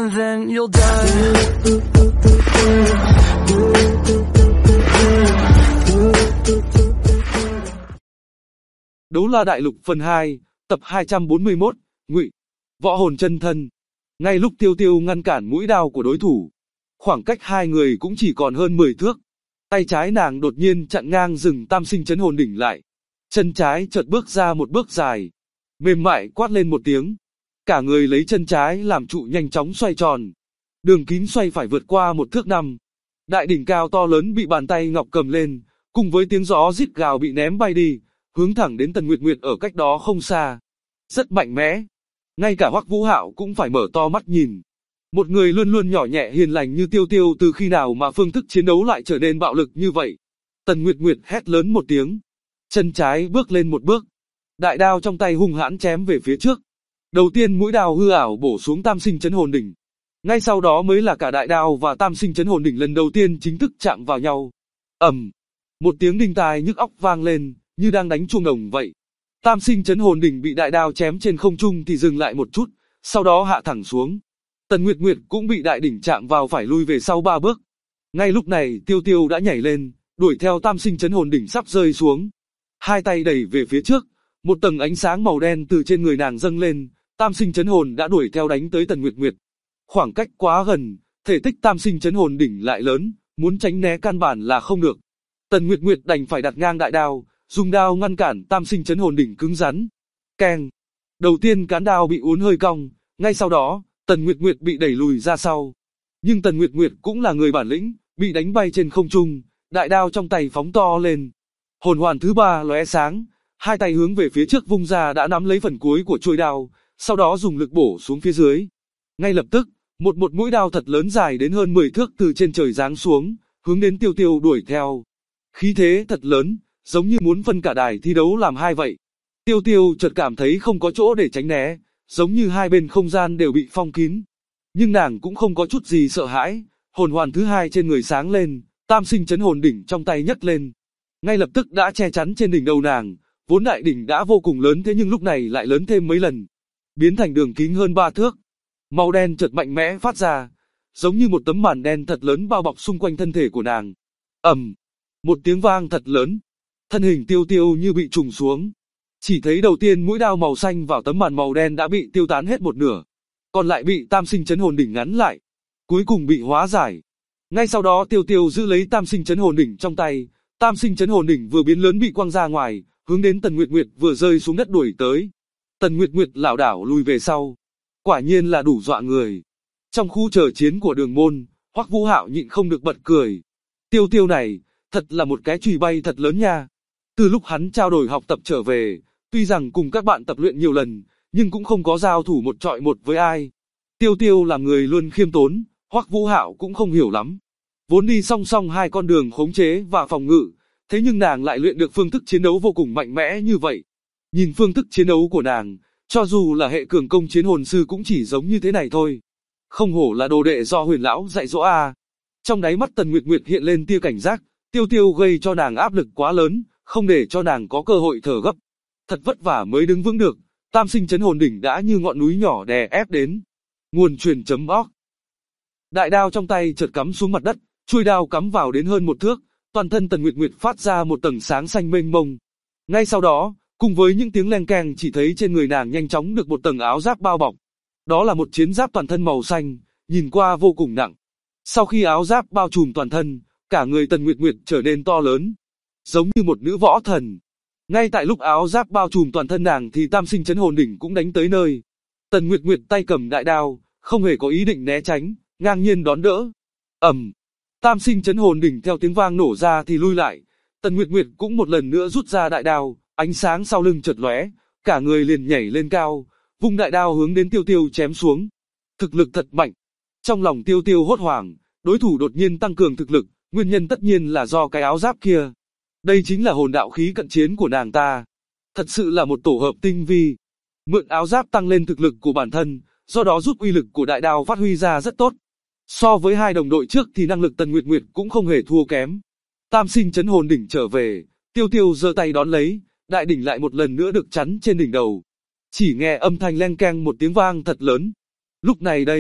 and then you'll die. Đấu La Đại Lục phần 2, tập 241, Ngụy, võ hồn chân thân. Ngay lúc Tiêu Tiêu ngăn cản mũi đao của đối thủ, khoảng cách hai người cũng chỉ còn hơn 10 thước. Tay trái nàng đột nhiên chặn ngang dừng Tam Sinh Chấn Hồn Đỉnh lại. Chân trái chợt bước ra một bước dài, mềm mại quát lên một tiếng. Cả người lấy chân trái làm trụ nhanh chóng xoay tròn. Đường kính xoay phải vượt qua 1 thước 5. Đại đỉnh cao to lớn bị bàn tay ngọc cầm lên, cùng với tiếng gió rít gào bị ném bay đi, hướng thẳng đến Tần Nguyệt Nguyệt ở cách đó không xa. Rất mạnh mẽ. Ngay cả Hoắc Vũ Hạo cũng phải mở to mắt nhìn. Một người luôn luôn nhỏ nhẹ hiền lành như Tiêu Tiêu từ khi nào mà phương thức chiến đấu lại trở nên bạo lực như vậy. Tần Nguyệt Nguyệt hét lớn một tiếng. Chân trái bước lên một bước. Đại đao trong tay hung hãn chém về phía trước. Đầu tiên mũi đao hư ảo bổ xuống Tam Sinh Chấn Hồn Đỉnh. Ngay sau đó mới là cả đại đao và Tam Sinh Chấn Hồn Đỉnh lần đầu tiên chính thức chạm vào nhau. Ầm, một tiếng đinh tai nhức óc vang lên, như đang đánh chuông đồng vậy. Tam Sinh Chấn Hồn Đỉnh bị đại đao chém trên không trung thì dừng lại một chút, sau đó hạ thẳng xuống. Tần Nguyệt Nguyệt cũng bị đại đỉnh chạm vào phải lui về sau 3 bước. Ngay lúc này Tiêu Tiêu đã nhảy lên, đuổi theo Tam Sinh Chấn Hồn Đỉnh sắp rơi xuống. Hai tay đẩy về phía trước, một tầng ánh sáng màu đen từ trên người nàng dâng lên, Tam Sinh Chấn Hồn đã đuổi theo đánh tới Tần Nguyệt Nguyệt. Khoảng cách quá gần, thể tích Tam Sinh Chấn Hồn Đỉnh lại lớn, muốn tránh né căn bản là không được. Tần Nguyệt Nguyệt đành phải đặt ngang đại đao, dùng đao ngăn cản Tam Sinh Chấn Hồn Đỉnh cứng rắn. Keng. Đầu tiên cán đao bị uốn hơi cong, ngay sau đó, Tần Nguyệt Nguyệt bị đẩy lùi ra sau. Nhưng Tần Nguyệt Nguyệt cũng là người bản lĩnh, bị đánh bay trên không trung, đại đao trong tay phóng to lên. Hồn hoàn thứ 3 lóe sáng, hai tay hướng về phía trước vung ra đã nắm lấy phần cuối của chuôi đao, sau đó dùng lực bổ xuống phía dưới. Ngay lập tức, một mũi đao thật lớn dài đến hơn 10 thước từ trên trời giáng xuống, hướng đến Tiêu Tiêu đuổi theo. Khí thế thật lớn, giống như muốn phân cả đài thi đấu làm hai vậy. Tiêu Tiêu chợt cảm thấy không có chỗ để tránh né, giống như hai bên không gian đều bị phong kín. Nhưng nàng cũng không có chút gì sợ hãi, hồn hoàn thứ 2 trên người sáng lên, Tam Sinh Chấn Hồn Đỉnh trong tay nhấc lên. Ngay lập tức đã che chắn trên đỉnh đầu nàng, vốn đại đỉnh đã vô cùng lớn thế nhưng lúc này lại lớn thêm mấy lần, biến thành đường kính hơn 3 thước. Màu đen chợt mạnh mẽ phát ra, giống như một tấm màn đen thật lớn bao bọc xung quanh thân thể của nàng. Ầm, một tiếng vang thật lớn, thân hình Tiêu Tiêu như bị trùng xuống. Chỉ thấy đầu tiên mũi đao màu xanh vào tấm màn màu đen đã bị tiêu tán hết một nửa, còn lại bị Tam Sinh Chấn Hồn Đỉnh ngắn lại, cuối cùng bị hóa giải. Ngay sau đó Tiêu Tiêu giữ lấy Tam Sinh Chấn Hồn Đỉnh trong tay, Tam Sinh Chấn Hồn Đỉnh vừa biến lớn bị quăng ra ngoài, hướng đến Tần Nguyệt Nguyệt vừa rơi xuống đất đuổi tới. Tần Nguyệt Nguyệt lảo đảo lùi về sau, quả nhiên là đủ dọa người. Trong khu chờ chiến của Đường Môn, Hoắc Vũ Hạo nhịn không được bật cười. Tiêu Tiêu này, thật là một cái chùy bay thật lớn nha. Từ lúc hắn trao đổi học tập trở về, tuy rằng cùng các bạn tập luyện nhiều lần, nhưng cũng không có giao thủ một trọi một với ai. Tiêu Tiêu là người luôn khiêm tốn, Hoắc Vũ Hạo cũng không hiểu lắm. Vốn đi song song hai con đường khống chế và phòng ngự, thế nhưng nàng lại luyện được phương thức chiến đấu vô cùng mạnh mẽ như vậy. Nhìn phương thức chiến đấu của nàng, cho dù là hệ cường công chiến hồn sư cũng chỉ giống như thế này thôi. Không hổ là đồ đệ do Huyền lão dạy dỗ à. Trong đáy mắt Tần Nguyệt Nguyệt hiện lên tia cảnh giác, Tiêu Tiêu gây cho nàng áp lực quá lớn, không để cho nàng có cơ hội thở gấp. Thật vất vả mới đứng vững được, Tam Sinh Chấn Hồn Đỉnh đã như ngọn núi nhỏ đè ép đến. Nguồn truyền.org. Đại đao trong tay chợt cắm xuống mặt đất, chuôi đao cắm vào đến hơn 1 thước, toàn thân Tần Nguyệt Nguyệt phát ra một tầng sáng xanh mênh mông. Ngay sau đó, cùng với những tiếng leng keng chỉ thấy trên người nàng nhanh chóng được một tầng áo giáp bao bọc. Đó là một chiến giáp toàn thân màu xanh, nhìn qua vô cùng nặng. Sau khi áo giáp bao trùm toàn thân, cả người Tần Nguyệt Nguyệt trở nên to lớn, giống như một nữ võ thần. Ngay tại lúc áo giáp bao trùm toàn thân nàng thì Tam Sinh Chấn Hồn Đỉnh cũng đánh tới nơi. Tần Nguyệt Nguyệt tay cầm đại đao, không hề có ý định né tránh, ngang nhiên đón đỡ. Ầm, Tam Sinh Chấn Hồn Đỉnh theo tiếng vang nổ ra thì lui lại. Tần Nguyệt Nguyệt cũng một lần nữa rút ra đại đao, ánh sáng sau lưng chợt lóe, cả người liền nhảy lên cao, vung đại đao hướng đến Tiêu Tiêu chém xuống. Thực lực thật mạnh. Trong lòng Tiêu Tiêu hốt hoảng, đối thủ đột nhiên tăng cường thực lực, nguyên nhân tất nhiên là do cái áo giáp kia. Đây chính là hồn đạo khí cận chiến của nàng ta. Thật sự là một tổ hợp tinh vi. Mượn áo giáp tăng lên thực lực của bản thân, do đó giúp uy lực của đại đao phát huy ra rất tốt. So với hai đồng đội trước thì năng lực Tần Nguyệt Nguyệt cũng không hề thua kém. Tam Sinh Chấn Hồn Đỉnh trở về, Tiêu Tiêu giơ tay đón lấy, đại đỉnh lại một lần nữa được chắn trên đỉnh đầu. Chỉ nghe âm thanh leng keng một tiếng vang thật lớn. Lúc này đây,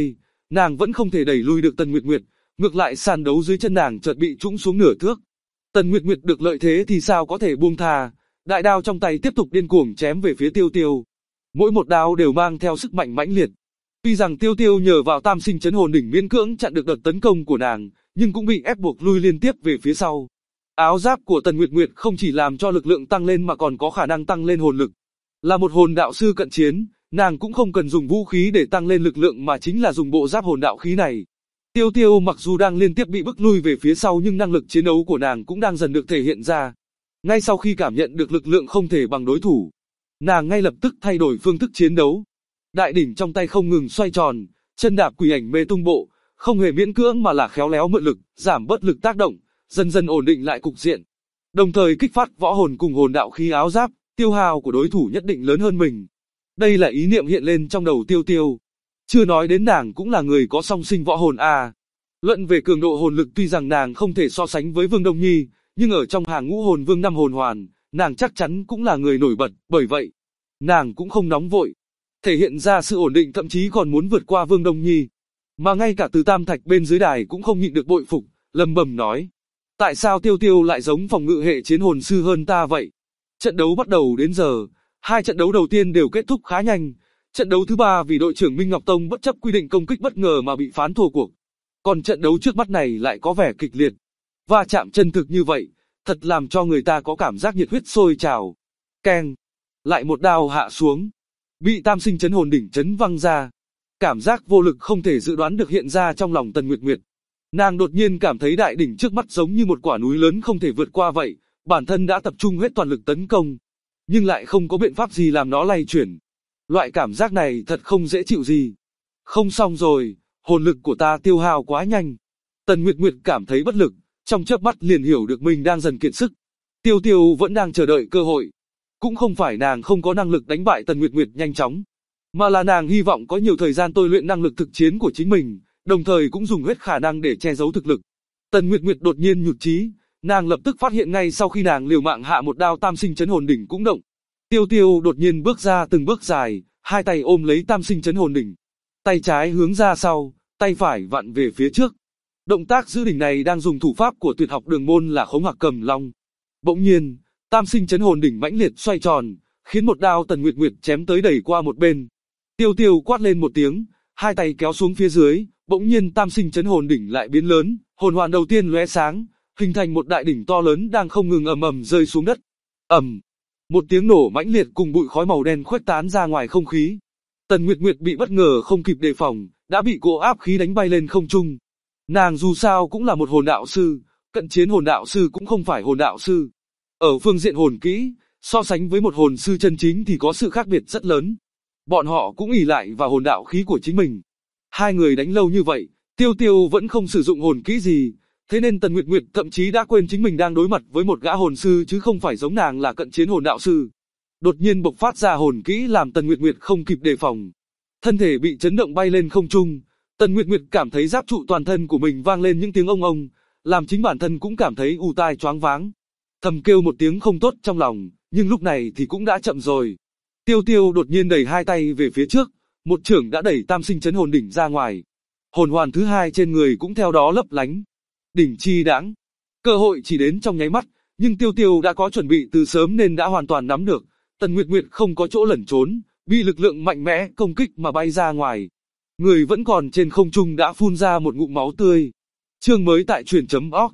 nàng vẫn không thể đẩy lui được Tần Nguyệt Nguyệt, ngược lại sàn đấu dưới chân nàng chợt bị trũng xuống nửa thước. Tần Nguyệt Nguyệt được lợi thế thì sao có thể buông tha, đại đao trong tay tiếp tục điên cuồng chém về phía Tiêu Tiêu. Mỗi một đao đều mang theo sức mạnh mãnh liệt. Tuy rằng Tiêu Tiêu nhờ vào Tam Sinh Chấn Hồn Đỉnh miễn cưỡng chặn được đợt tấn công của nàng, nhưng cũng bị ép buộc lui liên tiếp về phía sau. Áo giáp của Tần Nguyệt Nguyệt không chỉ làm cho lực lượng tăng lên mà còn có khả năng tăng lên hồn lực. Là một hồn đạo sư cận chiến, nàng cũng không cần dùng vũ khí để tăng lên lực lượng mà chính là dùng bộ giáp hồn đạo khí này. Tiêu Tiêu mặc dù đang liên tiếp bị bức lui về phía sau nhưng năng lực chiến đấu của nàng cũng đang dần được thể hiện ra. Ngay sau khi cảm nhận được lực lượng không thể bằng đối thủ, nàng ngay lập tức thay đổi phương thức chiến đấu. Đại đỉnh trong tay không ngừng xoay tròn, chân đạp quỷ ảnh mê tung bộ, không hề miễn cưỡng mà là khéo léo mượn lực, giảm bớt lực tác động, dần dần ổn định lại cục diện. Đồng thời kích phát võ hồn cùng hồn đạo khí áo giáp, tiêu hao của đối thủ nhất định lớn hơn mình. Đây là ý niệm hiện lên trong đầu Tiêu Tiêu. Chưa nói đến nàng cũng là người có song sinh võ hồn à. Luận về cường độ hồn lực tuy rằng nàng không thể so sánh với Vương Đông Nhi, nhưng ở trong hàng ngũ hồn vương 5 hồn hoàn, nàng chắc chắn cũng là người nổi bật, bởi vậy, nàng cũng không nóng vội. Thể hiện ra sự ổn định thậm chí còn muốn vượt qua Vương Đông Nhi. Mà ngay cả Từ Tam Thạch bên dưới đài cũng không nhịn được bội phục, lầm bầm nói. Tại sao Tiêu Tiêu lại giống phòng ngự hệ chiến hồn sư hơn ta vậy? Trận đấu bắt đầu đến giờ, hai trận đấu đầu tiên đều kết thúc khá nhanh. Trận đấu thứ ba vì đội trưởng Minh Ngọc Tông bất chấp quy định công kích bất ngờ mà bị phán thua cuộc. Còn trận đấu trước mắt này lại có vẻ kịch liệt. Va chạm chân thực như vậy, thật làm cho người ta có cảm giác nhiệt huyết sôi trào. Keng! Lại một đao hạ xuống. Bị Tam Sinh Chấn Hồn Đỉnh chấn văng ra. Cảm giác vô lực không thể dự đoán được hiện ra trong lòng Tần Nguyệt Nguyệt. Nàng đột nhiên cảm thấy đại đỉnh trước mắt giống như một quả núi lớn không thể vượt qua vậy, bản thân đã tập trung hết toàn lực tấn công, nhưng lại không có biện pháp gì làm nó lay chuyển. Loại cảm giác này thật không dễ chịu gì. Không xong rồi, hồn lực của ta tiêu hao quá nhanh. Tần Nguyệt Nguyệt cảm thấy bất lực, trong chớp mắt liền hiểu được mình đang dần kiệt sức. Tiêu Tiêu vẫn đang chờ đợi cơ hội. Cũng không phải nàng không có năng lực đánh bại Tần Nguyệt Nguyệt nhanh chóng, mà là nàng hy vọng có nhiều thời gian tôi luyện năng lực thực chiến của chính mình, đồng thời cũng dùng hết khả năng để che giấu thực lực. Tần Nguyệt Nguyệt đột nhiên nhụt chí, nàng lập tức phát hiện ngay sau khi nàng liều mạng hạ một đao Tam Sinh Chấn Hồn Đỉnh cũng động. Tiêu Tiêu đột nhiên bước ra từng bước dài, hai tay ôm lấy Tam Sinh Chấn Hồn Đỉnh. Tay trái hướng ra sau, tay phải vặn về phía trước. Động tác giữ đỉnh này đang dùng thủ pháp của tuyệt học đường môn là Khống Hạc Cầm Long. Bỗng nhiên, Tam Sinh Chấn Hồn Đỉnh mãnh liệt xoay tròn, khiến một đao Tần Nguyệt Nguyệt chém tới đẩy qua một bên. Tiêu Tiêu quát lên một tiếng, hai tay kéo xuống phía dưới, bỗng nhiên Tam Sinh Chấn Hồn Đỉnh lại biến lớn, hồn hoàn đầu tiên lóe sáng, hình thành một đại đỉnh to lớn đang không ngừng ầm ầm rơi xuống đất. Ầm, một tiếng nổ mãnh liệt cùng bụi khói màu đen khuếch tán ra ngoài không khí. Tần Nguyệt Nguyệt bị bất ngờ không kịp đề phòng, đã bị cỗ áp khí đánh bay lên không trung. Nàng dù sao cũng là một hồn đạo sư, cận chiến hồn đạo sư cũng không phải hồn đạo sư. Ở phương diện hồn kỹ, so sánh với một hồn sư chân chính thì có sự khác biệt rất lớn. Bọn họ cũng ỷ lại vào hồn đạo khí của chính mình. Hai người đánh lâu như vậy, Tiêu Tiêu vẫn không sử dụng hồn kỹ gì, thế nên Tần Nguyệt Nguyệt thậm chí đã quên chính mình đang đối mặt với một gã hồn sư chứ không phải giống nàng là cận chiến hồn đạo sư. Đột nhiên bộc phát ra hồn kỹ làm Tần Nguyệt Nguyệt không kịp đề phòng. Thân thể bị chấn động bay lên không trung, Tần Nguyệt Nguyệt cảm thấy giáp trụ toàn thân của mình vang lên những tiếng ông ông, làm chính bản thân cũng cảm thấy u tai choáng váng. Thầm kêu một tiếng không tốt trong lòng, nhưng lúc này thì cũng đã chậm rồi. Tiêu Tiêu đột nhiên đẩy hai tay về phía trước, một chưởng đã đẩy Tam Sinh Chấn Hồn Đỉnh ra ngoài. Hồn hoàn thứ hai trên người cũng theo đó lấp lánh. Đỉnh chi đãng. Cơ hội chỉ đến trong nháy mắt, nhưng Tiêu Tiêu đã có chuẩn bị từ sớm nên đã hoàn toàn nắm được. Tần Nguyệt Nguyệt không có chỗ lẩn trốn, bị lực lượng mạnh mẽ công kích mà bay ra ngoài. Người vẫn còn trên không trung đã phun ra một ngụm máu tươi. Chương mới tại truyện.org.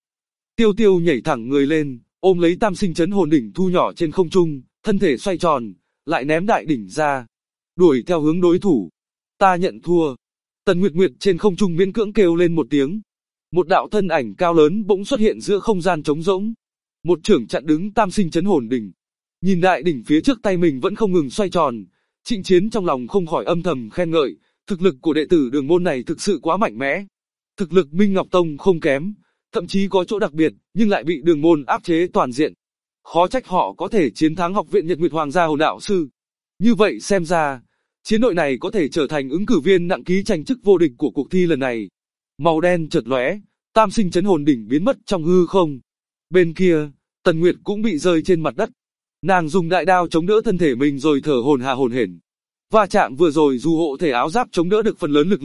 Tiêu Tiêu nhảy thẳng người lên, ôm lấy Tam Sinh Chấn Hồn Đỉnh thu nhỏ trên không trung, thân thể xoay tròn, lại ném đại đỉnh ra, đuổi theo hướng đối thủ. Ta nhận thua. Tần Nguyệt Nguyệt trên không trung miễn cưỡng kêu lên một tiếng. Một đạo thân ảnh cao lớn bỗng xuất hiện giữa không gian trống rỗng. Một chưởng chặn đứng Tam Sinh Chấn Hồn Đỉnh. Nhìn đại đỉnh phía trước tay mình vẫn không ngừng xoay tròn, Trịnh Chiến trong lòng không khỏi âm thầm khen ngợi, thực lực của đệ tử đường môn này thực sự quá mạnh mẽ. Thực lực Minh Ngọc Tông không kém, thậm chí có chỗ đặc biệt, nhưng lại bị đường môn áp chế toàn diện. Khó trách họ có thể chiến thắng học viện Nhật Nguyệt Hoàng gia hồn đạo sư. Như vậy xem ra, chiến đội này có thể trở thành ứng cử viên nặng ký tranh chức vô địch của cuộc thi lần này. Màu đen chợt lóe, Tam Sinh Chấn Hồn Đỉnh biến mất trong hư không. Bên kia, Tần Nguyệt cũng bị rơi trên mặt đất. Nàng dùng đại đao chống đỡ thân thể mình rồi thở hổn hển. Va chạm vừa rồi dù hộ thể áo giáp chống đỡ được phần lớn lực lượng,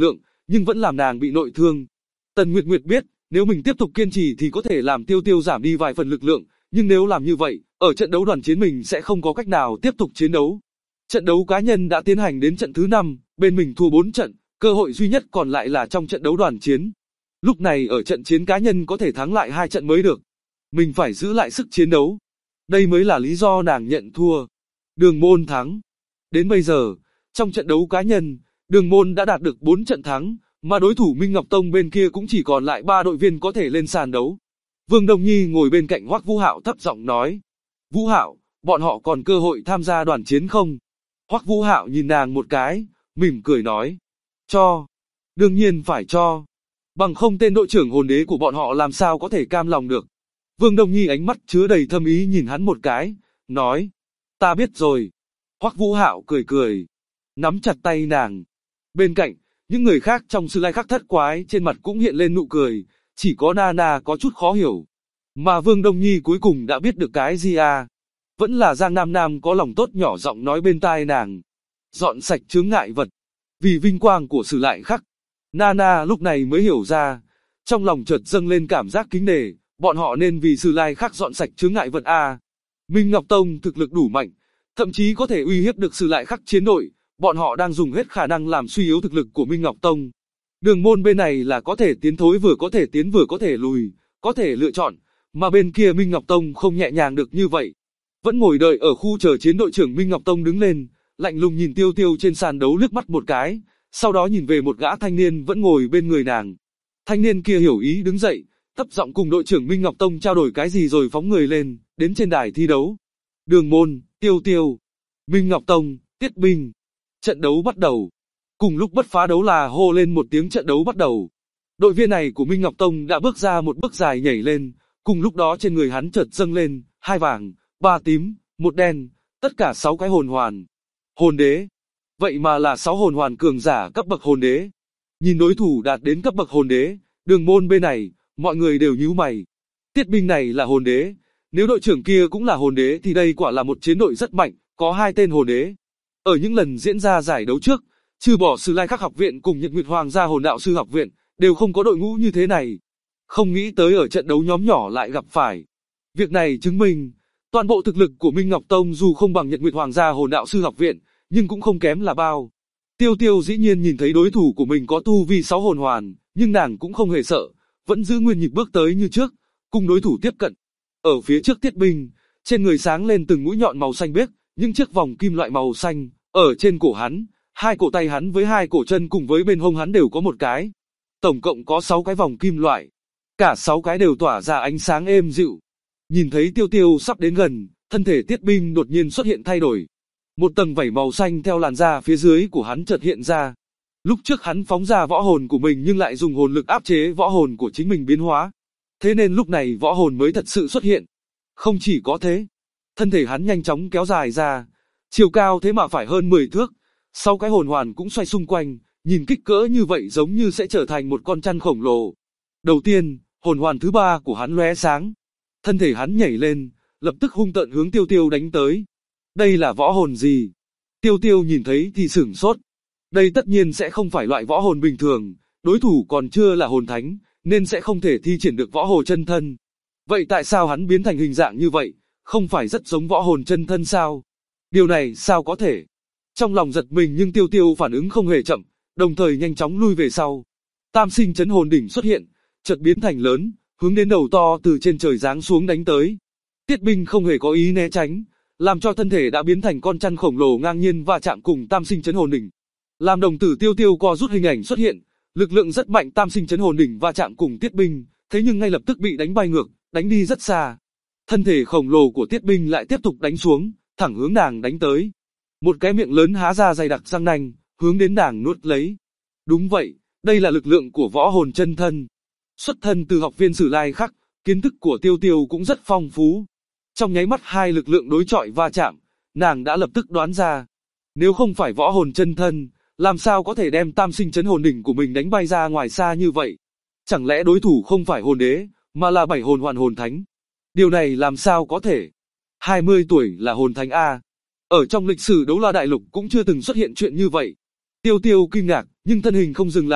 nhưng vẫn làm nàng bị nội thương. Tần Nguyệt Nguyệt biết, nếu mình tiếp tục kiên trì thì có thể làm Tiêu Tiêu giảm đi vài phần lực lượng, nhưng nếu làm như vậy, ở trận đấu đoàn chiến mình sẽ không có cách nào tiếp tục chiến đấu. Trận đấu cá nhân đã tiến hành đến trận thứ 5, bên mình thua 4 trận, cơ hội duy nhất còn lại là trong trận đấu đoàn chiến. Lúc này ở trận chiến cá nhân có thể thắng lại 2 trận mới được. Mình phải giữ lại sức chiến đấu. Đây mới là lý do nàng nhận thua. Đường Môn thắng. Đến bây giờ, trong trận đấu cá nhân, Đường Môn đã đạt được 4 trận thắng, mà đối thủ Minh Ngọc Tông bên kia cũng chỉ còn lại 3 đội viên có thể lên sàn đấu. Vương Đông Nhi ngồi bên cạnh Hoắc Vũ Hạo thấp giọng nói: "Vũ Hạo, bọn họ còn cơ hội tham gia đoàn chiến không?" Hoắc Vũ Hạo nhìn nàng một cái, mỉm cười nói: "Cho. Đương nhiên phải cho. Bằng không tên đội trưởng hồn đế của bọn họ làm sao có thể cam lòng được." Vương Đông Nhi ánh mắt chứa đầy thâm ý nhìn hắn một cái, nói: "Ta biết rồi." Hoắc Vũ Hạo cười cười, nắm chặt tay nàng. Bên cạnh, những người khác trong Sư Lai Khắc Thất Quái trên mặt cũng hiện lên nụ cười, chỉ có Nana có chút khó hiểu. Mà Vương Đông Nhi cuối cùng đã biết được cái gì à? Vẫn là Giang Nam Nam có lòng tốt nhỏ giọng nói bên tai nàng: "Dọn sạch chướng ngại vật, vì vinh quang của Sử Lại Khắc." Nana lúc này mới hiểu ra, trong lòng chợt dâng lên cảm giác kính nể, bọn họ nên vì Sử Lai Khắc dọn sạch chướng ngại vật à? Minh Ngọc Tông thực lực đủ mạnh, thậm chí có thể uy hiếp được Sử Lại Khắc chiến đội, bọn họ đang dùng hết khả năng làm suy yếu thực lực của Minh Ngọc Tông. Đường Môn bên này là có thể tiến thối, vừa có thể tiến vừa có thể lùi, có thể lựa chọn, mà bên kia Minh Ngọc Tông không nhẹ nhàng được như vậy. Vẫn ngồi đợi ở khu chờ chiến, đội trưởng Minh Ngọc Tông đứng lên, lạnh lùng nhìn Tiêu Tiêu trên sàn đấu liếc mắt một cái, sau đó nhìn về một gã thanh niên vẫn ngồi bên người nàng. Thanh niên kia hiểu ý đứng dậy, thấp giọng cùng đội trưởng Minh Ngọc Tông trao đổi cái gì rồi phóng người lên, đến trên đài thi đấu. Đường Môn, Tiêu Tiêu, Minh Ngọc Tông, Tiết Binh. Trận đấu bắt đầu. Cùng lúc Bất Phá Đấu là hô lên một tiếng trận đấu bắt đầu. Đội viên này của Minh Ngọc Tông đã bước ra một bước dài nhảy lên, cùng lúc đó trên người hắn chợt dâng lên 2 vàng, 3 tím, 1 đen, tất cả 6 cái hồn hoàn. Hồn đế. Vậy mà là 6 hồn hoàn cường giả cấp bậc hồn đế. Nhìn đối thủ đạt đến cấp bậc hồn đế, Đường Môn bên này, mọi người đều nhíu mày. Tiết Binh này là hồn đế, nếu đội trưởng kia cũng là hồn đế thì đây quả là một chiến đội rất mạnh, có 2 tên hồn đế. Ở những lần diễn ra giải đấu trước, trừ bỏ Sử Lai Khắc học viện cùng Nhật Nguyệt Hoàng gia Hồn đạo sư học viện, đều không có đội ngũ như thế này. Không nghĩ tới ở trận đấu nhóm nhỏ lại gặp phải. Việc này chứng minh, toàn bộ thực lực của Minh Ngọc Tông dù không bằng Nhật Nguyệt Hoàng gia Hồn đạo sư học viện, nhưng cũng không kém là bao. Tiêu Tiêu dĩ nhiên nhìn thấy đối thủ của mình có tu vi 6 hồn hoàn, nhưng nàng cũng không hề sợ, vẫn giữ nguyên nhịp bước tới như trước, cùng đối thủ tiếp cận. Ở phía trước Tiết Binh, trên người sáng lên từng mũi nhọn màu xanh biếc, những chiếc vòng kim loại màu xanh, ở trên cổ hắn, 2 cổ tay hắn với 2 cổ chân cùng với bên hông hắn đều có một cái. Tổng cộng có 6 cái vòng kim loại. Cả 6 cái đều tỏa ra ánh sáng êm dịu. Nhìn thấy Tiêu Tiêu sắp đến gần, thân thể Tiết Binh đột nhiên xuất hiện thay đổi. Một tầng vảy màu xanh theo làn da phía dưới của hắn chợt hiện ra. Lúc trước hắn phóng ra võ hồn của mình nhưng lại dùng hồn lực áp chế võ hồn của chính mình biến hóa. Thế nên lúc này võ hồn mới thật sự xuất hiện. Không chỉ có thế, thân thể hắn nhanh chóng kéo dài ra, chiều cao thế mà phải hơn 10 thước, 6 cái hồn hoàn cũng xoay xung quanh, nhìn kích cỡ như vậy giống như sẽ trở thành một con chăn khổng lồ. Đầu tiên, hồn hoàn thứ 3 của hắn lóe sáng, thân thể hắn nhảy lên, lập tức hung tợn hướng Tiêu Tiêu đánh tới. Đây là võ hồn gì? Tiêu Tiêu nhìn thấy thì sửng sốt. Đây tất nhiên sẽ không phải loại võ hồn bình thường, đối thủ còn chưa là hồn thánh, nên sẽ không thể thi triển được võ hồn chân thân. Vậy tại sao hắn biến thành hình dạng như vậy, không phải rất giống võ hồn chân thân sao? Điều này sao có thể? Trong lòng giật mình nhưng Tiêu Tiêu phản ứng không hề chậm, đồng thời nhanh chóng lui về sau. Tam sinh chấn hồn đỉnh xuất hiện, chợt biến thành lớn, hướng đến đầu to từ trên trời giáng xuống đánh tới. Tiết Binh không hề có ý né tránh, làm cho thân thể đã biến thành con chăn khổng lồ ngang nhiên va chạm cùng tam sinh chấn hồn đỉnh. Làm đồng tử Tiêu Tiêu co rút, hình ảnh xuất hiện, lực lượng rất mạnh tam sinh chấn hồn đỉnh va chạm cùng Tiết Binh, thế nhưng ngay lập tức bị đánh bay ngược, đánh đi rất xa. Thân thể khổng lồ của Tiết Binh lại tiếp tục đánh xuống, thẳng hướng nàng đánh tới. Một cái miệng lớn há ra dày đặc răng nanh, hướng đến nàng nuốt lấy. Đúng vậy, đây là lực lượng của võ hồn chân thân. Xuất thân từ học viên Sử Lai Khắc, kiến thức của Tiêu Tiêu cũng rất phong phú. Trong nháy mắt 2 lực lượng đối chọi va chạm, nàng đã lập tức đoán ra. Nếu không phải võ hồn chân thân, làm sao có thể đem tam sinh chấn hồn đỉnh của mình đánh bay ra ngoài xa như vậy? Chẳng lẽ đối thủ không phải hồn đế, mà là 7 hồn hoàn hồn thánh? Điều này làm sao có thể? 20 tuổi là hồn thánh A. Ở trong lịch sử Đấu La Đại Lục cũng chưa từng xuất hiện chuyện như vậy. Tiêu Tiêu kinh ngạc, nhưng thân hình không dừng lại,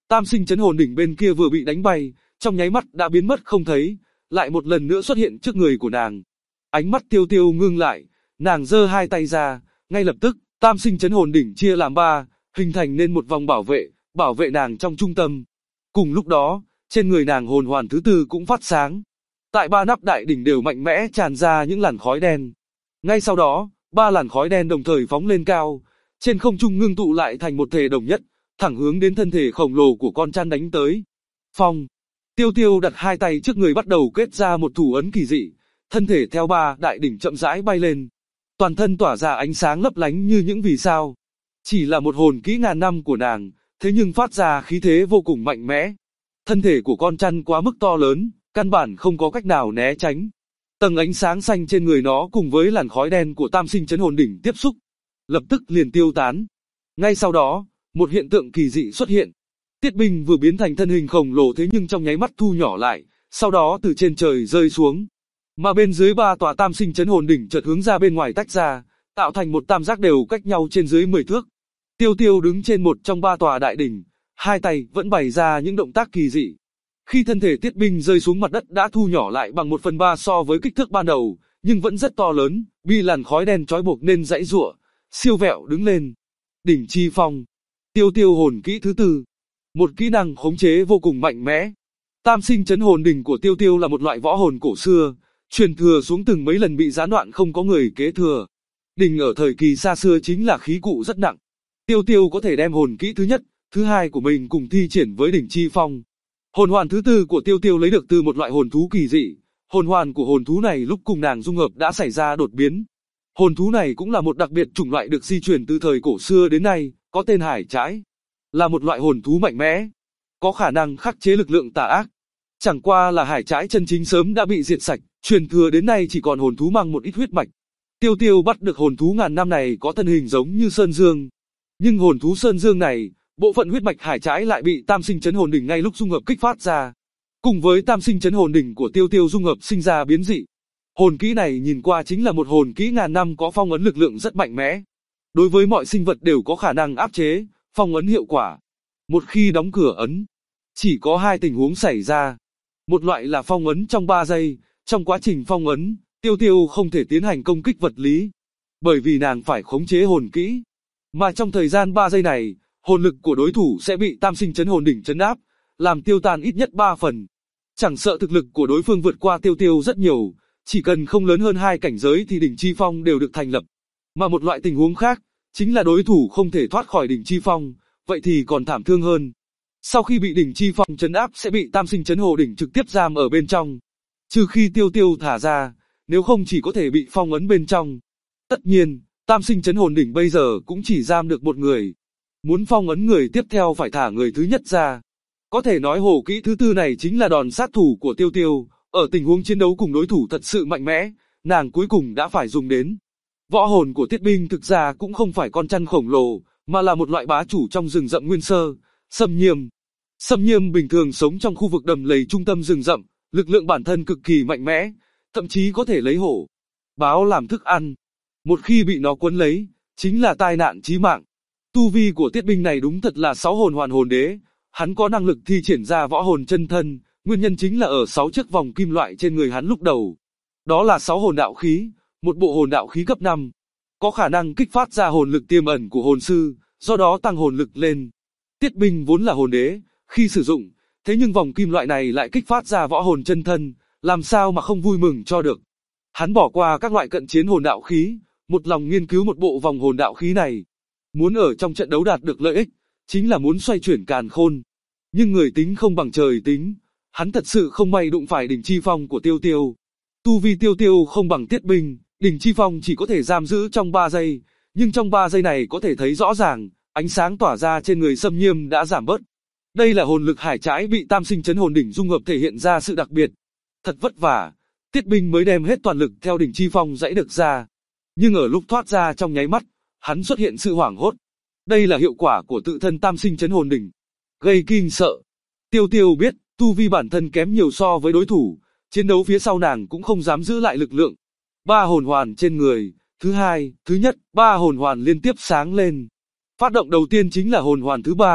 Tam sinh chấn hồn đỉnh bên kia vừa bị đánh bay, trong nháy mắt đã biến mất không thấy, lại một lần nữa xuất hiện trước người của nàng. Ánh mắt Tiêu Tiêu ngưng lại, nàng giơ hai tay ra, ngay lập tức, tam sinh chấn hồn đỉnh chia làm ba, hình thành nên một vòng bảo vệ nàng trong trung tâm. Cùng lúc đó, trên người nàng hồn hoàn thứ tư cũng phát sáng. Tại ba nắp đại đỉnh đều mạnh mẽ tràn ra những làn khói đen. Ngay sau đó, ba làn khói đen đồng thời phóng lên cao, trên không trung ngưng tụ lại thành một thể đồng nhất, thẳng hướng đến thân thể khổng lồ của con chăn đánh tới. Phong. Tiêu Tiêu đặt hai tay trước người bắt đầu kết ra một thủ ấn kỳ dị, thân thể theo ba đại đỉnh chậm rãi bay lên. Toàn thân tỏa ra ánh sáng lấp lánh như những vì sao. Chỉ là một hồn kỹ ngàn năm của nàng, thế nhưng phát ra khí thế vô cùng mạnh mẽ. Thân thể của con chăn quá mức to lớn, căn bản không có cách nào né tránh. Tầng ánh sáng xanh trên người nó cùng với làn khói đen của tam sinh chấn hồn đỉnh tiếp xúc, lập tức liền tiêu tán. Ngay sau đó, một hiện tượng kỳ dị xuất hiện. Tiết Binh vừa biến thành thân hình khổng lồ thế nhưng trong nháy mắt thu nhỏ lại, sau đó từ trên trời rơi xuống. Mà bên dưới ba tòa tam sinh chấn hồn đỉnh chợt hướng ra bên ngoài tách ra, tạo thành một tam giác đều cách nhau trên dưới 10 thước. Tiêu Tiêu đứng trên một trong ba tòa đại đỉnh, hai tay vẫn bày ra những động tác kỳ dị. Khi thân thể Tiết Binh rơi xuống mặt đất đã thu nhỏ lại bằng 1/3 so với kích thước ban đầu, nhưng vẫn rất to lớn, bị làn khói đen trói buộc nên giãy giụa, siêu vẹo đứng lên. Đỉnh Chi Phong. Tiêu Tiêu hồn kỹ thứ tư. Một kỹ năng khống chế vô cùng mạnh mẽ. Tam sinh chấn hồn đỉnh của Tiêu Tiêu là một loại võ hồn cổ xưa, truyền thừa xuống từng mấy lần bị gián đoạn không có người kế thừa. Đỉnh ở thời kỳ xa xưa chính là khí cụ rất nặng. Tiêu Tiêu có thể đem hồn kỹ thứ nhất, thứ hai của mình cùng thi triển với đỉnh Chi Phong. Hồn hoàn thứ tư của Tiêu Tiêu lấy được từ một loại hồn thú kỳ dị. Hồn hoàn của hồn thú này lúc cùng nàng dung hợp đã xảy ra đột biến. Hồn thú này cũng là một đặc biệt chủng loại được di truyền từ thời cổ xưa đến nay, có tên Hải Trãi. Là một loại hồn thú mạnh mẽ, có khả năng khắc chế lực lượng tà ác. Chẳng qua là Hải Trãi chân chính sớm đã bị diệt sạch, truyền thừa đến nay chỉ còn hồn thú mang một ít huyết mạch. Tiêu Tiêu bắt được hồn thú ngàn năm này có thân hình giống như Sơn Dương. Nhưng hồn thú Sơn Dương này, bộ phận huyết mạch Hải Trãi lại bị tam sinh chấn hồn đỉnh ngay lúc dung hợp kích phát ra. Cùng với tam sinh chấn hồn đỉnh của Tiêu Tiêu dung hợp sinh ra biến dị. Hồn kỹ này nhìn qua chính là một hồn kỹ ngàn năm có phong ấn lực lượng rất mạnh mẽ. Đối với mọi sinh vật đều có khả năng áp chế, phong ấn hiệu quả. Một khi đóng cửa ấn, chỉ có hai tình huống xảy ra. Một loại là phong ấn trong 3 giây, trong quá trình phong ấn, Tiêu Tiêu không thể tiến hành công kích vật lý. Bởi vì nàng phải khống chế hồn kỹ. Mà trong thời gian 3 giây này, hồn lực của đối thủ sẽ bị tam sinh chấn hồn đỉnh chấn áp, làm tiêu tan ít nhất 3 phần. Chẳng sợ thực lực của đối phương vượt qua Tiêu Tiêu rất nhiều, chỉ cần không lớn hơn 2 cảnh giới thì đỉnh Chi Phong đều được thành lập. Mà một loại tình huống khác, chính là đối thủ không thể thoát khỏi đỉnh Chi Phong, vậy thì còn thảm thương hơn. Sau khi bị đỉnh Chi Phong chấn áp sẽ bị tam sinh chấn hồn đỉnh trực tiếp giam ở bên trong. Trừ khi Tiêu Tiêu thả ra, nếu không chỉ có thể bị phong ấn bên trong. Tất nhiên, tam sinh chấn hồn đỉnh bây giờ cũng chỉ giam được một người. Muốn phong ấn người tiếp theo phải thả người thứ nhất ra. Có thể nói hổ kỹ thứ tư này chính là đòn sát thủ của Tiêu Tiêu, ở tình huống chiến đấu cùng đối thủ thật sự mạnh mẽ, nàng cuối cùng đã phải dùng đến. Võ hồn của Tiết Binh thực ra cũng không phải con chăn khổng lồ, mà là một loại bá chủ trong rừng rậm nguyên sơ, Sâm Nhiêm. Sâm Nhiêm bình thường sống trong khu vực đầm lầy trung tâm rừng rậm, lực lượng bản thân cực kỳ mạnh mẽ, thậm chí có thể lấy hổ, báo làm thức ăn. Một khi bị nó quấn lấy, chính là tai nạn chí mạng. Tu vi của Tiết Binh này đúng thật là 6 hồn hoàn hồn đế, hắn có năng lực thi triển ra võ hồn chân thân, nguyên nhân chính là ở 6 chiếc vòng kim loại trên người hắn lúc đầu. Đó là 6 hồn đạo khí, một bộ hồn đạo khí cấp 5, có khả năng kích phát ra hồn lực tiềm ẩn của hồn sư, do đó tăng hồn lực lên. Tiết Binh vốn là hồn đế, khi sử dụng, thế nhưng vòng kim loại này lại kích phát ra võ hồn chân thân, làm sao mà không vui mừng cho được. Hắn bỏ qua các loại cận chiến hồn đạo khí, một lòng nghiên cứu một bộ vòng hồn đạo khí này. Muốn ở trong trận đấu đạt được lợi ích, chính là muốn xoay chuyển càn khôn. Nhưng người tính không bằng trời tính, hắn thật sự không may đụng phải đỉnh Chi Phong của Tiêu Tiêu. Tu vi Tiêu Tiêu không bằng Tiết Binh, đỉnh Chi Phong chỉ có thể giam giữ trong 3 giây, nhưng trong 3 giây này có thể thấy rõ ràng, ánh sáng tỏa ra trên người Sâm Nhiêm đã giảm bớt. Đây là hồn lực Hải Trãi bị tam sinh chấn hồn đỉnh dung hợp thể hiện ra sự đặc biệt. Thật vất vả, Tiết Binh mới đem hết toàn lực theo đỉnh Chi Phong giãy được ra. Nhưng ở lúc thoát ra trong nháy mắt, hắn xuất hiện sự hoảng hốt. Đây là hiệu quả của tự thân tam sinh chấn hồn đỉnh. Gây kinh sợ. Tiêu Tiêu biết, tu vi bản thân kém nhiều so với đối thủ, chiến đấu phía sau nàng cũng không dám giữ lại lực lượng. 3 hồn hoàn trên người, thứ hai, thứ nhất, 3 hồn hoàn liên tiếp sáng lên. Phát động đầu tiên chính là hồn hoàn thứ 3,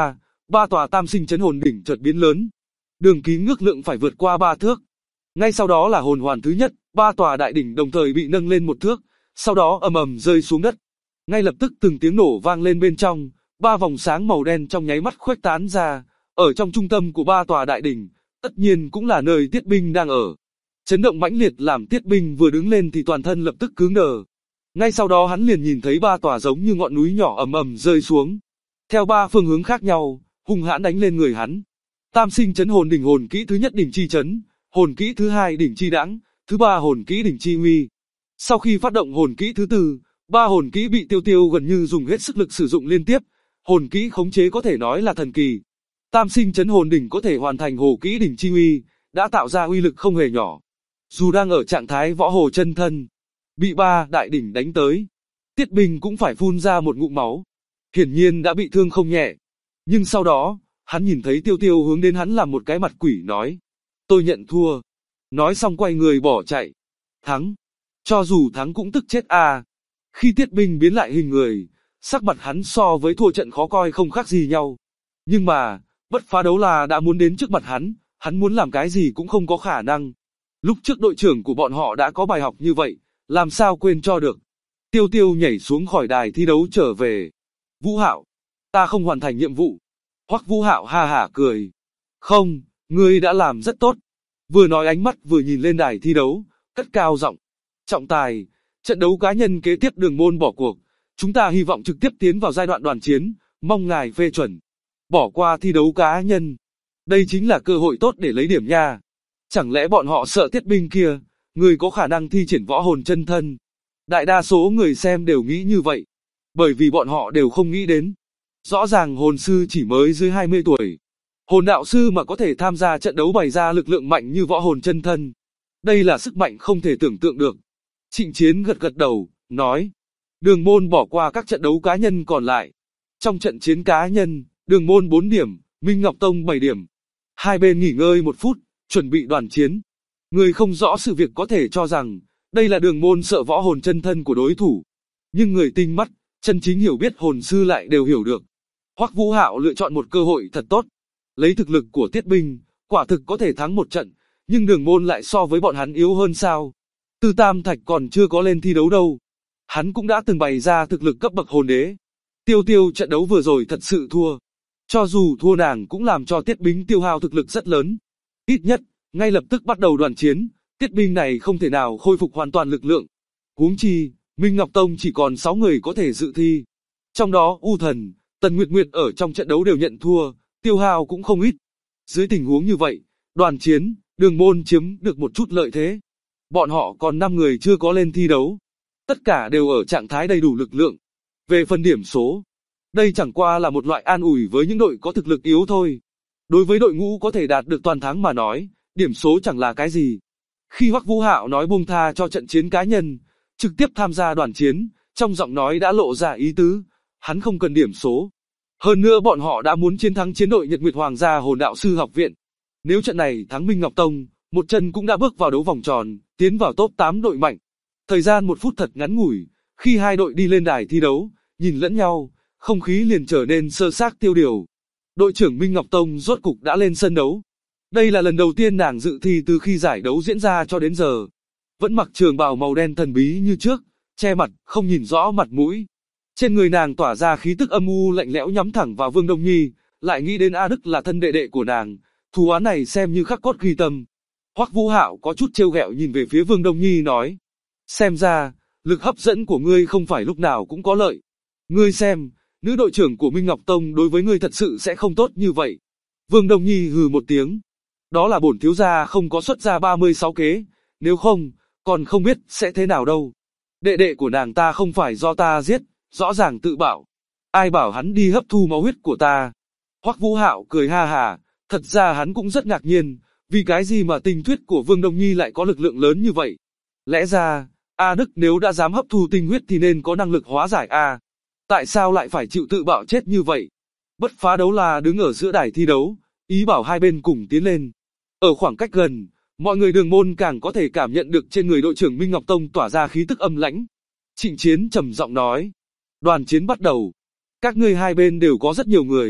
ba tòa tam sinh chấn hồn đỉnh chợt biến lớn. Đường kính ước lượng phải vượt qua 3 thước. Ngay sau đó là hồn hoàn thứ nhất, ba tòa đại đỉnh đồng thời bị nâng lên 1 thước, sau đó ầm ầm rơi xuống đất. Ngay lập tức từng tiếng nổ vang lên bên trong, ba vòng sáng màu đen trong nháy mắt khuếch tán ra, ở trong trung tâm của ba tòa đại đỉnh, tất nhiên cũng là nơi Tiết Binh đang ở. Chấn động mãnh liệt làm Tiết Binh vừa đứng lên thì toàn thân lập tức cứng đờ. Ngay sau đó hắn liền nhìn thấy ba tòa giống như ngọn núi nhỏ ầm ầm rơi xuống, theo ba phương hướng khác nhau, hung hãn đánh lên người hắn. Tam sinh chấn hồn đỉnh hồn kỹ thứ nhất đỉnh chi chấn, hồn kỹ thứ hai đỉnh chi đãng, thứ ba hồn kỹ đỉnh chi uy. Sau khi phát động hồn kỹ thứ tư, ba hồn kỹ bị Tiêu Tiêu gần như dùng hết sức lực sử dụng liên tiếp, hồn kỹ khống chế có thể nói là thần kỳ. Tam sinh chấn hồn đỉnh có thể hoàn thành hồn kỹ đỉnh chi uy, đã tạo ra uy lực không hề nhỏ. Dù đang ở trạng thái võ hồ chân thân, bị ba đại đỉnh đánh tới, Tiết Binh cũng phải phun ra một ngụm máu. Hiển nhiên đã bị thương không nhẹ. Nhưng sau đó, hắn nhìn thấy Tiêu Tiêu hướng đến hắn làm một cái mặt quỷ nói: "Tôi nhận thua." Nói xong quay người bỏ chạy. Thắng. Cho dù thắng cũng tức chết à. Khi Tiết Binh biến lại hình người, sắc mặt hắn so với thua trận khó coi không khác gì nhau. Nhưng mà, Bất Phá Đấu La đã muốn đến trước mặt hắn muốn làm cái gì cũng không có khả năng. Lúc trước đội trưởng của bọn họ đã có bài học như vậy, làm sao quên cho được. Tiêu Tiêu nhảy xuống khỏi đài thi đấu trở về. "Vũ Hạo, ta không hoàn thành nhiệm vụ." Hoắc Vũ Hạo ha hả cười. "Không, ngươi đã làm rất tốt." Vừa nói ánh mắt vừa nhìn lên đài thi đấu, cất cao giọng: "Trọng tài, trận đấu cá nhân kế tiếp Đường Môn bỏ cuộc, chúng ta hy vọng trực tiếp tiến vào giai đoạn đoàn chiến, mong ngài phê chuẩn." Bỏ qua thi đấu cá nhân, đây chính là cơ hội tốt để lấy điểm nha. Chẳng lẽ bọn họ sợ Tiết Binh kia, người có khả năng thi triển võ hồn chân thân? Đại đa số người xem đều nghĩ như vậy, bởi vì bọn họ đều không nghĩ đến. Rõ ràng hồn sư chỉ mới dưới 20 tuổi. Hồn đạo sư mà có thể tham gia trận đấu bày ra lực lượng mạnh như võ hồn chân thân. Đây là sức mạnh không thể tưởng tượng được. Trịnh Chiến gật gật đầu, nói: Đường Môn bỏ qua các trận đấu cá nhân còn lại. Trong trận chiến cá nhân, Đường Môn 4 điểm, Minh Ngọc Tông 7 điểm. Hai bên nghỉ ngơi 1 phút, chuẩn bị đoàn chiến. Người không rõ sự việc có thể cho rằng, đây là Đường Môn sợ võ hồn chân thân của đối thủ. Nhưng người tinh mắt, chân chính hiểu biết hồn sư lại đều hiểu được. Hoắc Vũ Hạo lựa chọn một cơ hội thật tốt. Lấy thực lực của Tiết Binh, quả thực có thể thắng một trận, nhưng Đường Môn lại so với bọn hắn yếu hơn sao. Tư Tam Thạch còn chưa có lên thi đấu đâu. Hắn cũng đã từng bày ra thực lực cấp bậc hồn đế. Tiêu Tiêu trận đấu vừa rồi thật sự thua. Cho dù thua nàng cũng làm cho Tiết Binh tiêu hao thực lực rất lớn. Ít nhất, ngay lập tức bắt đầu đoàn chiến, Tiết Binh này không thể nào khôi phục hoàn toàn lực lượng. Huống chi, Minh Ngọc Tông chỉ còn 6 người có thể dự thi. Trong đó U Thần, Tần Nguyệt Nguyệt ở trong trận đấu đều nhận thua, tiêu hao cũng không ít. Dưới tình huống như vậy, đoàn chiến, Đường Môn chiếm được một chút lợi thế. Bọn họ còn 5 người chưa có lên thi đấu. Tất cả đều ở trạng thái đầy đủ lực lượng. Về phần điểm số, đây chẳng qua là một loại an ủi với những đội có thực lực yếu thôi. Đối với đội ngũ có thể đạt được toàn thắng mà nói, điểm số chẳng là cái gì. Khi Hoắc Vũ Hạo nói buông tha cho trận chiến cá nhân, trực tiếp tham gia đoàn chiến, trong giọng nói đã lộ ra ý tứ, hắn không cần điểm số. Hơn nữa bọn họ đã muốn chiến thắng chiến đội Nhật Nguyệt Hoàng gia Hồn Đạo sư học viện. Nếu trận này thắng Minh Ngọc Tông, một chân cũng đã bước vào đấu vòng tròn, tiến vào top 8 đội mạnh. Thời gian 1 phút thật ngắn ngủi, khi hai đội đi lên đài thi đấu, nhìn lẫn nhau, không khí liền trở nên sơ xác tiêu điều. Đội trưởng Minh Ngọc Tông rốt cục đã lên sân đấu. Đây là lần đầu tiên nàng dự thi từ khi giải đấu diễn ra cho đến giờ. Vẫn mặc trường bào màu đen thần bí như trước, che mặt, không nhìn rõ mặt mũi. Trên người nàng tỏa ra khí tức âm u lạnh lẽo nhắm thẳng vào Vương Đông Nhi, lại nghĩ đến A Đức là thân đệ đệ của nàng, thù oán này xem như khắc cốt ghi tâm. Hoắc Vũ Hạo có chút trêu ghẹo nhìn về phía Vương Đông Nhi nói: Xem ra, lực hấp dẫn của ngươi không phải lúc nào cũng có lợi. Ngươi xem, nữ đội trưởng của Minh Ngọc Tông đối với ngươi thật sự sẽ không tốt như vậy. Vương Đông Nhi hừ một tiếng. Đó là bổn thiếu gia không có xuất ra 36 kế, nếu không, còn không biết sẽ thế nào đâu. Đệ đệ của nàng ta không phải do ta giết, rõ ràng tự bảo. Ai bảo hắn đi hấp thu máu huyết của ta. Hoắc Vũ Hạo cười ha hà, thật ra hắn cũng rất ngạc nhiên, vì cái gì mà tình thuyết của Vương Đông Nhi lại có lực lượng lớn như vậy. Lẽ ra, A Đức nếu đã dám hấp thu tinh huyết thì nên có năng lực hóa giải A. Tại sao lại phải chịu tự bạo chết như vậy? Bất Phá Đấu La đứng ở giữa đài thi đấu, ý bảo hai bên cùng tiến lên. Ở khoảng cách gần, mọi người Đường Môn càng có thể cảm nhận được trên người đội trưởng Minh Ngọc Tông tỏa ra khí tức âm lãnh. Trịnh Chiến trầm giọng nói: Đoàn chiến bắt đầu. Các ngươi hai bên đều có rất nhiều người,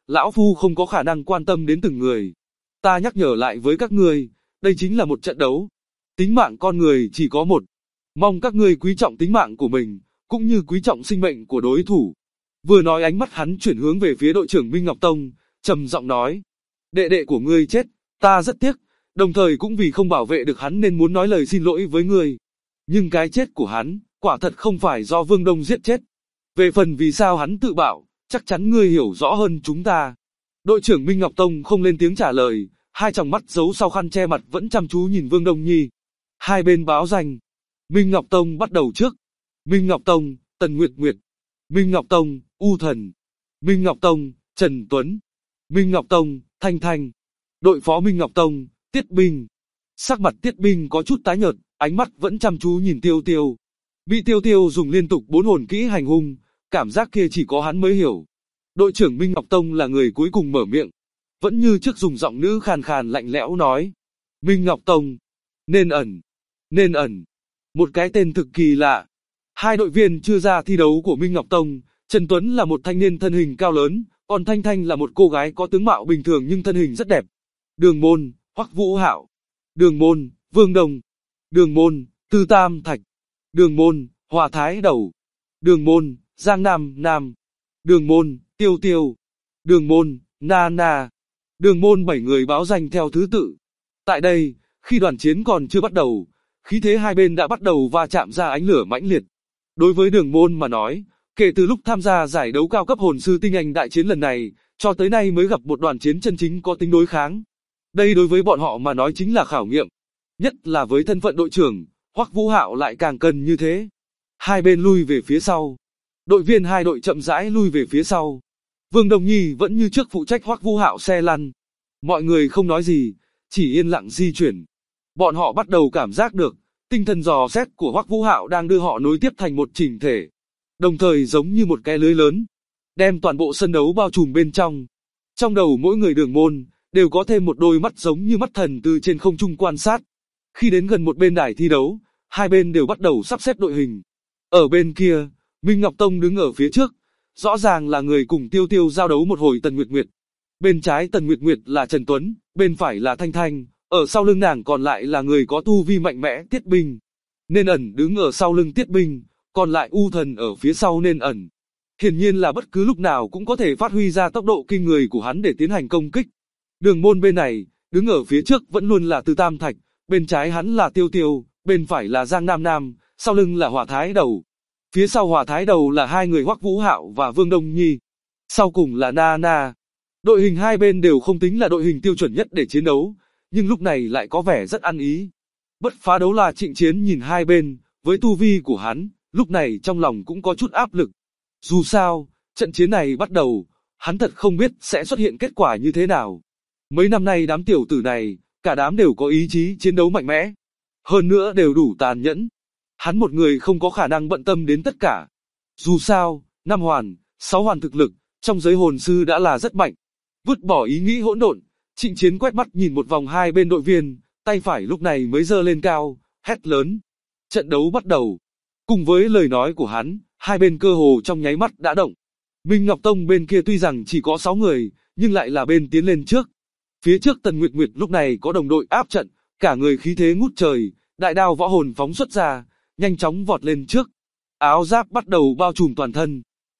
lão phu không có khả năng quan tâm đến từng người. Ta nhắc nhở lại với các ngươi, đây chính là một trận đấu. Tính mạng con người chỉ có một. Mong các ngươi quý trọng tính mạng của mình, cũng như quý trọng sinh mệnh của đối thủ. Vừa nói ánh mắt hắn chuyển hướng về phía đội trưởng Minh Ngọc Tông, trầm giọng nói. Đệ đệ của ngươi chết, ta rất tiếc, đồng thời cũng vì không bảo vệ được hắn nên muốn nói lời xin lỗi với ngươi. Nhưng cái chết của hắn, quả thật không phải do Vương Đông giết chết. Về phần vì sao hắn tự bạo, chắc chắn ngươi hiểu rõ hơn chúng ta. Đội trưởng Minh Ngọc Tông không lên tiếng trả lời, hai tròng mắt giấu sau khăn che mặt vẫn chăm chú nhìn Vương Đông Nhi. Hai bên báo danh. Minh Ngọc Tông bắt đầu trước. Minh Ngọc Tông, Tần Nguyệt Nguyệt. Minh Ngọc Tông, U Thần. Minh Ngọc Tông, Trần Tuấn. Minh Ngọc Tông, Thanh Thanh. Đội phó Minh Ngọc Tông, Tiết Binh. Sắc mặt Tiết Binh có chút tái nhợt, ánh mắt vẫn chăm chú nhìn Tiêu Tiêu. Bị Tiêu Tiêu dùng liên tục 4 hồn kỹ hành hung, cảm giác kia chỉ có hắn mới hiểu. Đội trưởng Minh Ngọc Tông là người cuối cùng mở miệng. Vẫn như trước dùng giọng nữ khàn khàn lạnh lẽo nói. Minh Ngọc Tông. Nên ẩn. Nên ẩn. Một cái tên thực kỳ lạ. Hai đội viên chưa ra thi đấu của Minh Ngọc Tông, Trần Tuấn là một thanh niên thân hình cao lớn, còn Thanh Thanh là một cô gái có tướng mạo bình thường nhưng thân hình rất đẹp. Đường môn, Hoắc Vũ Hạo. Đường môn, Vương Đồng. Đường môn, Tư Tam Thạch. Đường môn, Hòa Thái Đầu. Đường môn, Giang Nam Nam. Đường môn, Tiêu Tiêu. Đường môn, Na Na. Đường môn 7 người báo danh theo thứ tự. Tại đây, khi đoàn chiến còn chưa bắt đầu, khí thế hai bên đã bắt đầu va chạm ra ánh lửa mãnh liệt. Đối với đường môn mà nói, kể từ lúc tham gia giải đấu cao cấp hồn sư tinh anh đại chiến lần này, cho tới nay mới gặp một đoàn chiến chân chính có tính đối kháng. Đây đối với bọn họ mà nói chính là khảo nghiệm. Nhất là với thân phận đội trưởng, Hoắc Vũ Hạo lại càng cần như thế. Hai bên lui về phía sau. Đội viên hai đội chậm rãi lui về phía sau. Vương Đồng Nhi vẫn như trước phụ trách Hoắc Vũ Hạo xe lăn. Mọi người không nói gì, chỉ yên lặng di chuyển. Bọn họ bắt đầu cảm giác được, tinh thần dò xét của Hoắc Vũ Hạo đang đưa họ nối tiếp thành một chỉnh thể. Đồng thời giống như một cái lưới lớn, đem toàn bộ sân đấu bao trùm bên trong. Trong đầu mỗi người đường môn, đều có thêm một đôi mắt giống như mắt thần từ trên không trung quan sát. Khi đến gần một bên đài thi đấu, hai bên đều bắt đầu sắp xếp đội hình. Ở bên kia, Minh Ngọc Tông đứng ở phía trước, rõ ràng là người cùng Tiêu Tiêu giao đấu một hồi Tần Nguyệt Nguyệt. Bên trái Tần Nguyệt Nguyệt là Trần Tuấn, bên phải là Thanh Thanh, ở sau lưng nàng còn lại là người có tu vi mạnh mẽ Tiết Binh. Nên ẩn đứng ở sau lưng Tiết Binh, còn lại U Thần ở phía sau nên ẩn. Hiển nhiên là bất cứ lúc nào cũng có thể phát huy ra tốc độ kinh người của hắn để tiến hành công kích. Đường môn bên này, đứng ở phía trước vẫn luôn là Tư Tam Thạch, bên trái hắn là Tiêu Tiêu, bên phải là Giang Nam Nam, sau lưng là Hòa Thái Đầu. Phía sau Hòa Thái Đầu là hai người Hoắc Vũ Hạo và Vương Đông Nhi. Sau cùng là Na Na. Đội hình hai bên đều không tính là đội hình tiêu chuẩn nhất để chiến đấu, nhưng lúc này lại có vẻ rất ăn ý. Bất Phá Đấu La Trịnh Chiến nhìn hai bên, với tu vi của hắn, lúc này trong lòng cũng có chút áp lực. Dù sao, trận chiến này bắt đầu, hắn thật không biết sẽ xuất hiện kết quả như thế nào. Mấy năm nay đám tiểu tử này, cả đám đều có ý chí chiến đấu mạnh mẽ. Hơn nữa đều đủ tàn nhẫn. Hắn một người không có khả năng bận tâm đến tất cả. Dù sao, 5 hoàn, 6 hoàn thực lực, trong giới hồn sư đã là rất mạnh. Vứt bỏ ý nghĩ hỗn độn, Trịnh Chiến quét mắt nhìn một vòng hai bên đội viên, tay phải lúc này mới giơ lên cao, hét lớn. Trận đấu bắt đầu. Cùng với lời nói của hắn, hai bên cơ hồ trong nháy mắt đã động. Minh Ngọc Tông bên kia tuy rằng chỉ có 6 người, nhưng lại là bên tiến lên trước. Phía trước Tần Nguyệt Nguyệt lúc này có đồng đội áp trận, cả người khí thế ngút trời, đại đao võ hồn phóng xuất ra, nhanh chóng vọt lên trước. Áo giáp bắt đầu bao trùm toàn thân.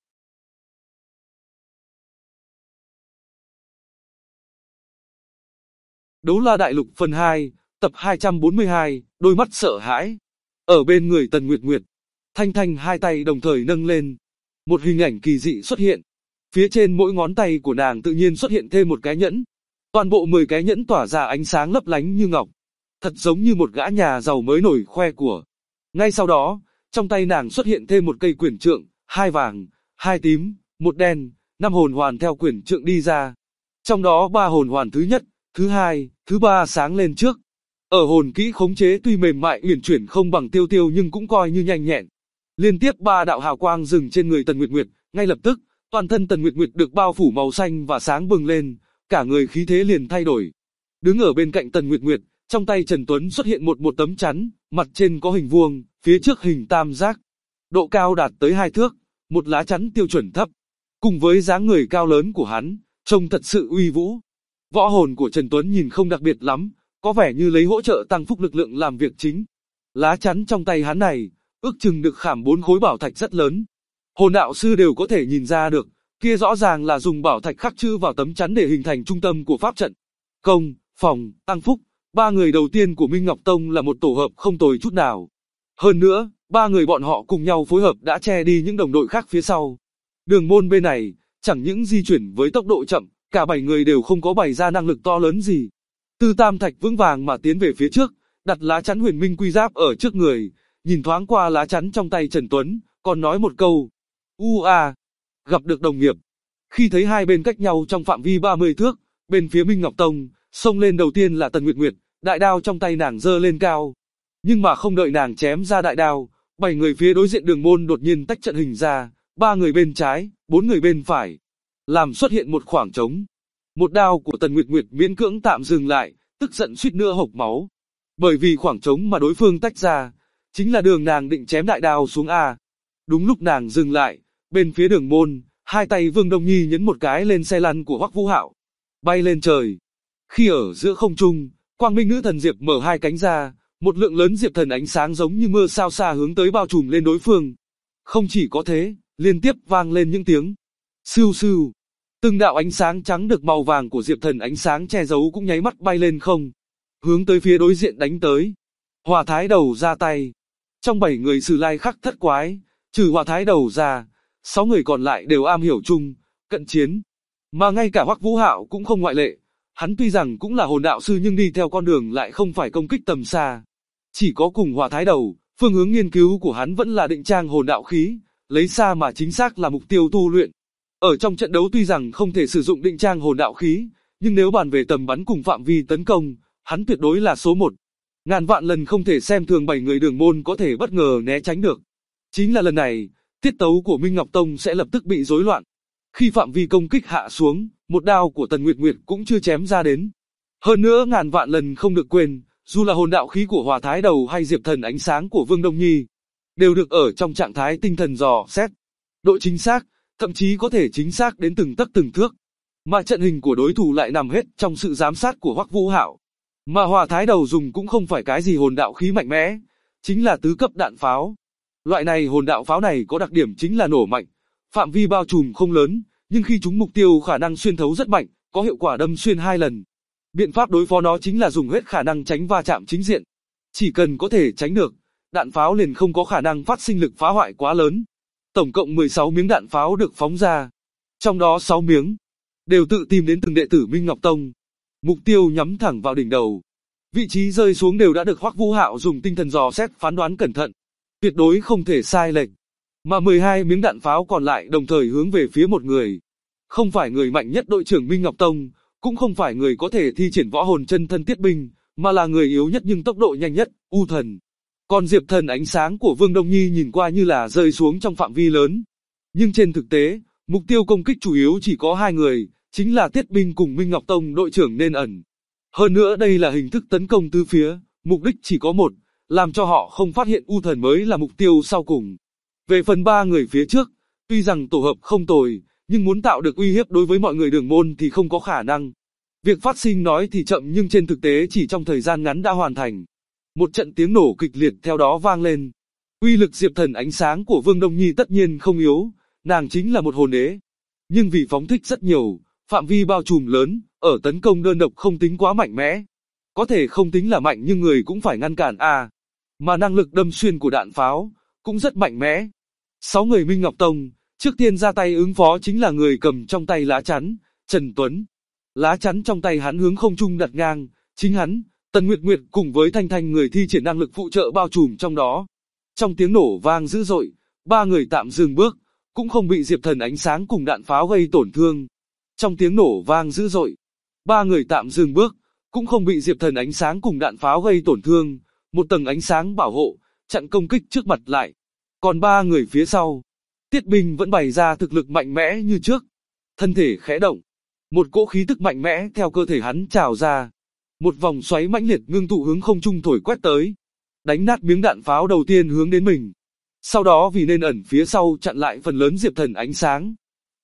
Đấu La Đại Lục phần 2, tập 242, đôi mắt sợ hãi. Ở bên người Tần Nguyệt Nguyệt, Thanh Thanh hai tay đồng thời nâng lên. Một hình ảnh kỳ dị xuất hiện. Phía trên mỗi ngón tay của nàng tự nhiên xuất hiện thêm một cái nhẫn. Toàn bộ 10 cái nhẫn tỏa ra ánh sáng lấp lánh như ngọc. Thật giống như một gã nhà giàu mới nổi khoe của. Ngay sau đó, trong tay nàng xuất hiện thêm một cây quyển trượng, 2 vàng, 2 tím, 1 đen, 5 hồn hoàn theo quyển trượng đi ra. Trong đó 3 hồn hoàn thứ nhất, thứ hai, thứ ba sáng lên trước. Ở hồn kỹ khống chế tuy mềm mại uyển chuyển không bằng Tiêu Tiêu nhưng cũng coi như nhanh nhẹn. Liên tiếp 3 đạo hào quang dừng trên người Tần Nguyệt Nguyệt, ngay lập tức, toàn thân Tần Nguyệt Nguyệt được bao phủ màu xanh và sáng bừng lên, cả người khí thế liền thay đổi. Đứng ở bên cạnh Tần Nguyệt Nguyệt, trong tay Trần Tuấn xuất hiện một tấm chắn, mặt trên có hình vuông, phía trước hình tam giác. Độ cao đạt tới 2 thước, một lá chắn tiêu chuẩn thấp. Cùng với dáng người cao lớn của hắn, trông thật sự uy vũ. Võ hồn của Trần Tuấn nhìn không đặc biệt lắm, có vẻ như lấy hỗ trợ tăng phúc lực lượng làm việc chính. Lá chắn trong tay hắn này, ước chừng được khảm 4 khối bảo thạch rất lớn. Hồn đạo sư đều có thể nhìn ra được, kia rõ ràng là dùng bảo thạch khắc chữ vào tấm chắn để hình thành trung tâm của pháp trận. Công, phòng, tăng phúc, ba người đầu tiên của Minh Ngọc Tông là một tổ hợp không tồi chút nào. Hơn nữa, ba người bọn họ cùng nhau phối hợp đã che đi những đồng đội khác phía sau. Đường môn bên này, chẳng những di chuyển với tốc độ chậm, cả 7 người đều không có bày ra năng lực to lớn gì. Tư Tam Thạch vững vàng mà tiến về phía trước, đặt lá chắn huyền minh quy giáp ở trước người, nhìn thoáng qua lá chắn trong tay Trần Tuấn, còn nói một câu. Gặp được đồng nghiệp. Khi thấy hai bên cách nhau trong phạm vi 30 thước, bên phía Minh Ngọc Tông, xông lên đầu tiên là Tần Nguyệt Nguyệt, đại đao trong tay nàng giơ lên cao. Nhưng mà không đợi nàng chém ra đại đao, 7 người phía đối diện đường môn đột nhiên tách trận hình ra, 3 người bên trái, 4 người bên phải, làm xuất hiện một khoảng trống. Một đao của Tần Nguyệt Nguyệt miễn cưỡng tạm dừng lại, tức giận suýt nữa hộc máu. Bởi vì khoảng trống mà đối phương tách ra, chính là đường nàng định chém đại đao xuống A. Đúng lúc nàng dừng lại, bên phía đường môn, hai tay Vương Đông Nhi nhấn một cái lên xe lăn của Hoắc Vũ Hạo, bay lên trời. Khi ở giữa không trung, Quang Minh Nữ Thần Diệp mở hai cánh ra, một lượng lớn diệp thần ánh sáng giống như mưa sao xa hướng tới bao trùm lên đối phương. Không chỉ có thế, liên tiếp vang lên những tiếng sưu sưu. Từng đạo ánh sáng trắng được màu vàng của diệp thần ánh sáng che giấu cũng nháy mắt bay lên không, hướng tới phía đối diện đánh tới. Hỏa Thái Đầu ra tay. Trong 7 người Sử Lai Khắc Thất Quái, trừ Hỏa Thái Đầu ra, 6 người còn lại đều am hiểu chung, cận chiến. Mà ngay cả Hoắc Vũ Hạo cũng không ngoại lệ. Hắn tuy rằng cũng là hồn đạo sư nhưng đi theo con đường lại không phải công kích tầm xa. Chỉ có cùng Hỏa Thái Đầu, phương hướng nghiên cứu của hắn vẫn là định trang hồn đạo khí, lấy xa mà chính xác là mục tiêu tu luyện. Ở trong trận đấu tuy rằng không thể sử dụng định trang hồn đạo khí, nhưng nếu bàn về tầm bắn cùng phạm vi tấn công, hắn tuyệt đối là số 1. Ngàn vạn lần không thể xem thường 7 người đường môn có thể bất ngờ né tránh được. Chính là lần này, tiết tấu của Minh Ngọc Tông sẽ lập tức bị rối loạn. Khi phạm vi công kích hạ xuống, một đao của Tần Nguyệt Nguyệt cũng chưa chém ra đến. Hơn nữa ngàn vạn lần không được quên, dù là hồn đạo khí của Hỏa Thái Đầu hay diệp thần ánh sáng của Vương Đông Nhi, đều được ở trong trạng thái tinh thần dò xét. Độ chính xác, thậm chí có thể chính xác đến từng tấc từng thước. Mà trận hình của đối thủ lại nằm hết trong sự giám sát của Hoắc Vũ Hạo. Mà Hỏa Thái Đầu dùng cũng không phải cái gì hồn đạo khí mạnh mẽ, chính là tứ cấp đạn pháo. Loại này hồn đạo pháo này có đặc điểm chính là nổ mạnh, phạm vi bao trùm không lớn, nhưng khi trúng mục tiêu khả năng xuyên thấu rất mạnh, có hiệu quả đâm xuyên 2 lần. Biện pháp đối phó nó chính là dùng hết khả năng tránh va chạm chính diện. Chỉ cần có thể tránh được, đạn pháo liền không có khả năng phát sinh lực phá hoại quá lớn. Tổng cộng 16 miếng đạn pháo được phóng ra. Trong đó 6 miếng đều tự tìm đến từng đệ tử Minh Ngọc Tông. Mục tiêu nhắm thẳng vào đỉnh đầu. Vị trí rơi xuống đều đã được Hoắc Vũ Hạo dùng tinh thần dò xét phán đoán cẩn thận, tuyệt đối không thể sai lệch. Mà 12 miếng đạn pháo còn lại đồng thời hướng về phía một người. Không phải người mạnh nhất đội trưởng Minh Ngọc Tông, cũng không phải người có thể thi triển võ hồn chân thân Tiết Binh, mà là người yếu nhất nhưng tốc độ nhanh nhất, U Thần. Còn diệp thần ánh sáng của Vương Đông Nhi nhìn qua như là rơi xuống trong phạm vi lớn. Nhưng trên thực tế, mục tiêu công kích chủ yếu chỉ có 2 người, chính là Tiết Binh cùng Minh Ngọc Tông đội trưởng nên ẩn. Hơn nữa đây là hình thức tấn công tứ phía, mục đích chỉ có một, làm cho họ không phát hiện U Thần mới là mục tiêu sau cùng. Về phần 3 người phía trước, tuy rằng tổ hợp không tồi, nhưng muốn tạo được uy hiếp đối với mọi người đường môn thì không có khả năng. Việc phát sinh nói thì chậm nhưng trên thực tế chỉ trong thời gian ngắn đã hoàn thành. Một trận tiếng nổ kịch liệt theo đó vang lên. Uy lực diệp thần ánh sáng của Vương Đông Nhi tất nhiên không yếu, nàng chính là một hồn đế. Nhưng vì phóng thích rất nhiều, phạm vi bao trùm lớn, ở tấn công đơn độc không tính quá mạnh mẽ. Có thể không tính là mạnh nhưng người cũng phải ngăn cản Mà năng lực đâm xuyên của đạn pháo cũng rất mạnh mẽ. 6 người Minh Ngọc Tông, trước tiên ra tay ứng phó chính là người cầm trong tay lá chắn, Trần Tuấn. Lá chắn trong tay hắn hướng không trung đặt ngang, chính hắn, Tần Nguyệt Nguyệt cùng với Thanh Thanh người thi triển năng lực phụ trợ bao trùm trong đó. Trong tiếng nổ vang dữ dội, 3 người tạm dừng bước, cũng không bị diệp thần ánh sáng cùng đạn pháo gây tổn thương. Trong tiếng nổ vang dữ dội, 3 người tạm dừng bước, cũng không bị diệp thần ánh sáng cùng đạn pháo gây tổn thương. Một tầng ánh sáng bảo hộ, chặn công kích trước mặt lại. Còn 3 người phía sau, Tiết Binh vẫn bày ra thực lực mạnh mẽ như trước. Thân thể khẽ động, một cỗ khí tức mạnh mẽ theo cơ thể hắn trào ra. Một vòng xoáy mãnh liệt ngưng tụ hướng không trung thổi quét tới, đánh nát miếng đạn pháo đầu tiên hướng đến mình. Sau đó vì nên ẩn phía sau chặn lại phần lớn diệp thần ánh sáng.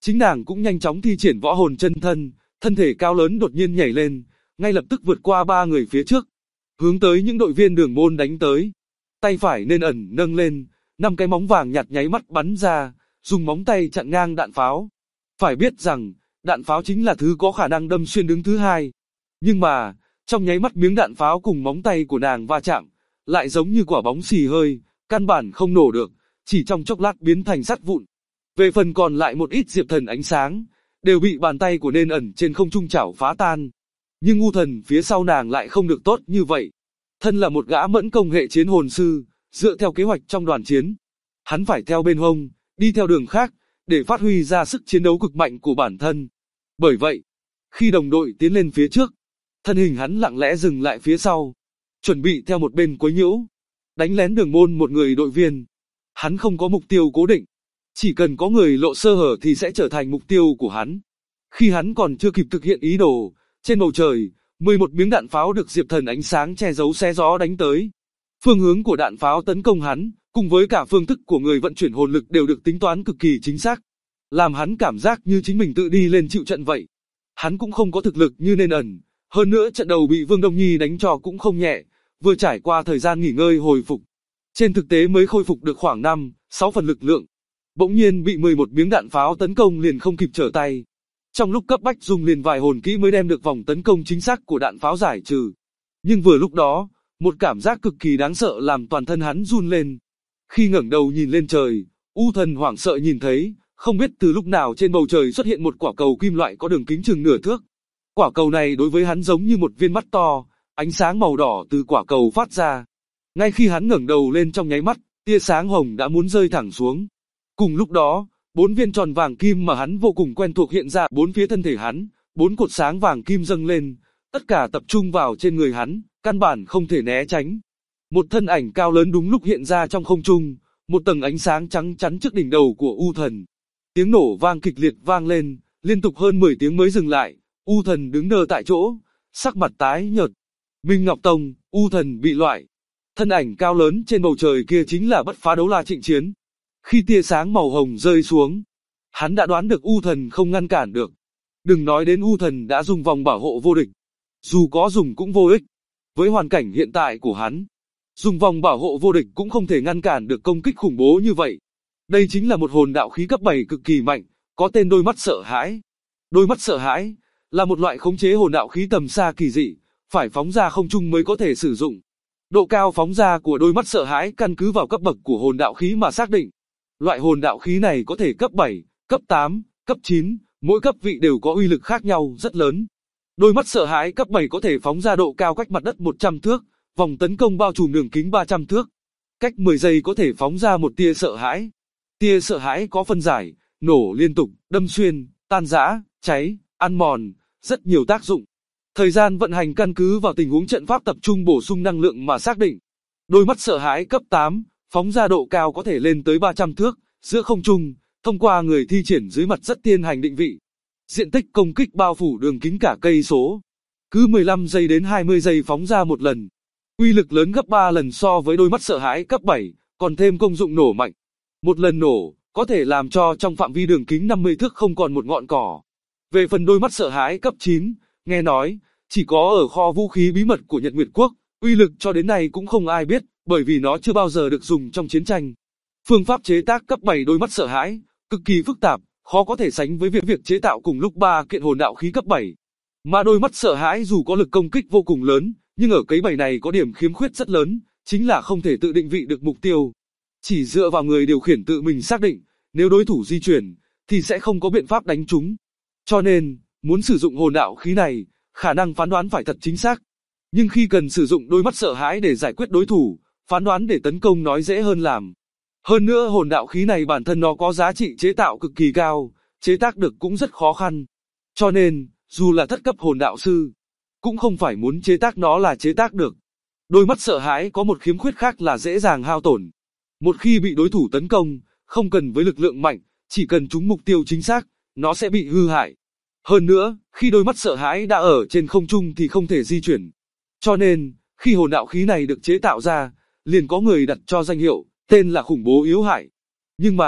Chính nàng cũng nhanh chóng thi triển võ hồn chân thân, thân thể cao lớn đột nhiên nhảy lên, ngay lập tức vượt qua 3 người phía trước, hướng tới những đội viên đường môn đánh tới. Tay phải nên ẩn nâng lên, 5 cái móng vàng nhạt nháy mắt bắn ra, dùng móng tay chặn ngang đạn pháo. Phải biết rằng, đạn pháo chính là thứ có khả năng đâm xuyên đứng thứ hai. Nhưng mà, trong nháy mắt miếng đạn pháo cùng móng tay của nàng va chạm, lại giống như quả bóng xì hơi, căn bản không nổ được, chỉ trong chốc lát biến thành sắt vụn. Về phần còn lại một ít diệp thần ánh sáng, đều bị bàn tay của nên ẩn trên không trung chảo phá tan. Nhưng U Thần phía sau nàng lại không được tốt như vậy. Thân là một gã mẫn công hệ chiến hồn sư, dựa theo kế hoạch trong đoàn chiến, hắn phải theo bên hông, đi theo đường khác, để phát huy ra sức chiến đấu cực mạnh của bản thân. Bởi vậy, khi đồng đội tiến lên phía trước, thân hình hắn lặng lẽ dừng lại phía sau, chuẩn bị theo một bên quấy nhiễu, đánh lén đường môn một người đội viên. Hắn không có mục tiêu cố định, chỉ cần có người lộ sơ hở thì sẽ trở thành mục tiêu của hắn. Khi hắn còn chưa kịp thực hiện ý đồ, trên bầu trời, 11 miếng đạn pháo được diệp thần ánh sáng che giấu xé gió đánh tới. Phương hướng của đạn pháo tấn công hắn, cùng với cả phương thức của người vận chuyển hồn lực đều được tính toán cực kỳ chính xác, làm hắn cảm giác như chính mình tự đi lên chịu trận vậy. Hắn cũng không có thực lực như nên ẩn, hơn nữa trận đầu bị Vương Đông Nhi đánh cho cũng không nhẹ, vừa trải qua thời gian nghỉ ngơi hồi phục. Trên thực tế mới khôi phục được khoảng 5-6 phần lực lượng. Bỗng nhiên bị 11 miếng đạn pháo tấn công liền không kịp trở tay. Trong lúc cấp bách dùng liền vài hồn kỹ mới đem được vòng tấn công chính xác của đạn pháo giải trừ. Nhưng vừa lúc đó, một cảm giác cực kỳ đáng sợ làm toàn thân hắn run lên. Khi ngẩng đầu nhìn lên trời, U Thần hoảng sợ nhìn thấy, không biết từ lúc nào trên bầu trời xuất hiện một quả cầu kim loại có đường kính chừng nửa thước. Quả cầu này đối với hắn giống như một viên mắt to, ánh sáng màu đỏ từ quả cầu phát ra. Ngay khi hắn ngẩng đầu lên trong nháy mắt, tia sáng hồng đã muốn rơi thẳng xuống. Cùng lúc đó, 4 viên tròn vàng kim mà hắn vô cùng quen thuộc hiện ra bốn phía thân thể hắn, 4 cột sáng vàng kim dâng lên, tất cả tập trung vào trên người hắn, căn bản không thể né tránh. Một thân ảnh cao lớn đúng lúc hiện ra trong không trung, một tầng ánh sáng trắng chắn trước đỉnh đầu của U Thần. Tiếng nổ vang kịch liệt vang lên, liên tục hơn 10 tiếng mới dừng lại. U Thần đứng đờ tại chỗ, sắc mặt tái nhợt. Minh Ngọc Tông, U Thần bị loại. Thân ảnh cao lớn trên bầu trời kia chính là Bất Phá Đấu La Trịnh Chiến. Khi tia sáng màu hồng rơi xuống, hắn đã đoán được U Thần không ngăn cản được. Đừng nói đến U Thần đã dùng vòng bảo hộ vô địch, dù có dùng cũng vô ích. Với hoàn cảnh hiện tại của hắn, dùng vòng bảo hộ vô địch cũng không thể ngăn cản được công kích khủng bố như vậy. Đây chính là một hồn đạo khí cấp 7 cực kỳ mạnh, có tên đôi mắt sợ hãi. Đôi mắt sợ hãi là một loại khống chế hồn đạo khí tầm xa kỳ dị, phải phóng ra không trung mới có thể sử dụng. Độ cao phóng ra của đôi mắt sợ hãi căn cứ vào cấp bậc của hồn đạo khí mà xác định. Loại hồn đạo khí này có thể cấp 7, cấp 8, cấp 9, mỗi cấp vị đều có uy lực khác nhau rất lớn. Đôi mắt sợ hãi cấp 7 có thể phóng ra độ cao cách mặt đất 100 thước, vòng tấn công bao trùm đường kính 300 thước. Cách 10 giây có thể phóng ra một tia sợ hãi. Tia sợ hãi có phân giải, nổ liên tục, đâm xuyên, tan rã, cháy, ăn mòn, rất nhiều tác dụng. Thời gian vận hành căn cứ vào tình huống trận pháp tập trung bổ sung năng lượng mà xác định. Đôi mắt sợ hãi cấp 8, phóng ra độ cao có thể lên tới 300 thước, giữa không trung, thông qua người thi triển dưới mặt đất tiến hành định vị. Diện tích công kích bao phủ đường kính cả cây số. Cứ 15 giây đến 20 giây phóng ra một lần. Uy lực lớn gấp 3 lần so với đôi mắt sợ hãi cấp 7, còn thêm công dụng nổ mạnh. Một lần nổ, có thể làm cho trong phạm vi đường kính 50 thước không còn một ngọn cỏ. Về phần đôi mắt sợ hãi cấp 9, nghe nói, chỉ có ở kho vũ khí bí mật của Nhật Nguyệt Quốc, uy lực cho đến nay cũng không ai biết, bởi vì nó chưa bao giờ được dùng trong chiến tranh. Phương pháp chế tác cấp 7 đôi mắt sợ hãi, cực kỳ phức tạp, khó có thể sánh với việc chế tạo cùng lúc 3 kiện hồn đạo khí cấp 7. Mà đôi mắt sợ hãi dù có lực công kích vô cùng lớn, nhưng ở cấy 7 này có điểm khiếm khuyết rất lớn, chính là không thể tự định vị được mục tiêu. Chỉ dựa vào người điều khiển tự mình xác định, nếu đối thủ di chuyển, thì sẽ không có biện pháp đánh chúng. Cho nên, muốn sử dụng hồn đạo khí này, khả năng phán đoán phải thật chính xác. Nhưng khi cần sử dụng đôi mắt sợ hãi để giải quyết đối thủ, phán đoán để tấn công nói dễ hơn làm. Hơn nữa hồn đạo khí này bản thân nó có giá trị chế tạo cực kỳ cao, chế tác được cũng rất khó khăn. Cho nên, dù là thất cấp hồn đạo sư, cũng không phải muốn chế tác nó là chế tác được. Đôi mắt sợ hãi có một khiếm khuyết khác là dễ dàng hao tổn. Một khi bị đối thủ tấn công, không cần với lực lượng mạnh, chỉ cần trúng mục tiêu chính xác, nó sẽ bị hư hại. Hơn nữa, khi đôi mắt sợ hãi đã ở trên không trung thì không thể di chuyển. Cho nên, khi hồn đạo khí này được chế tạo ra, liền có người đặt cho danh hiệu, tên là khủng bố yếu hại. Nhưng mà,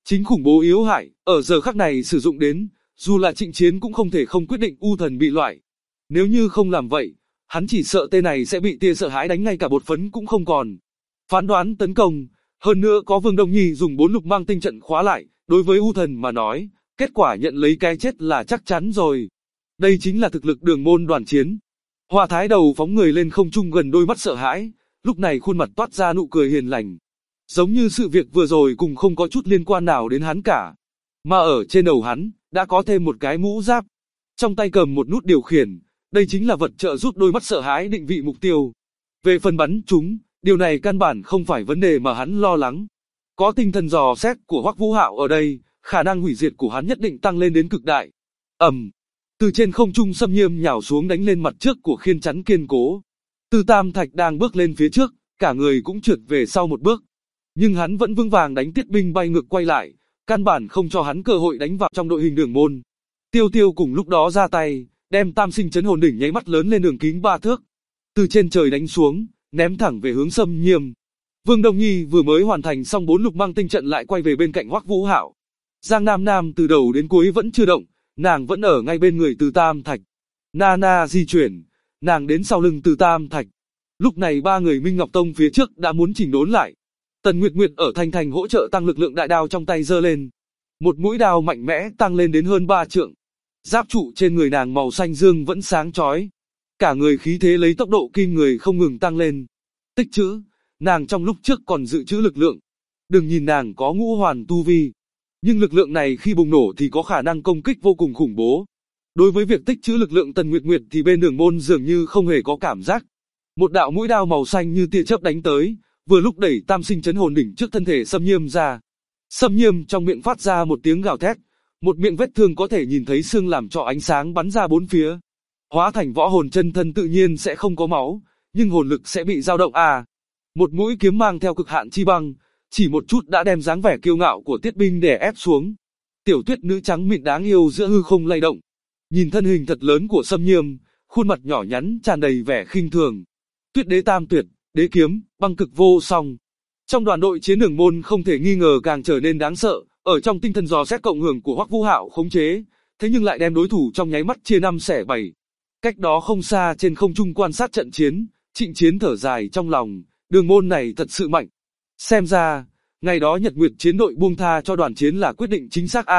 Chính khủng bố yếu hại, ở giờ khắc này sử dụng đến, dù là Trịnh Chiến cũng không thể không quyết định U Thần bị loại. Nếu như không làm vậy, hắn chỉ sợ tên này sẽ bị tia sợ hãi đánh ngay cả bột phấn cũng không còn. Phán đoán tấn công, hơn nữa có Vương Đông Nhi dùng 4 lục mang tinh trận khóa lại, đối với U Thần mà nói, kết quả nhận lấy cái chết là chắc chắn rồi. Đây chính là thực lực Đường Môn đoàn chiến. Hoa Thái đầu phóng người lên không trung gần đôi mắt sợ hãi, lúc này khuôn mặt toát ra nụ cười hiền lành. Giống như sự việc vừa rồi cùng không có chút liên quan nào đến hắn cả. Mà ở trên đầu hắn, đã có thêm một cái mũ giáp. Trong tay cầm một nút điều khiển, đây chính là vật trợ giúp đôi mắt sợ hãi định vị mục tiêu. Về phần bắn chúng, điều này căn bản không phải vấn đề mà hắn lo lắng. Có tinh thần dò xét của Hoắc Vũ Hạo ở đây, khả năng hủy diệt của hắn nhất định tăng lên đến cực đại. Từ trên không trung xâm nhiêm nhào xuống đánh lên mặt trước của khiên chắn kiên cố. Từ Tam Thạch đang bước lên phía trước, cả người cũng trượt về sau một bước. Nhưng hắn vẫn vững vàng đánh Tiết Binh bay ngược quay lại, căn bản không cho hắn cơ hội đánh vào trong đội hình Đường Môn. Tiêu Tiêu cùng lúc đó ra tay, đem Tam Sinh Chấn Hồn Đỉnh nháy mắt lớn lên đường kính 3 thước. Từ trên trời đánh xuống, ném thẳng về hướng xâm nhiêm. Vương Đông Nhi vừa mới hoàn thành xong 4 lục mang tinh trận lại quay về bên cạnh Hoắc Vũ Hạo. Giang Nam Nam từ đầu đến cuối vẫn chưa động, nàng vẫn ở ngay bên người Từ Tam Thạch. Nana di chuyển, nàng đến sau lưng Từ Tam Thạch. Lúc này ba người Minh Ngọc Tông phía trước đã muốn chỉnh đốn lại. Tần Nguyệt Nguyệt ở thành thành hỗ trợ tăng lực lượng đại đao trong tay giơ lên. Một mũi đao mạnh mẽ tăng lên đến hơn 3 trượng. Giáp trụ trên người nàng màu xanh dương vẫn sáng chói. Cả người khí thế lấy tốc độ kinh người không ngừng tăng lên. Tích trữ, nàng trong lúc trước còn dự trữ lực lượng. Đừng nhìn nàng có ngũ hoàn tu vi. Nhưng lực lượng này khi bùng nổ thì có khả năng công kích vô cùng khủng bố. Đối với việc tích trữ lực lượng Tần Nguyệt Nguyệt thì bên Đường Môn dường như không hề có cảm giác. Một đạo mũi đao màu xanh như tia chớp đánh tới, vừa lúc đẩy Tam Sinh Chấn Hồn Đỉnh trước thân thể Xâm Nhiêm ra. Xâm Nhiêm trong miệng phát ra một tiếng gào thét, một miệng vết thương có thể nhìn thấy xương làm cho ánh sáng bắn ra bốn phía. Hóa thành võ hồn chân thân tự nhiên sẽ không có máu, nhưng hồn lực sẽ bị dao động Một mũi kiếm mang theo cực hạn chi băng, chỉ một chút đã đem dáng vẻ kiêu ngạo của Tiết Binh đè ép xuống. Tiểu Tuyết nữ trắng mịn đáng yêu giữa hư không lay động. Nhìn thân hình thật lớn của Xâm Nhiêm, khuôn mặt nhỏ nhắn tràn đầy vẻ khinh thường. Tuyết đế tam tuyệt, đế kiếm, băng cực vô song. Trong đoàn đội chiến Đường Môn không thể nghi ngờ càng trở nên đáng sợ, ở trong tinh thần dò xét cộng hưởng của Hoắc Vũ Hạo khống chế, thế nhưng lại đem đối thủ trong nháy mắt chia 5 xẻ 7. Cách đó không xa trên không trung quan sát trận chiến, Trịnh Chiến thở dài trong lòng, Đường Môn này thật sự mạnh. Xem ra, ngày đó Nhật Nguyệt chiến đội buông tha cho đoàn chiến là quyết định chính xác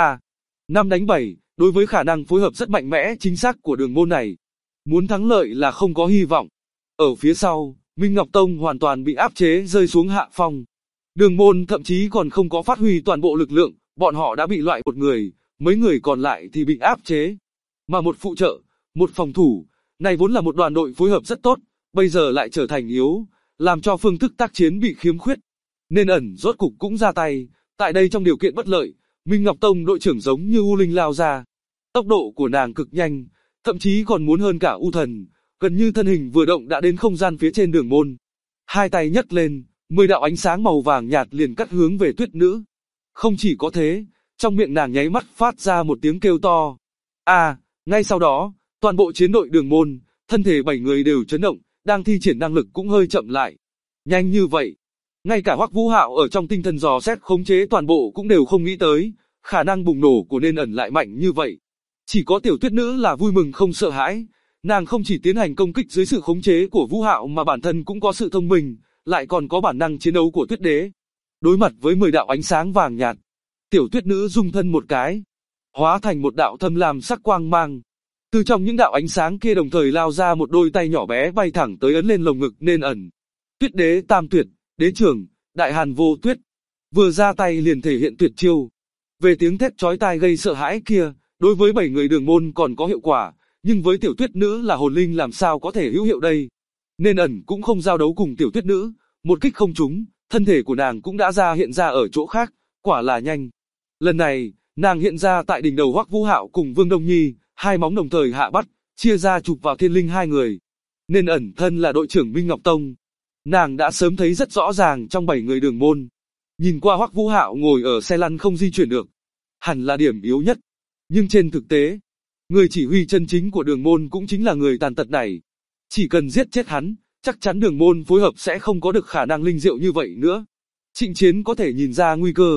5 đánh 7, đối với khả năng phối hợp rất mạnh mẽ chính xác của Đường Môn này. Muốn thắng lợi là không có hy vọng. Ở phía sau, Minh Ngọc Tông hoàn toàn bị áp chế rơi xuống hạ phong. Đường Môn thậm chí còn không có phát huy toàn bộ lực lượng, bọn họ đã bị loại một người, mấy người còn lại thì bị áp chế. Mà một phụ trợ, một phòng thủ, này vốn là một đoàn đội phối hợp rất tốt, bây giờ lại trở thành yếu, làm cho phương thức tác chiến bị khiếm khuyết. Nên ẩn rốt cục cũng ra tay, tại đây trong điều kiện bất lợi, Minh Ngọc Tông đội trưởng giống như U Linh lao ra. Tốc độ của nàng cực nhanh, thậm chí còn muốn hơn cả U Thần, gần như thân hình vừa động đã đến không gian phía trên Đường Môn. Hai tay nhấc lên, 10 đạo ánh sáng màu vàng nhạt liền cắt hướng về Tuyết nữ. Không chỉ có thế, trong miệng nàng nháy mắt phát ra một tiếng kêu to. Ngay sau đó, toàn bộ chiến đội Đường Môn, thân thể 7 người đều chấn động, đang thi triển năng lực cũng hơi chậm lại. Nhanh như vậy, ngay cả Hoắc Vũ Hạo ở trong tinh thần dò xét khống chế toàn bộ cũng đều không nghĩ tới, khả năng bùng nổ của Nên ẩn lại mạnh như vậy. Chỉ có Tiểu Tuyết nữ là vui mừng không sợ hãi, nàng không chỉ tiến hành công kích dưới sự khống chế của Vũ Hạo mà bản thân cũng có sự thông minh, lại còn có bản năng chiến đấu của Tuyết đế. Đối mặt với 10 đạo ánh sáng vàng nhạt, Tiểu Tuyết nữ rung thân một cái, hóa thành một đạo thâm lam sắc quang mang. Từ trong những đạo ánh sáng kia đồng thời lao ra một đôi tay nhỏ bé bay thẳng tới ấn lên lồng ngực Nên ẩn. Tuyết đế tam tuyệt, đế trưởng, đại hàn vô tuyết. Vừa ra tay liền thể hiện tuyệt chiêu. Về tiếng thét chói tai gây sợ hãi kia, đối với 7 người Đường Môn còn có hiệu quả, nhưng với Tiểu Tuyết nữ là hồn linh làm sao có thể hữu hiệu đây. Nên ẩn cũng không giao đấu cùng Tiểu Tuyết nữ, một kích không trúng, thân thể của nàng cũng đã hiện ra ở chỗ khác, quả là nhanh. Lần này, nàng hiện ra tại đỉnh đầu Hoắc Vũ Hạo cùng Vương Đông Nhi, hai móng đồng thời hạ bắt, chia ra chụp vào thiên linh hai người. Nên ẩn thân là đội trưởng Minh Ngọc Tông. Nàng đã sớm thấy rất rõ ràng trong 7 người Đường Môn. Nhìn qua Hoắc Vũ Hạo ngồi ở xe lăn không di chuyển được, hẳn là điểm yếu nhất. Nhưng trên thực tế, người chỉ huy chân chính của Đường Môn cũng chính là người tàn tật này. Chỉ cần giết chết hắn, chắc chắn Đường Môn phối hợp sẽ không có được khả năng linh diệu như vậy nữa. Trịnh Chiến có thể nhìn ra nguy cơ,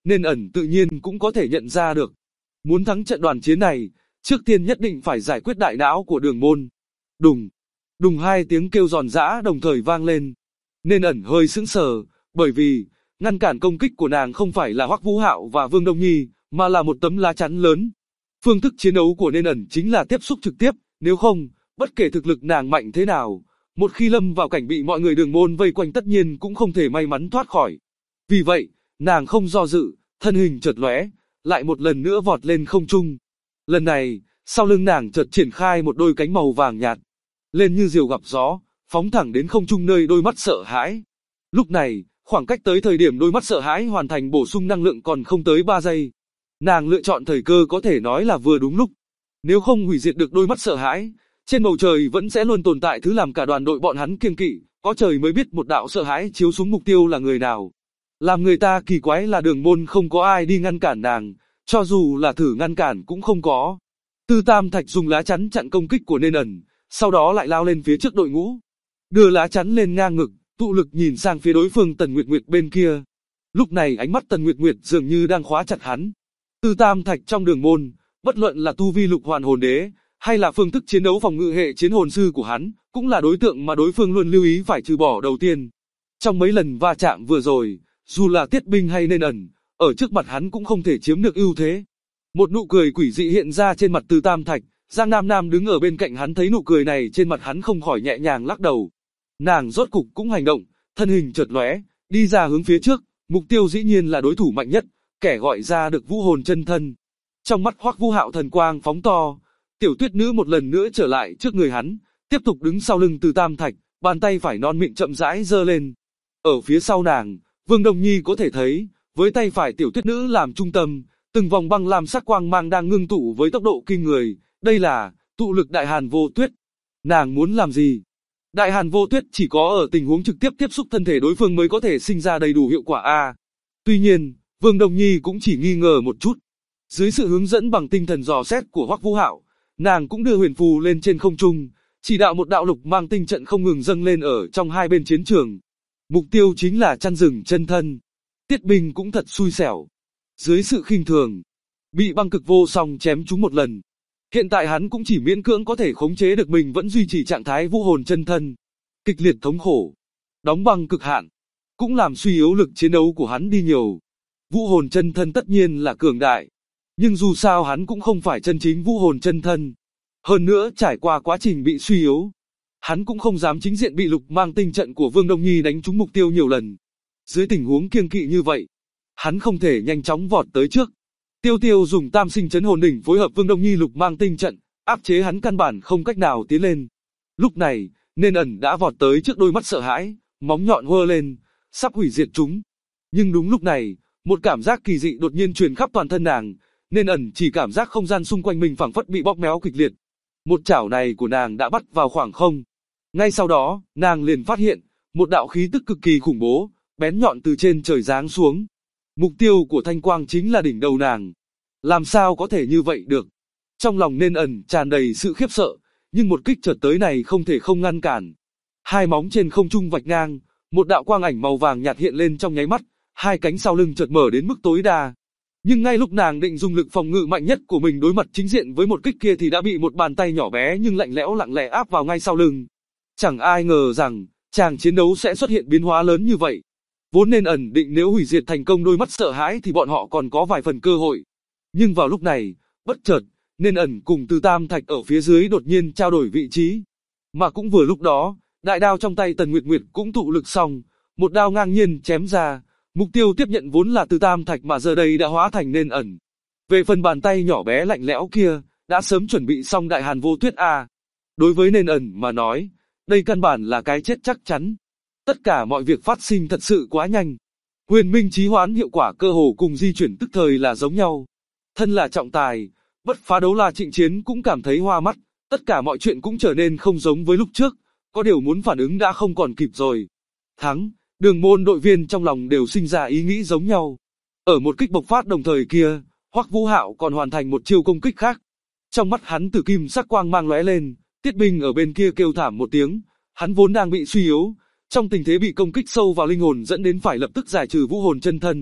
nên ẩn tự nhiên cũng có thể nhận ra được. Muốn thắng trận đoàn chiến này, trước tiên nhất định phải giải quyết đại não của Đường Môn. Đùng, đùng, hai tiếng kêu giòn giã đồng thời vang lên. Nên ẩn hơi sững sờ, bởi vì ngăn cản công kích của nàng không phải là Hoắc Vũ Hạo và Vương Đông Nhi, mà là một tấm lá chắn lớn. Phương thức chiến đấu của Nên ẩn chính là tiếp xúc trực tiếp, nếu không, bất kể thực lực nàng mạnh thế nào, một khi lâm vào cảnh bị mọi người Đường Môn vây quanh tất nhiên cũng không thể may mắn thoát khỏi. Vì vậy, nàng không do dự, thân hình chợt lóe, lại một lần nữa vọt lên không trung. Lần này, sau lưng nàng chợt triển khai một đôi cánh màu vàng nhạt, lên như diều gặp gió, phóng thẳng đến không trung nơi đôi mắt sợ hãi. Lúc này, khoảng cách tới thời điểm đôi mắt sợ hãi hoàn thành bổ sung năng lượng còn không tới 3 giây. Nàng lựa chọn thời cơ có thể nói là vừa đúng lúc. Nếu không hủy diệt được đôi mắt sợ hãi, trên bầu trời vẫn sẽ luôn tồn tại thứ làm cả đoàn đội bọn hắn kiêng kỵ, có trời mới biết một đạo sợ hãi chiếu xuống mục tiêu là người nào. Làm người ta kỳ quái là Đường Môn không có ai đi ngăn cản nàng, cho dù là thử ngăn cản cũng không có. Tư Tam Thạch dùng lá chắn chặn công kích của Nên ẩn, sau đó lại lao lên phía trước đội ngũ. Đưa lá chắn lên ngang ngực, tụ lực nhìn sang phía đối phương Tần Nguyệt Nguyệt bên kia. Lúc này ánh mắt Tần Nguyệt Nguyệt dường như đang khóa chặt hắn. Tư Tam Thạch trong Đường Môn, bất luận là tu vi Lục Hoàn Hồn Đế, hay là phương thức chiến đấu phòng ngự hệ chiến hồn sư của hắn, cũng là đối tượng mà đối phương luôn lưu ý phải trừ bỏ đầu tiên. Trong mấy lần va chạm vừa rồi, dù là Tiết Binh hay Nên ẩn, ở trước mặt hắn cũng không thể chiếm được ưu thế. Một nụ cười quỷ dị hiện ra trên mặt Tư Tam Thạch, Giang Nam Nam đứng ở bên cạnh hắn thấy nụ cười này trên mặt hắn không khỏi nhẹ nhàng lắc đầu. Nàng rốt cục cũng hành động, thân hình chợt lóe, đi ra hướng phía trước, mục tiêu dĩ nhiên là đối thủ mạnh nhất, kẻ gọi ra được vũ hồn chân thân. Trong mắt Hoắc Vũ Hạo thần quang phóng to, Tiểu Tuyết Nữ một lần nữa trở lại trước người hắn, tiếp tục đứng sau lưng Tư Tam Thạch, bàn tay phải non mịn chậm rãi giơ lên. Ở phía sau nàng, Vương Đông Nhi có thể thấy, với tay phải Tiểu Tuyết Nữ làm trung tâm, từng vòng băng lam sắc quang mang đang ngưng tụ với tốc độ kinh người, đây là tụ lực Đại Hàn Vô Tuyết. Nàng muốn làm gì? Đại Hàn Vô Tuyết chỉ có ở tình huống trực tiếp tiếp xúc thân thể đối phương mới có thể sinh ra đầy đủ hiệu quả a. Tuy nhiên, Vương Đông Nhi cũng chỉ nghi ngờ một chút. Dưới sự hướng dẫn bằng tinh thần dò xét của Hoắc Vũ Hạo, nàng cũng đưa huyền phù lên trên không trung, chỉ đạo một đạo lục mang tinh trận không ngừng dâng lên ở trong hai bên chiến trường. Mục tiêu chính là chăn rừng chân thân. Tiết Binh cũng thật xui xẻo. Dưới sự khinh thường, bị băng cực vô song chém trúng một lần. Hiện tại hắn cũng chỉ miễn cưỡng có thể khống chế được mình vẫn duy trì trạng thái vũ hồn chân thân. Kịch liệt thống khổ, đóng băng cực hạn, cũng làm suy yếu lực chiến đấu của hắn đi nhiều. Vũ hồn chân thân tất nhiên là cường đại, nhưng dù sao hắn cũng không phải chân chính vũ hồn chân thân. Hơn nữa trải qua quá trình bị suy yếu, hắn cũng không dám chính diện bị lục mang tinh trận của Vương Đông Nhi đánh trúng mục tiêu nhiều lần. Dưới tình huống kiêng kỵ như vậy, hắn không thể nhanh chóng vọt tới trước. Tiêu Tiêu dùng Tam Sinh Chấn Hồn Đỉnh phối hợp Vương Đông Nhi lục mang tinh trận, áp chế hắn căn bản không cách nào tiến lên. Lúc này, Nên ẩn đã vọt tới trước đôi mắt sợ hãi, móng nhọn hơ lên, sắp hủy diệt chúng. Nhưng đúng lúc này, một cảm giác kỳ dị đột nhiên truyền khắp toàn thân nàng, Nên ẩn chỉ cảm giác không gian xung quanh mình phảng phất bị bóp méo kịch liệt. Một chảo này của nàng đã bắt vào khoảng không. Ngay sau đó, nàng liền phát hiện, một đạo khí tức cực kỳ khủng bố, bén nhọn từ trên trời giáng xuống. Mục tiêu của thanh quang chính là đỉnh đầu nàng. Làm sao có thể như vậy được? Trong lòng Nên ẩn tràn đầy sự khiếp sợ, nhưng một kích chợt tới này không thể không ngăn cản. Hai móng trên không trung vạch ngang, một đạo quang ảnh màu vàng nhạt hiện lên trong nháy mắt, hai cánh sau lưng chợt mở đến mức tối đa. Nhưng ngay lúc nàng định dùng lực phòng ngự mạnh nhất của mình đối mặt chính diện với một kích kia thì đã bị một bàn tay nhỏ bé nhưng lạnh lẽo lặng lẽ áp vào ngay sau lưng. Chẳng ai ngờ rằng, chàng chiến đấu sẽ xuất hiện biến hóa lớn như vậy. Vốn Nên ẩn định nếu hủy diệt thành công đôi mắt sợ hãi thì bọn họ còn có vài phần cơ hội. Nhưng vào lúc này, bất chợt, Nên ẩn cùng Tư Tam Thạch ở phía dưới đột nhiên trao đổi vị trí. Mà cũng vừa lúc đó, đại đao trong tay Tần Nguyệt Nguyệt cũng tụ lực xong, một đao ngang nhiên chém ra. Mục tiêu tiếp nhận vốn là Tư Tam Thạch mà giờ đây đã hóa thành Nên ẩn. Về phần bàn tay nhỏ bé lạnh lẽo kia, đã sớm chuẩn bị xong Đại Hàn Vô Tuyết a. Đối với Nên ẩn mà nói, đây căn bản là cái chết chắc chắn. Tất cả mọi việc phát sinh thật sự quá nhanh. Huyền Minh Chí Hoán hiệu quả cơ hồ cùng di chuyển tức thời là giống nhau. Thân là trọng tài, Bất Phá Đấu La Trịnh Chiến cũng cảm thấy hoa mắt, tất cả mọi chuyện cũng trở nên không giống với lúc trước, có điều muốn phản ứng đã không còn kịp rồi. Thắng, Đường Môn đội viên trong lòng đều sinh ra ý nghĩ giống nhau. Ở một kích bộc phát đồng thời kia, Hoắc Vũ Hạo còn hoàn thành một chiêu công kích khác. Trong mắt hắn tử kim sắc quang mang lóe lên, Tiết Binh ở bên kia kêu thảm một tiếng, hắn vốn đang bị suy yếu, trong tình thế bị công kích sâu vào linh hồn dẫn đến phải lập tức giải trừ vũ hồn chân thân.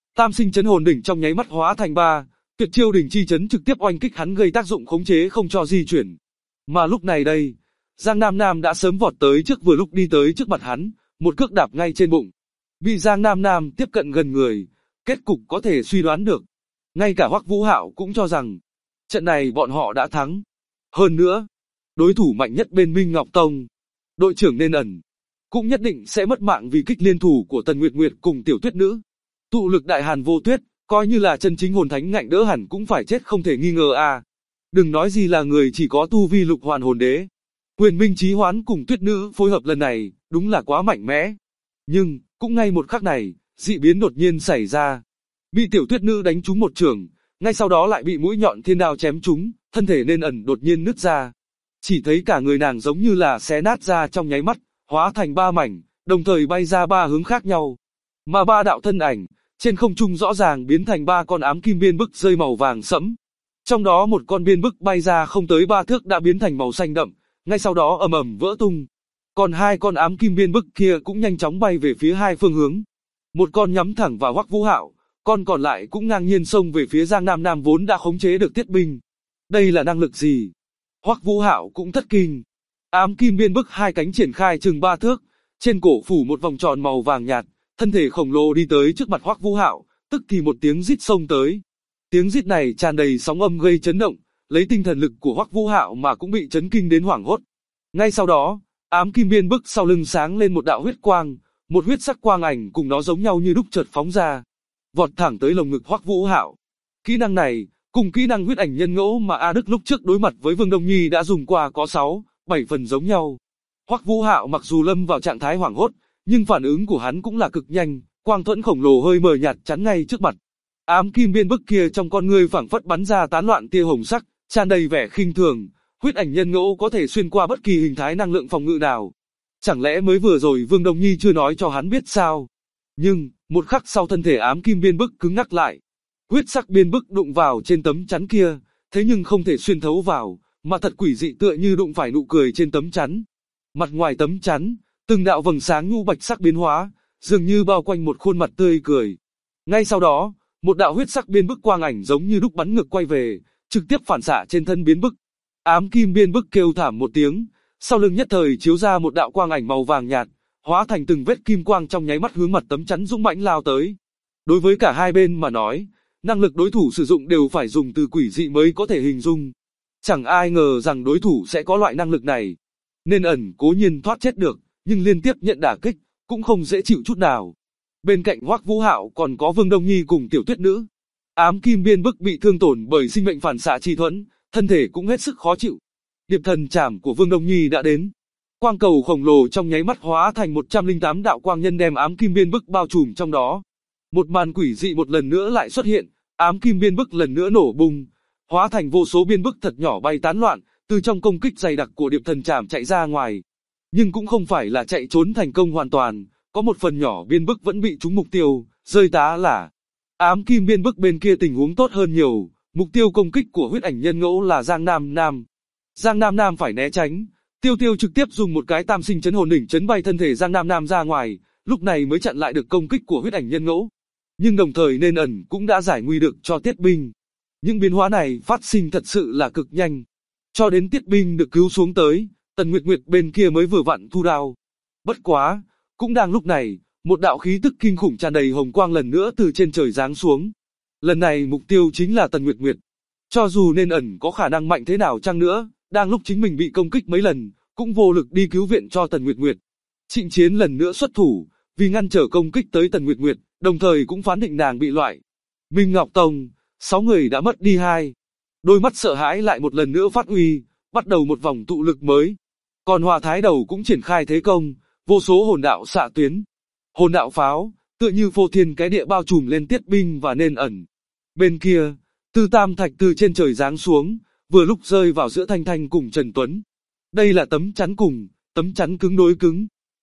Tam sinh chấn hồn đỉnh trong nháy mắt hóa thành 3, tuyệt chiêu đỉnh chi chấn trực tiếp oanh kích hắn gây tác dụng khống chế không cho di chuyển. Mà lúc này đây, Giang Nam Nam đã sớm vọt tới trước, vừa lúc đi tới trước mặt hắn, một cước đạp ngay trên bụng. Bị Giang Nam Nam tiếp cận gần người, kết cục có thể suy đoán được. Ngay cả Hoắc Vũ Hạo cũng cho rằng, trận này bọn họ đã thắng. Hơn nữa, đối thủ mạnh nhất bên Minh Ngọc Tông, đội trưởng Nên Ẩn, cũng nhất định sẽ mất mạng vì kích liên thủ của Tần Nguyệt Nguyệt cùng Tiểu Tuyết Nữ. Tụ lực đại hàn vô tuyết, coi như là chân chính hồn thánh ngạnh đỡ hẳn cũng phải chết không thể nghi ngờ à. Đừng nói gì là người chỉ có tu vi lục hoàn hồn đế. Huyền Minh Chí Hoán cùng Tuyết Nữ phối hợp lần này, đúng là quá mạnh mẽ. Nhưng, cũng ngay một khắc này, dị biến đột nhiên xảy ra. Bị Tiểu Tuyết Nữ đánh trúng một chưởng, ngay sau đó lại bị mũi nhọn thiên đao chém trúng, thân thể Nên Ẩn đột nhiên nứt ra. Chỉ thấy cả người nàng giống như là xé nát ra trong nháy mắt, hóa thành 3 mảnh, đồng thời bay ra 3 hướng khác nhau. Mà 3 đạo thân ảnh, trên không trung rõ ràng biến thành 3 con ám kim biên bức rơi màu vàng sẫm. Trong đó một con biên bức bay ra không tới 3 thước đã biến thành màu xanh đậm, ngay sau đó ầm ầm vỡ tung. Còn 2 con ám kim biên bức kia cũng nhanh chóng bay về phía 2 phương hướng. Một con nhắm thẳng vào Hoắc Vũ Hạo, con còn lại cũng ngang nhiên xông về phía Giang Nam Nam vốn đã khống chế được thiết binh. Đây là năng lực gì? Hoắc Vũ Hạo cũng thất kinh. Ám kim biên bức 2 cánh triển khai chừng 3 thước, trên cổ phủ một vòng tròn màu vàng nhạt, thân thể khổng lồ đi tới trước mặt Hoắc Vũ Hạo, tức thì một tiếng rít xông tới. Tiếng rít này tràn đầy sóng âm gây chấn động, lấy tinh thần lực của Hoắc Vũ Hạo mà cũng bị chấn kinh đến hoảng hốt. Ngay sau đó, ám kim biên bức sau lưng sáng lên một đạo huyết quang, một huyết sắc quang ảnh cùng nó giống nhau như đúc chợt phóng ra, vọt thẳng tới lồng ngực Hoắc Vũ Hạo. Kỹ năng này, cùng kỹ năng huyết ảnh nhân ngẫu mà A Đức lúc trước đối mặt với Vương Đông Nhi đã dùng qua có 6, 7 phần giống nhau. Hoắc Vũ Hạo mặc dù lâm vào trạng thái hoảng hốt, nhưng phản ứng của hắn cũng là cực nhanh, quang thuẫn khổng lồ hơi mờ nhạt chắn ngay trước mặt. Ám kim biên bức kia trong con ngươi phảng phất bắn ra tán loạn tia hồng sắc, tràn đầy vẻ khinh thường. Huyết ảnh nhân ngẫu có thể xuyên qua bất kỳ hình thái năng lượng phòng ngự nào. Chẳng lẽ mới vừa rồi Vương Đông Nhi chưa nói cho hắn biết sao? Nhưng, một khắc sau thân thể ám kim biên bức cứng ngắc lại. Huyết sắc biên bức đụng vào trên tấm chắn kia, thế nhưng không thể xuyên thấu vào, mà thật quỷ dị tựa như đụng phải nụ cười trên tấm chắn. Mặt ngoài tấm chắn, từng đạo vầng sáng nhu bạch sắc biến hóa, dường như bao quanh một khuôn mặt tươi cười. Ngay sau đó, một đạo huyết sắc biên bức quang ảnh giống như đúc bắn ngược quay về, trực tiếp phản xạ trên thân biên bức. Ám kim biên bức kêu thảm một tiếng, sau lưng nhất thời chiếu ra một đạo quang ảnh màu vàng nhạt, hóa thành từng vết kim quang trong nháy mắt hướng mặt tấm chắn dũng mãnh lao tới. Đối với cả hai bên mà nói, năng lực đối thủ sử dụng đều phải dùng từ quỷ dị mới có thể hình dung. Chẳng ai ngờ rằng đối thủ sẽ có loại năng lực này. Nên Ẩn cố nhiên thoát chết được, nhưng liên tiếp nhận đả kích, cũng không dễ chịu chút nào. Bên cạnh Hoắc Vũ Hạo còn có Vương Đông Nhi cùng Tiểu Tuyết Nữ. Ám kim biên bức bị thương tổn bởi sinh mệnh phản xạ chi thuẫn, thân thể cũng hết sức khó chịu. Điệp thần trảm của Vương Đông Nhi đã đến. Quang cầu khổng lồ trong nháy mắt hóa thành 108 đạo quang nhân đem ám kim biên bức bao trùm trong đó. Một màn quỷ dị một lần nữa lại xuất hiện, ám kim biên bức lần nữa nổ bung, hóa thành vô số biên bức thật nhỏ bay tán loạn, từ trong công kích dày đặc của điệp thần trảm chạy ra ngoài. Nhưng cũng không phải là chạy trốn thành công hoàn toàn, có một phần nhỏ biên bức vẫn bị trúng mục tiêu, rơi tá lả. Ám kim biên bức bên kia tình huống tốt hơn nhiều, mục tiêu công kích của huyết ảnh nhân ngẫu là Giang Nam Nam. Giang Nam Nam phải né tránh, Tiêu Tiêu trực tiếp dùng một cái tam sinh chấn hồn đỉnh chấn bay thân thể Giang Nam Nam ra ngoài, lúc này mới chặn lại được công kích của huyết ảnh nhân ngẫu. Nhưng đồng thời Nên Ẩn cũng đã giải nguy được cho Tiết binh. Những biến hóa này phát sinh thật sự là cực nhanh. Cho đến Tiết binh được cứu xuống tới, Tần Nguyệt Nguyệt bên kia mới vừa vặn thu đao. Bất quá, cũng đang lúc này, một đạo khí tức kinh khủng tràn đầy hồng quang lần nữa từ trên trời giáng xuống. Lần này mục tiêu chính là Tần Nguyệt Nguyệt. Cho dù Nên Ẩn có khả năng mạnh thế nào chăng nữa, đang lúc chính mình bị công kích mấy lần, cũng vô lực đi cứu viện cho Tần Nguyệt Nguyệt. Trịnh Chiến lần nữa xuất thủ, vì ngăn trở công kích tới Tần Nguyệt Nguyệt, đồng thời cũng phán định nàng bị loại. Minh Ngọc Tông, 6 người đã mất đi 2. Đôi mắt sợ hãi lại một lần nữa phát uy, bắt đầu một vòng tụ lực mới. Còn Hòa Thái Đầu cũng triển khai thế công, vô số hồn đạo xạ tuyến. Hồn đạo pháo, tựa như phô thiên cái địa bao trùm lên Tiết binh và Nên Ẩn. Bên kia, Tư Tam Thạch từ trên trời giáng xuống, vừa lúc rơi vào giữa Thanh Thanh cùng Trần Tuấn. Đây là tấm chắn cùng, tấm chắn cứng đối cứng.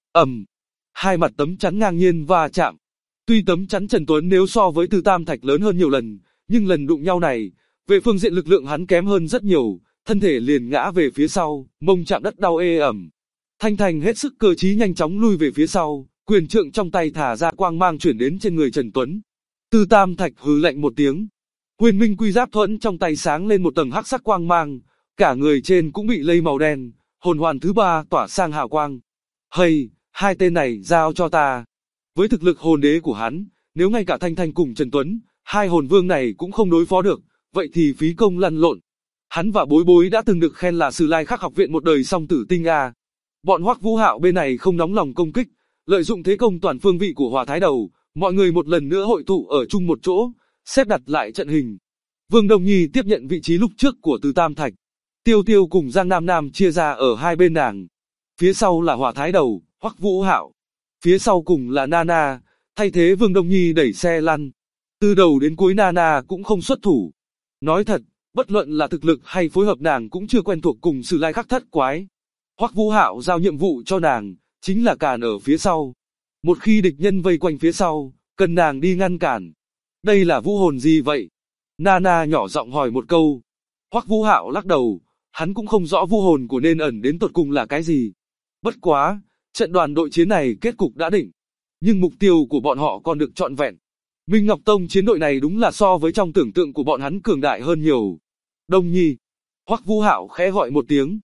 Hai mặt tấm chắn ngang nhiên va chạm. Tuy tấm chắn Trần Tuấn nếu so với Tư Tam Thạch lớn hơn nhiều lần, nhưng lần đụng nhau này, về phương diện lực lượng hắn kém hơn rất nhiều, thân thể liền ngã về phía sau, mông chạm đất đau ê ẩm. Thanh Thanh hết sức cơ trí nhanh chóng lui về phía sau, quyền trượng trong tay thả ra quang mang chuyển đến trên người Trần Tuấn. Từ Tam Thạch hừ lạnh một tiếng. Huyền Minh Quy Giáp thuẫn trong tay sáng lên một tầng hắc sắc quang mang, cả người trên cũng bị lây màu đen, hồn hoàn thứ ba tỏa sang hào quang. Hay, hai tên này giao cho ta. Với thực lực hồn đế của hắn, nếu ngay cả Thanh Thanh cùng Trần Tuấn, hai hồn vương này cũng không đối phó được, vậy thì phí công lăn lộn. Hắn và Bối Bối đã từng được khen là Sử Lai Khắc học viện một đời song tử tinh a. Bọn Hoắc Vũ Hạo bên này không nóng lòng công kích, lợi dụng thế công toàn phương vị của Hỏa Thái Đầu, mọi người một lần nữa hội tụ ở chung một chỗ, xếp đặt lại trận hình. Vương Đông Nhi tiếp nhận vị trí lúc trước của Từ Tam Thạch. Tiêu Tiêu cùng Giang Nam Nam chia ra ở hai bên nàng. Phía sau là Hỏa Thái Đầu, Hoắc Vũ Hạo. Phía sau cùng là Nana, thay thế Vương Đông Nhi đẩy xe lăn. Từ đầu đến cuối Nana cũng không xuất thủ. Nói thật, bất luận là thực lực hay phối hợp nàng cũng chưa quen thuộc cùng Sử Lai Khắc thất quái. Hoắc Vũ Hạo giao nhiệm vụ cho nàng, chính là cản ở phía sau. Một khi địch nhân vây quanh phía sau, cần nàng đi ngăn cản. Đây là vũ hồn gì vậy? Nana nhỏ giọng hỏi một câu. Hoắc Vũ Hạo lắc đầu, hắn cũng không rõ vũ hồn của nên ẩn đến tột cùng là cái gì. Bất quá, trận đoàn đội chiến này kết cục đã định. Nhưng mục tiêu của bọn họ còn được trọn vẹn. Minh Ngọc Tông chiến đội này đúng là so với trong tưởng tượng của bọn hắn cường đại hơn nhiều. Đông Nhi. Hoắc Vũ Hạo khẽ gọi một tiếng.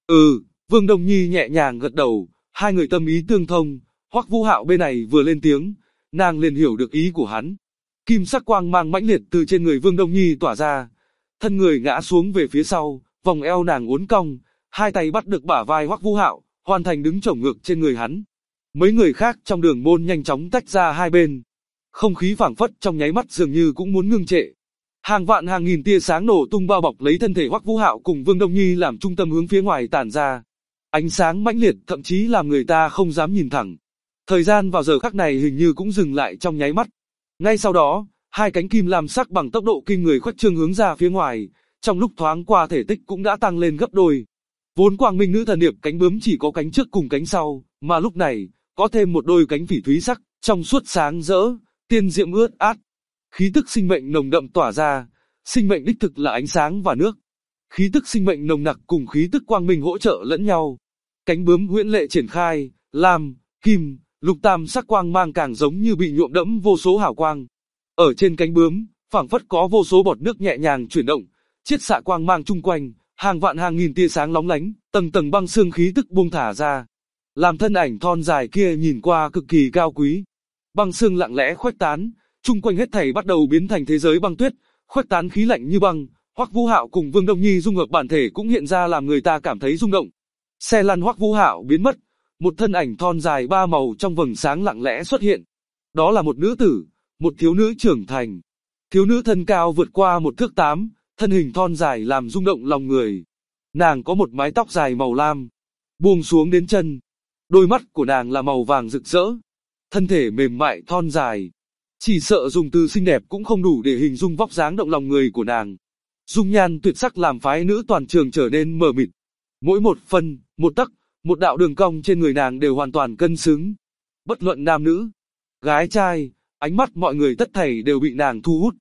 Vương Đông Nhi nhẹ nhàng gật đầu, hai người tâm ý tương thông. Hoắc Vũ Hạo bên này vừa lên tiếng, nàng liền hiểu được ý của hắn. Kim sắc quang mang mãnh liệt từ trên người Vương Đông Nhi tỏa ra, thân người ngã xuống về phía sau, vòng eo nàng uốn cong, hai tay bắt được bả vai Hoắc Vũ Hạo, hoàn thành đứng chổng ngược trên người hắn. Mấy người khác trong đường môn nhanh chóng tách ra hai bên. Không khí phảng phất trong nháy mắt dường như cũng muốn ngưng trệ. Hàng vạn hàng nghìn tia sáng nổ tung bao bọc lấy thân thể Hoắc Vũ Hạo cùng Vương Đông Nhi làm trung tâm hướng phía ngoài tản ra. Ánh sáng mãnh liệt thậm chí làm người ta không dám nhìn thẳng. Thời gian vào giờ khắc này hình như cũng dừng lại trong nháy mắt. Ngay sau đó, hai cánh kim lam sắc bằng tốc độ kinh người khuếch trương hướng ra phía ngoài, trong lúc thoáng qua thể tích cũng đã tăng lên gấp đôi. Vốn Quang Minh Nữ Thần Điệp cánh bướm chỉ có cánh trước cùng cánh sau, mà lúc này, có thêm một đôi cánh phỉ thúy sắc, trong suốt sáng rỡ, tiên diệm ướt át. Khí tức sinh mệnh nồng đậm tỏa ra, sinh mệnh đích thực là ánh sáng và nước. Khí tức sinh mệnh nồng nặc cùng khí tức quang minh hỗ trợ lẫn nhau. Cánh bướm huyễn lệ triển khai, lam, kim, lục tam sắc quang mang càng giống như bị nhuộm đẫm vô số hào quang. Ở trên cánh bướm, phảng phất có vô số bọt nước nhẹ nhàng chuyển động, chiết xạ quang mang chung quanh, hàng vạn hàng nghìn tia sáng lóng lánh, tầng tầng băng xương khí tức buông thả ra. Làm thân ảnh thon dài kia nhìn qua cực kỳ cao quý. Băng xương lặng lẽ khuếch tán, chung quanh hết thảy bắt đầu biến thành thế giới băng tuyết, khuếch tán khí lạnh như băng. Hoắc Vũ Hạo cùng Vương Đông Nhi dung hợp bản thể cũng hiện ra làm người ta cảm thấy rung động. Xe lăn Hoắc Vũ Hạo biến mất, một thân ảnh thon dài ba màu trong vầng sáng lặng lẽ xuất hiện. Đó là một nữ tử, một thiếu nữ trưởng thành. Thiếu nữ thân cao vượt qua 1 thước 8, thân hình thon dài làm rung động lòng người. Nàng có một mái tóc dài màu lam, buông xuống đến chân. Đôi mắt của nàng là màu vàng rực rỡ. Thân thể mềm mại thon dài. Chỉ sợ dùng từ xinh đẹp cũng không đủ để hình dung vóc dáng động lòng người của nàng. Dung nhan tuyệt sắc làm phái nữ toàn trường trở nên mờ mịt. Mỗi một phân, một tấc, một đạo đường cong trên người nàng đều hoàn toàn cân xứng. Bất luận nam nữ, gái trai, ánh mắt mọi người tất thảy đều bị nàng thu hút.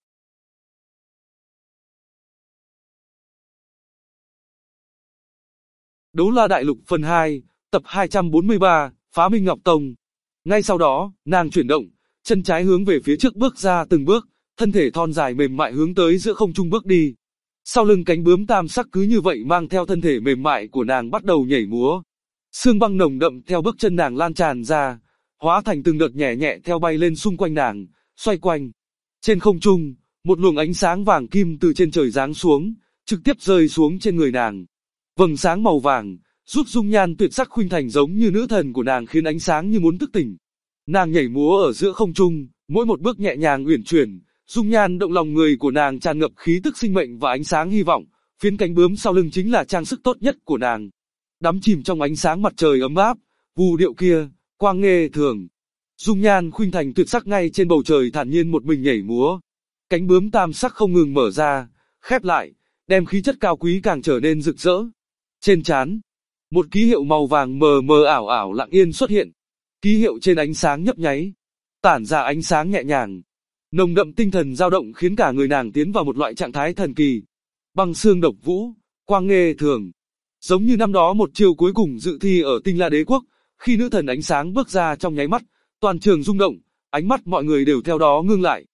Đấu La Đại Lục phần 2, tập 243, Phá Minh Ngọc Tông. Ngay sau đó, nàng chuyển động, chân trái hướng về phía trước bước ra từng bước, thân thể thon dài mềm mại hướng tới giữa không trung bước đi. Sau lưng cánh bướm tam sắc cứ như vậy mang theo thân thể mềm mại của nàng bắt đầu nhảy múa. Sương băng nồng đậm theo bước chân nàng lan tràn ra, hóa thành từng đợt nhẹ nhẹ theo bay lên xung quanh nàng, xoay quanh. Trên không trung, một luồng ánh sáng vàng kim từ trên trời giáng xuống, trực tiếp rơi xuống trên người nàng. Vầng sáng màu vàng, giúp dung nhan tuyệt sắc khuynh thành giống như nữ thần của nàng khiến ánh sáng như muốn thức tỉnh. Nàng nhảy múa ở giữa không trung, mỗi một bước nhẹ nhàng uyển chuyển, dung nhan động lòng người của nàng tràn ngập khí tức sinh mệnh và ánh sáng hy vọng, phiến cánh bướm sau lưng chính là trang sức tốt nhất của nàng. Đắm chìm trong ánh sáng mặt trời ấm áp, vù điệu kia, quang nghê thường. Dung nhan khuynh thành tuyệt sắc ngay trên bầu trời thản nhiên một mình nhảy múa. Cánh bướm tam sắc không ngừng mở ra, khép lại, đem khí chất cao quý càng trở nên rực rỡ. Trên trán, một ký hiệu màu vàng mờ mờ ảo ảo lặng yên xuất hiện. Ký hiệu trên ánh sáng nhấp nháy, tản ra ánh sáng nhẹ nhàng. Nồng đậm tinh thần dao động khiến cả người nàng tiến vào một loại trạng thái thần kỳ. Băng xương độc vũ, quang nghê thường. Giống như năm đó một chiều cuối cùng dự thi ở Tinh La Đế Quốc, khi nữ thần ánh sáng bước ra trong nháy mắt, toàn trường rung động, ánh mắt mọi người đều theo đó ngưng lại.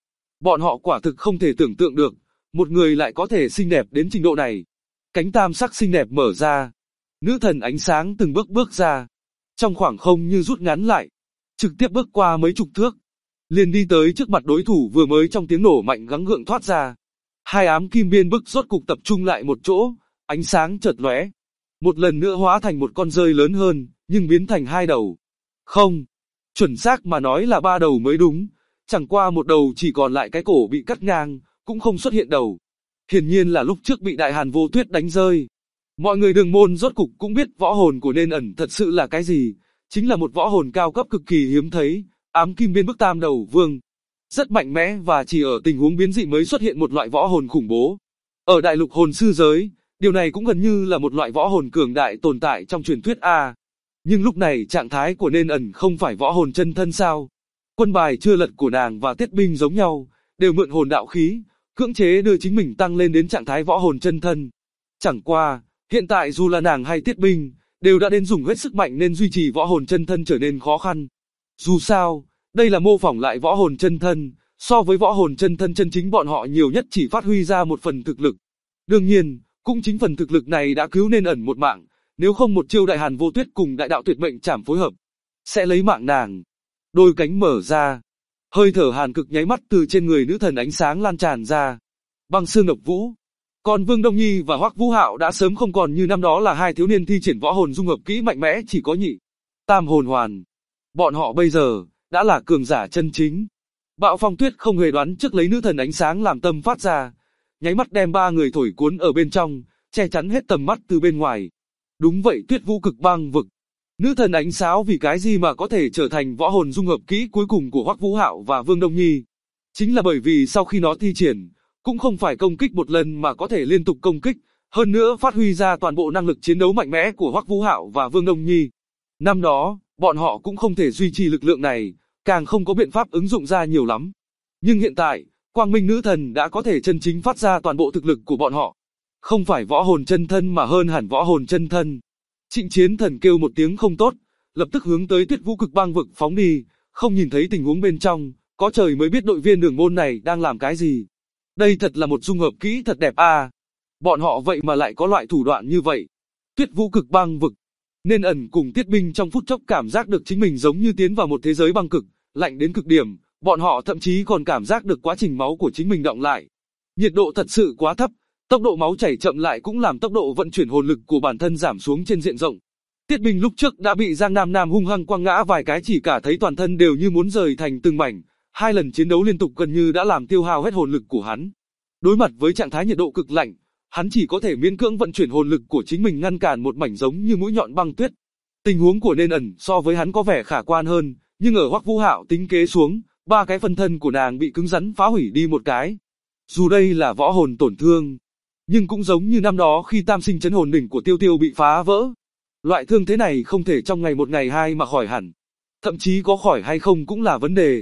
Bọn họ quả thực không thể tưởng tượng được, một người lại có thể xinh đẹp đến trình độ này. Cánh tam sắc xinh đẹp mở ra. Nữ thần ánh sáng từng bước bước ra. Trong khoảng không như rút ngắn lại. Trực tiếp bước qua mấy chục thước. Liền đi tới trước mặt đối thủ vừa mới trong tiếng nổ mạnh gắng gượng thoát ra. Hai ám kim biên bức rốt cục tập trung lại một chỗ, ánh sáng chợt lóe. Một lần nữa hóa thành một con rơi lớn hơn, nhưng biến thành hai đầu. Không, chuẩn xác mà nói là ba đầu mới đúng. Chẳng qua một đầu chỉ còn lại cái cổ bị cắt ngang, cũng không xuất hiện đầu. Hiển nhiên là lúc trước bị Đại Hàn Vô Tuyết đánh rơi. Mọi người Đường môn rốt cục cũng biết võ hồn của Nên Ẩn thật sự là cái gì, chính là một võ hồn cao cấp cực kỳ hiếm thấy, ám kim biên bức tam đầu vương. Rất mạnh mẽ và chỉ ở tình huống biến dị mới xuất hiện một loại võ hồn khủng bố. Ở đại lục hồn sư giới, điều này cũng gần như là một loại võ hồn cường đại tồn tại trong truyền thuyết A. Nhưng lúc này trạng thái của Nên Ẩn không phải võ hồn chân thân sao? Quân bài chưa lật của nàng và Tiết Binh giống nhau, đều mượn hồn đạo khí, cưỡng chế đưa chính mình tăng lên đến trạng thái võ hồn chân thân. Chẳng qua, hiện tại dù là nàng hay Tiết Binh, đều đã đến dùng hết sức mạnh nên duy trì võ hồn chân thân trở nên khó khăn. Dù sao, đây là mô phỏng lại võ hồn chân thân, so với võ hồn chân thân chân chính bọn họ nhiều nhất chỉ phát huy ra một phần thực lực. Đương nhiên, cũng chính phần thực lực này đã cứu Nên Ẩn một mạng, nếu không một chiêu Đại Hàn Vô Tuyết cùng Đại Đạo Tuyệt Mệnh Trảm phối hợp, sẽ lấy mạng nàng. Đôi cánh mở ra, hơi thở hàn cực nháy mắt từ trên người nữ thần ánh sáng lan tràn ra. Băng Xương Ngọc Vũ. Còn Vương Đông Nhi và Hoắc Vũ Hạo đã sớm không còn như năm đó là hai thiếu niên thi triển võ hồn dung hợp kỹ mạnh mẽ chỉ có nhị tam hồn hoàn. Bọn họ bây giờ đã là cường giả chân chính. Bạo Phong Tuyết không hề đoán trước lấy nữ thần ánh sáng làm tâm phát ra, nháy mắt đem ba người thổi cuốn ở bên trong, che chắn hết tầm mắt từ bên ngoài. Đúng vậy, Tuyết Vũ Cực Băng Vực. Nữ thần ánh sáo vì cái gì mà có thể trở thành võ hồn dung hợp kỹ cuối cùng của Hoắc Vũ Hạo và Vương Đông Nhi? Chính là bởi vì sau khi nó thi triển, cũng không phải công kích một lần mà có thể liên tục công kích, hơn nữa phát huy ra toàn bộ năng lực chiến đấu mạnh mẽ của Hoắc Vũ Hạo và Vương Đông Nhi. Năm đó, bọn họ cũng không thể duy trì lực lượng này, càng không có biện pháp ứng dụng ra nhiều lắm. Nhưng hiện tại, Quang Minh Nữ Thần đã có thể chân chính phát ra toàn bộ thực lực của bọn họ. Không phải võ hồn chân thân mà hơn hẳn võ hồn chân thân. Trịnh Chiến Thần kêu một tiếng không tốt, lập tức hướng tới Tuyết Vũ Cực Băng Vực phóng đi, không nhìn thấy tình huống bên trong, có trời mới biết đội viên Đường môn này đang làm cái gì. Đây thật là một dung hợp kỹ thật đẹp a. Bọn họ vậy mà lại có loại thủ đoạn như vậy. Tuyết Vũ Cực Băng Vực. Nên Ẩn cùng Tiết Binh trong phút chốc cảm giác được chính mình giống như tiến vào một thế giới băng cực, lạnh đến cực điểm, bọn họ thậm chí còn cảm giác được quá trình máu của chính mình đọng lại. Nhiệt độ thật sự quá thấp, tốc độ máu chảy chậm lại cũng làm tốc độ vận chuyển hồn lực của bản thân giảm xuống trên diện rộng. Tiết Binh lúc trước đã bị Giang Nam Nam hung hăng quăng ngã vài cái, chỉ cả thấy toàn thân đều như muốn rời thành từng mảnh, hai lần chiến đấu liên tục gần như đã làm tiêu hao hết hồn lực của hắn. Đối mặt với trạng thái nhiệt độ cực lạnh, hắn chỉ có thể miễn cưỡng vận chuyển hồn lực của chính mình ngăn cản một mảnh giống như mũi nhọn băng tuyết. Tình huống của Nên Ẩn so với hắn có vẻ khả quan hơn, nhưng ở Hoắc Vũ Hạo tính kế xuống, ba cái phân thân của nàng bị cứng rắn phá hủy đi một cái. Dù đây là võ hồn tổn thương, nhưng cũng giống như năm đó khi Tam Sinh Chấn Hồn Đỉnh của Tiêu Tiêu bị phá vỡ. Loại thương thế này không thể trong ngày một ngày hai mà khỏi hẳn. Thậm chí có khỏi hay không cũng là vấn đề.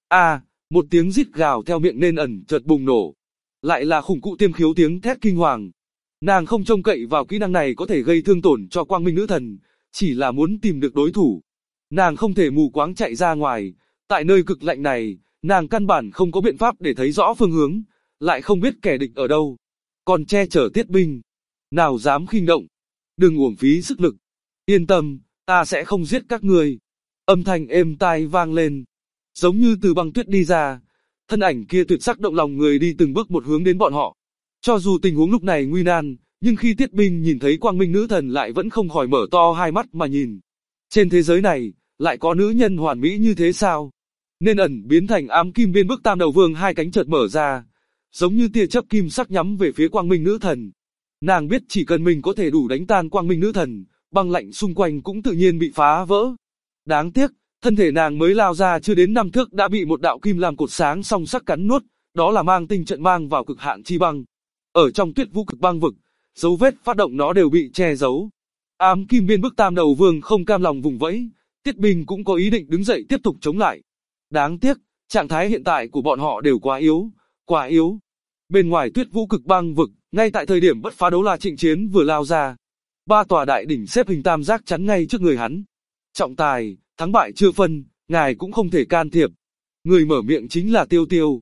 Một tiếng rít gào theo miệng Nên Ẩn chợt bùng nổ. Lại là khủng cụ Tiêm Khiếu tiếng thét kinh hoàng. Nàng không trông cậy vào kỹ năng này có thể gây thương tổn cho Quang Minh Nữ Thần, chỉ là muốn tìm được đối thủ. Nàng không thể mù quáng chạy ra ngoài, tại nơi cực lạnh này, nàng căn bản không có biện pháp để thấy rõ phương hướng, lại không biết kẻ địch ở đâu. Còn che chở Tiết Binh, nào dám khinh động, đừng uổng phí sức lực. Yên tâm, ta sẽ không giết các ngươi. Âm thanh êm tai vang lên, giống như từ băng tuyết đi ra. Thân ảnh kia tuyệt sắc động lòng người đi từng bước một hướng đến bọn họ. Cho dù tình huống lúc này nguy nan, nhưng khi Tiết Binh nhìn thấy Quang Minh Nữ Thần lại vẫn không khỏi mở to hai mắt mà nhìn. Trên thế giới này, lại có nữ nhân hoàn mỹ như thế sao? Nên Ẩn biến thành ám kim biên bức tam đầu vương, hai cánh chợt mở ra, giống như tia chớp kim sắc nhắm về phía Quang Minh Nữ Thần. Nàng biết chỉ cần mình có thể đủ đánh tan Quang Minh Nữ Thần, băng lạnh xung quanh cũng tự nhiên bị phá vỡ. Đáng tiếc, thân thể nàng mới lao ra chưa đến 5 thước đã bị một đạo kim làm cột sáng song sắc cắn nuốt, đó là mang tinh trận mang vào cực hạn chi băng. Ở trong Tuyết Vũ Cực Băng Vực, dấu vết phát động nó đều bị che giấu. Ám kim biên bức tam đầu vương không cam lòng vùng vẫy, Tiết Binh cũng có ý định đứng dậy tiếp tục chống lại. Đáng tiếc, trạng thái hiện tại của bọn họ đều quá yếu, quá yếu. Bên ngoài Tuyết Vũ Cực Băng Vực, ngay tại thời điểm bất phá đấu la Trịnh Chiến vừa lao ra, ba tòa đại đỉnh xếp hình tam giác chắn ngay trước người hắn. Trọng tài, thắng bại chưa phân, ngài cũng không thể can thiệp. Người mở miệng chính là Tiêu Tiêu.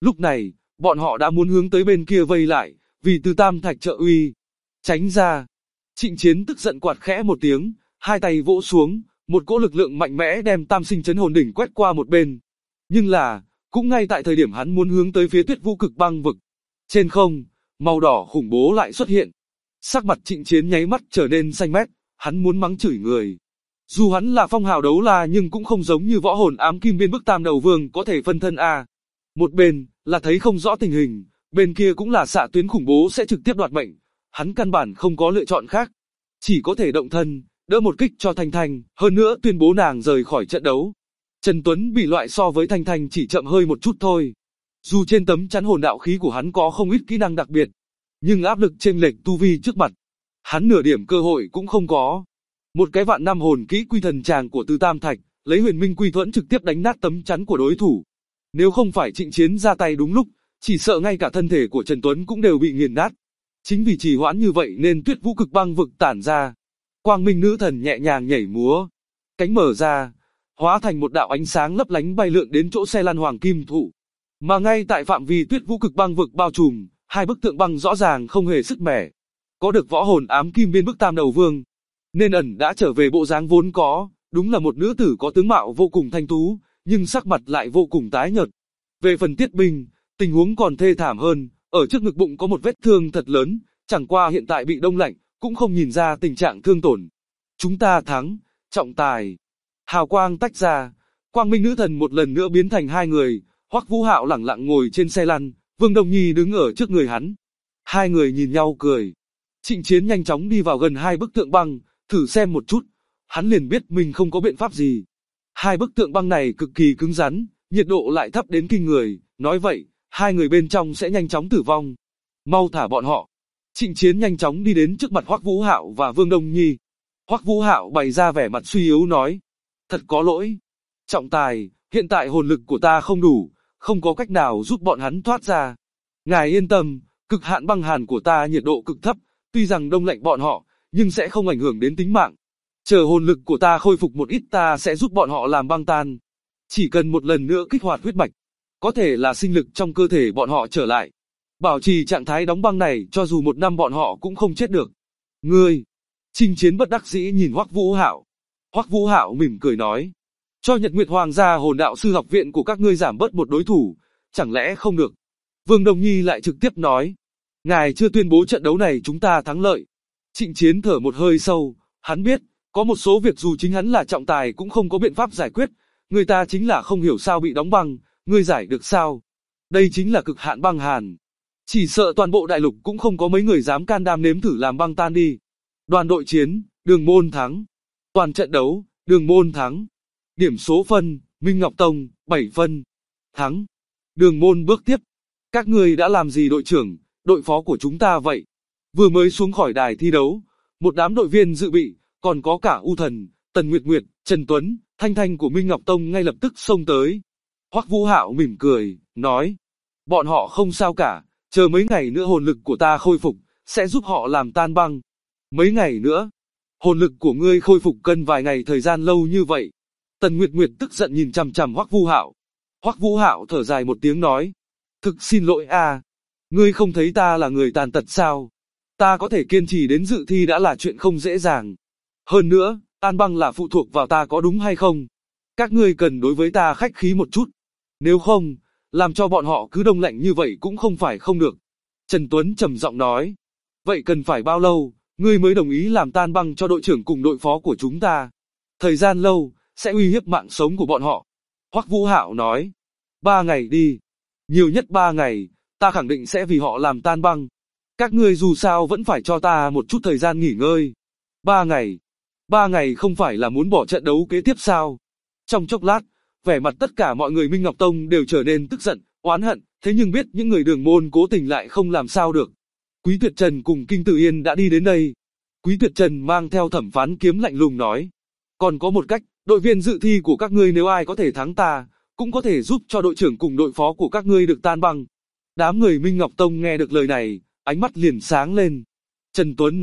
Lúc này, bọn họ đã muốn hướng tới bên kia vây lại, vì Từ Tam Thạch trợ uy. Tránh ra. Trịnh Chiến tức giận quạt khẽ một tiếng, hai tay vỗ xuống, một cỗ lực lượng mạnh mẽ đem Tam Sinh Chấn Hồn Đỉnh quét qua một bên. Nhưng là, cũng ngay tại thời điểm hắn muốn hướng tới phía Tuyết Vũ Cực Băng vực, trên không, màu đỏ khủng bố lại xuất hiện. Sắc mặt Trịnh Chiến nháy mắt trở nên xanh mét, hắn muốn mắng chửi người. Dù hắn là phong hào đấu la nhưng cũng không giống như võ hồn ám kim biên bức Tam Đầu Vương có thể phân thân a. Một bên là thấy không rõ tình hình, bên kia cũng là xạ tuyến khủng bố sẽ trực tiếp đoạt mệnh. Hắn căn bản không có lựa chọn khác, chỉ có thể động thân, đỡ một kích cho Thanh Thanh, hơn nữa tuyên bố nàng rời khỏi trận đấu. Trần Tuấn bị loại so với Thanh Thanh chỉ chậm hơi một chút thôi. Dù trên tấm chắn hồn đạo khí của hắn có không ít kỹ năng đặc biệt, nhưng áp lực chênh lệch tu vi trước mặt, hắn nửa điểm cơ hội cũng không có. Một cái vạn năm hồn kỹ quy thần tràng của Từ Tam Thạch, lấy huyền minh quy thuẫn trực tiếp đánh nát tấm chắn của đối thủ. Nếu không phải Trịnh Chiến ra tay đúng lúc, chỉ sợ ngay cả thân thể của Trần Tuấn cũng đều bị nghiền nát. Chính vì trì hoãn như vậy nên Tuyết Vũ Cực Băng vực tản ra. Quang Minh nữ thần nhẹ nhàng nhảy múa, cánh mở ra, hóa thành một đạo ánh sáng lấp lánh bay lượn đến chỗ xe lăn hoàng kim thụ. Mà ngay tại phạm vi Tuyết Vũ Cực Băng vực bao trùm, hai bức tượng băng rõ ràng không hề sức mẻ. Có được võ hồn ám kim biên bức Tam Đầu Vương, nên ẩn đã trở về bộ dáng vốn có, đúng là một nữ tử có tướng mạo vô cùng thanh tú, nhưng sắc mặt lại vô cùng tái nhợt. Về phần Tiết Bình, tình huống còn thê thảm hơn, ở trước ngực bụng có một vết thương thật lớn, chẳng qua hiện tại bị đông lạnh, cũng không nhìn ra tình trạng thương tổn. Chúng ta thắng, trọng tài. Hào quang tách ra, Quang Minh nữ thần một lần nữa biến thành hai người, Hoắc Vũ Hạo lẳng lặng ngồi trên xe lăn, Vương Đông Nhi đứng ở trước người hắn. Hai người nhìn nhau cười. Trịnh Chiến nhanh chóng đi vào gần hai bức tượng băng, thử xem một chút, hắn liền biết mình không có biện pháp gì. Hai bức tượng băng này cực kỳ cứng rắn, nhiệt độ lại thấp đến kinh người, nói vậy, hai người bên trong sẽ nhanh chóng tử vong. Mau thả bọn họ. Trịnh Chiến nhanh chóng đi đến trước mặt Hoắc Vũ Hạo và Vương Đông Nhi. Hoắc Vũ Hạo bày ra vẻ mặt suy yếu nói, thật có lỗi. Trọng tài, hiện tại hồn lực của ta không đủ, không có cách nào giúp bọn hắn thoát ra. Ngài yên tâm, cực hạn băng hàn của ta nhiệt độ cực thấp, tuy rằng đông lạnh bọn họ, nhưng sẽ không ảnh hưởng đến tính mạng. Chờ hồn lực của ta khôi phục một ít ta sẽ giúp bọn họ làm băng tan. Chỉ cần một lần nữa kích hoạt huyết mạch, có thể là sinh lực trong cơ thể bọn họ trở lại. Bảo trì trạng thái đóng băng này cho dù một năm bọn họ cũng không chết được. Ngươi! Trịnh Chiến bất đắc dĩ nhìn Hoắc Vũ Hạo. Hoắc Vũ Hạo mỉm cười nói, cho Nhật Nguyệt Hoàng gia hồn đạo sư học viện của các ngươi giảm bớt một đối thủ, chẳng lẽ không được? Vương Đông Nhi lại trực tiếp nói, ngài chưa tuyên bố trận đấu này chúng ta thắng lợi. Trịnh Chiến thở một hơi sâu, hắn biết, có một số việc dù chính hắn là trọng tài cũng không có biện pháp giải quyết, người ta chính là không hiểu sao bị đóng băng, ngươi giải được sao? Đây chính là cực hạn băng hàn. Chỉ sợ toàn bộ đại lục cũng không có mấy người dám can đảm nếm thử làm băng tan đi. Đoàn đội chiến, Đường Môn thắng. Toàn trận đấu, Đường Môn thắng. Điểm số phân, Minh Ngọc Tông, 7 phân. Thắng. Đường Môn bước tiếp. Các ngươi đã làm gì đội trưởng, đội phó của chúng ta vậy? Vừa mới xuống khỏi đài thi đấu, một đám đội viên dự bị, còn có cả U Thần, Tần Nguyệt Nguyệt, Trần Tuấn, Thanh Thanh của Minh Ngọc Tông ngay lập tức xông tới. Hoắc Vũ Hạo mỉm cười, nói, bọn họ không sao cả, chờ mấy ngày nữa hồn lực của ta khôi phục, sẽ giúp họ làm tan băng. Mấy ngày nữa, hồn lực của ngươi khôi phục cần vài ngày thời gian lâu như vậy. Tần Nguyệt Nguyệt tức giận nhìn chằm chằm Hoắc Vũ Hạo. Hoắc Vũ Hạo thở dài một tiếng nói, thực xin lỗi a, ngươi không thấy ta là người tàn tật sao? Ta có thể kiên trì đến dự thi đã là chuyện không dễ dàng. Hơn nữa, tan băng là phụ thuộc vào ta có đúng hay không? Các ngươi cần đối với ta khách khí một chút. Nếu không, làm cho bọn họ cứ đông lạnh như vậy cũng không phải không được. Trần Tuấn trầm giọng nói, vậy cần phải bao lâu, ngươi mới đồng ý làm tan băng cho đội trưởng cùng đội phó của chúng ta? Thời gian lâu, sẽ uy hiếp mạng sống của bọn họ. Hoắc Vũ Hạo nói, 3 ngày đi. Nhiều nhất 3 ngày, ta khẳng định sẽ vì họ làm tan băng. Các ngươi dù sao vẫn phải cho ta một chút thời gian nghỉ ngơi. 3 ngày. 3 ngày không phải là muốn bỏ trận đấu kế tiếp sao? Trong chốc lát, vẻ mặt tất cả mọi người Minh Ngọc Tông đều trở nên tức giận, oán hận, thế nhưng biết những người Đường Môn cố tình lại không làm sao được. Quý Tuyệt Trần cùng Kinh Tử Yên đã đi đến đây. Quý Tuyệt Trần mang theo thẩm phán kiếm lạnh lùng nói, còn có một cách, đội viên dự thi của các ngươi nếu ai có thể thắng ta, cũng có thể giúp cho đội trưởng cùng đội phó của các ngươi được tan băng. Đám người Minh Ngọc Tông nghe được lời này, ánh mắt liền sáng lên. Trần Tuấn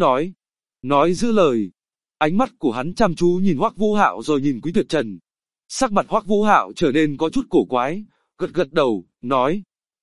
nói giữ lời. Ánh mắt của hắn chăm chú nhìn Hoắc Vũ Hạo rồi nhìn Quý Tuyệt Trần. Sắc mặt Hoắc Vũ Hạo trở nên có chút cổ quái, gật gật đầu, nói,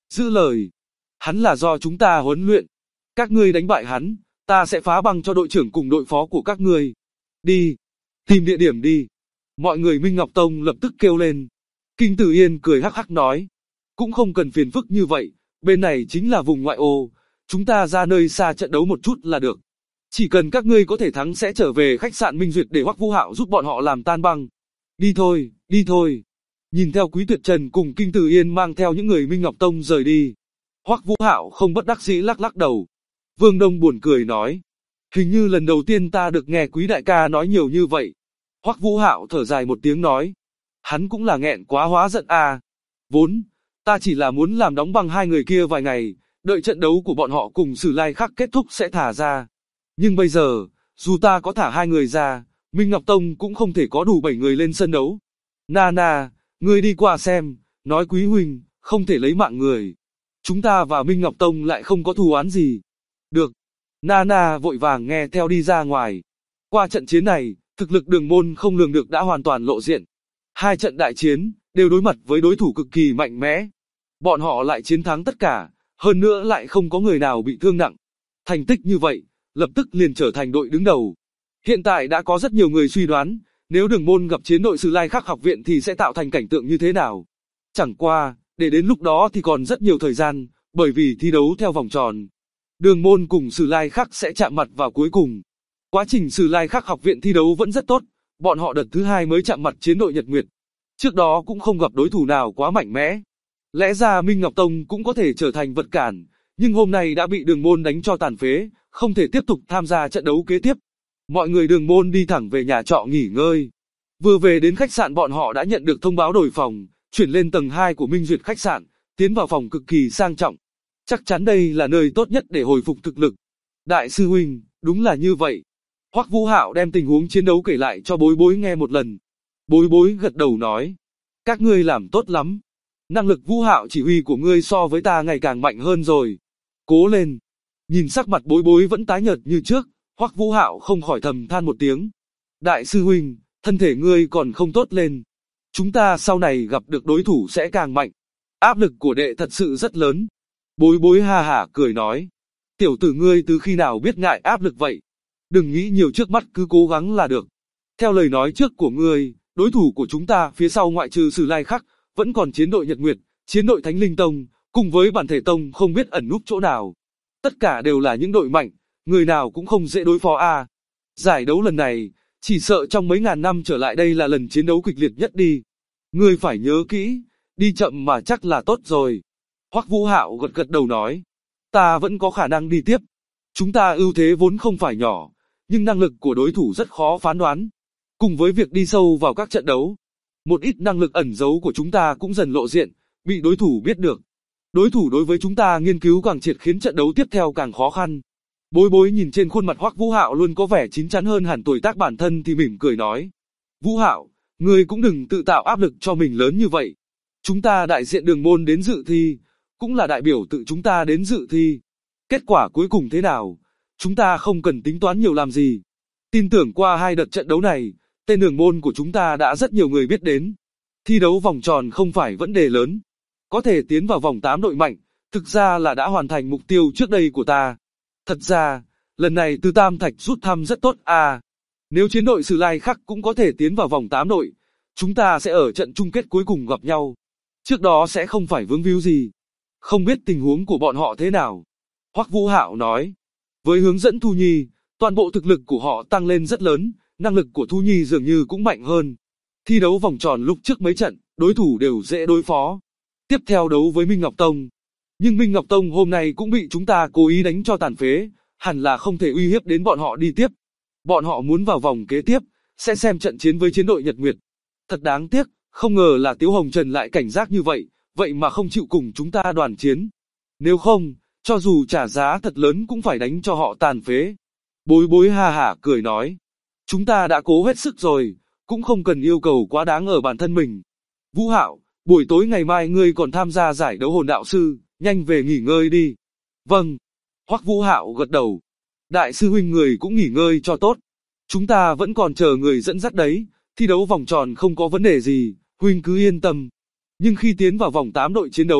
Giữ lời. Hắn là do chúng ta huấn luyện. Các ngươi đánh bại hắn, ta sẽ phá băng cho đội trưởng cùng đội phó của các ngươi. Đi. Tìm địa điểm đi. Mọi người Minh Ngọc Tông lập tức kêu lên. Kinh Tử Yên cười hắc hắc nói. Cũng không cần phiền phức như vậy, bên này chính là vùng ngoại ô. Chúng ta ra nơi xa trận đấu một chút là được. Chỉ cần các ngươi có thể thắng sẽ trở về khách sạn Minh Duyệt để Hoắc Vũ Hạo giúp bọn họ làm tan băng. Đi thôi, đi thôi. Nhìn theo Quý Tuyệt Trần cùng Kinh Tử Yên mang theo những người Minh Ngọc Tông rời đi. Hoắc Vũ Hạo không bất đắc dĩ lắc lắc đầu. Vương Đông buồn cười nói. Hình như lần đầu tiên ta được nghe Quý đại ca nói nhiều như vậy. Hoắc Vũ Hạo thở dài một tiếng nói. Hắn cũng là nghẹn quá hóa giận à. Vốn, ta chỉ là muốn làm đóng băng hai người kia vài ngày, đợi trận đấu của bọn họ cùng Sử Lai Khắc kết thúc sẽ thả ra. Nhưng bây giờ, dù ta có thả hai người ra, Minh Ngọc Tông cũng không thể có đủ 7 người lên sân đấu. Nana, ngươi đi qua xem, nói Quý huynh, không thể lấy mạng người. Chúng ta và Minh Ngọc Tông lại không có thù oán gì. Được. Nana vội vàng nghe theo đi ra ngoài. Qua trận chiến này, thực lực Đường Môn không lường được đã hoàn toàn lộ diện. Hai trận đại chiến, đều đối mặt với đối thủ cực kỳ mạnh mẽ. Bọn họ lại chiến thắng tất cả, hơn nữa lại không có người nào bị thương nặng. Thành tích như vậy, lập tức liền trở thành đội đứng đầu. Hiện tại đã có rất nhiều người suy đoán, nếu Đường Môn gặp chiến đội Sử Lai Khắc học viện thì sẽ tạo thành cảnh tượng như thế nào. Chẳng qua, để đến lúc đó thì còn rất nhiều thời gian, bởi vì thi đấu theo vòng tròn. Đường Môn cùng Sử Lai Khắc sẽ chạm mặt vào cuối cùng. Quá trình Sử Lai Khắc học viện thi đấu vẫn rất tốt, bọn họ đợt thứ hai mới chạm mặt chiến đội Nhật Nguyệt. Trước đó cũng không gặp đối thủ nào quá mạnh mẽ. Lẽ ra Minh Ngọc Tông cũng có thể trở thành vật cản, nhưng hôm nay đã bị Đường Môn đánh cho tàn phế, không thể tiếp tục tham gia trận đấu kế tiếp. Mọi người Đường Môn đi thẳng về nhà trọ nghỉ ngơi. Vừa về đến khách sạn bọn họ đã nhận được thông báo đổi phòng, chuyển lên tầng 2 của Minh Duyệt khách sạn, tiến vào phòng cực kỳ sang trọng. Chắc chắn đây là nơi tốt nhất để hồi phục thực lực. Đại sư huynh, đúng là như vậy. Hoắc Vũ Hạo đem tình huống chiến đấu kể lại cho Bối Bối nghe một lần. Bối Bối gật đầu nói, các ngươi làm tốt lắm. Năng lực Vũ Hạo chỉ huy của ngươi so với ta ngày càng mạnh hơn rồi. Cố lên. Nhìn sắc mặt Bối Bối vẫn tái nhợt như trước, Hoắc Vũ Hạo không khỏi thầm than một tiếng. Đại sư huynh, thân thể ngươi còn không tốt lên. Chúng ta sau này gặp được đối thủ sẽ càng mạnh. Áp lực của đệ thật sự rất lớn. Bối Bối ha hả cười nói. Tiểu tử ngươi từ khi nào biết ngại áp lực vậy? Đừng nghĩ nhiều trước mắt, cứ cố gắng là được. Theo lời nói trước của ngươi, đối thủ của chúng ta phía sau ngoại trừ Sử Lai Khắc, vẫn còn chiến đội Nhật Nguyệt, chiến đội Thánh Linh Tông, cùng với Bản Thể Tông không biết ẩn núp chỗ nào. Tất cả đều là những đội mạnh, người nào cũng không dễ đối phó a. Giải đấu lần này, chỉ sợ trong mấy ngàn năm trở lại đây là lần chiến đấu kịch liệt nhất đi. Ngươi phải nhớ kỹ, đi chậm mà chắc là tốt rồi. Hoắc Vũ Hạo gật gật đầu nói, ta vẫn có khả năng đi tiếp. Chúng ta ưu thế vốn không phải nhỏ, nhưng năng lực của đối thủ rất khó phán đoán. Cùng với việc đi sâu vào các trận đấu, một ít năng lực ẩn giấu của chúng ta cũng dần lộ diện, bị đối thủ biết được. Đối thủ đối với chúng ta nghiên cứu càng triệt khiến trận đấu tiếp theo càng khó khăn. Bối Bối nhìn trên khuôn mặt Hoắc Vũ Hạo luôn có vẻ chín chắn hơn hẳn tuổi tác bản thân thì mỉm cười nói. Vũ Hạo, ngươi cũng đừng tự tạo áp lực cho mình lớn như vậy. Chúng ta đại diện Đường Môn đến dự thi, cũng là đại biểu tự chúng ta đến dự thi. Kết quả cuối cùng thế nào, chúng ta không cần tính toán nhiều làm gì. Tin tưởng qua hai đợt trận đấu này, tên Đường Môn của chúng ta đã rất nhiều người biết đến. Thi đấu vòng tròn không phải vấn đề lớn. Có thể tiến vào vòng 8 đội mạnh, thực ra là đã hoàn thành mục tiêu trước đây của ta. Thật ra, lần này Từ Tam Thạch rút thăm rất tốt à. Nếu chiến đội Sử Lai Khắc cũng có thể tiến vào vòng 8 đội, chúng ta sẽ ở trận chung kết cuối cùng gặp nhau. Trước đó sẽ không phải vướng víu gì. Không biết tình huống của bọn họ thế nào. Hoắc Vũ Hạo nói. Với hướng dẫn Thu Nhi, toàn bộ thực lực của họ tăng lên rất lớn, năng lực của Thu Nhi dường như cũng mạnh hơn. Thi đấu vòng tròn lúc trước mấy trận, đối thủ đều dễ đối phó. Tiếp theo đấu với Minh Ngọc Tông. Nhưng Minh Ngọc Tông hôm nay cũng bị chúng ta cố ý đánh cho tàn phế, hẳn là không thể uy hiếp đến bọn họ đi tiếp. Bọn họ muốn vào vòng kế tiếp, sẽ xem trận chiến với chiến đội Nhật Nguyệt. Thật đáng tiếc, không ngờ là Tiếu Hồng Trần lại cảnh giác như vậy, vậy mà không chịu cùng chúng ta đoàn chiến. Nếu không, cho dù trả giá thật lớn cũng phải đánh cho họ tàn phế. Bối Bối ha hả cười nói. Chúng ta đã cố hết sức rồi, cũng không cần yêu cầu quá đáng ở bản thân mình. Vũ Hạo, buổi tối ngày mai ngươi còn tham gia giải đấu hồn đạo sư, nhanh về nghỉ ngơi đi. Vâng. Hoắc Vũ Hạo gật đầu. Đại sư huynh người cũng nghỉ ngơi cho tốt. Chúng ta vẫn còn chờ người dẫn dắt đấy, thi đấu vòng tròn không có vấn đề gì, huynh cứ yên tâm. Nhưng khi tiến vào vòng 8 đội chiến đấu,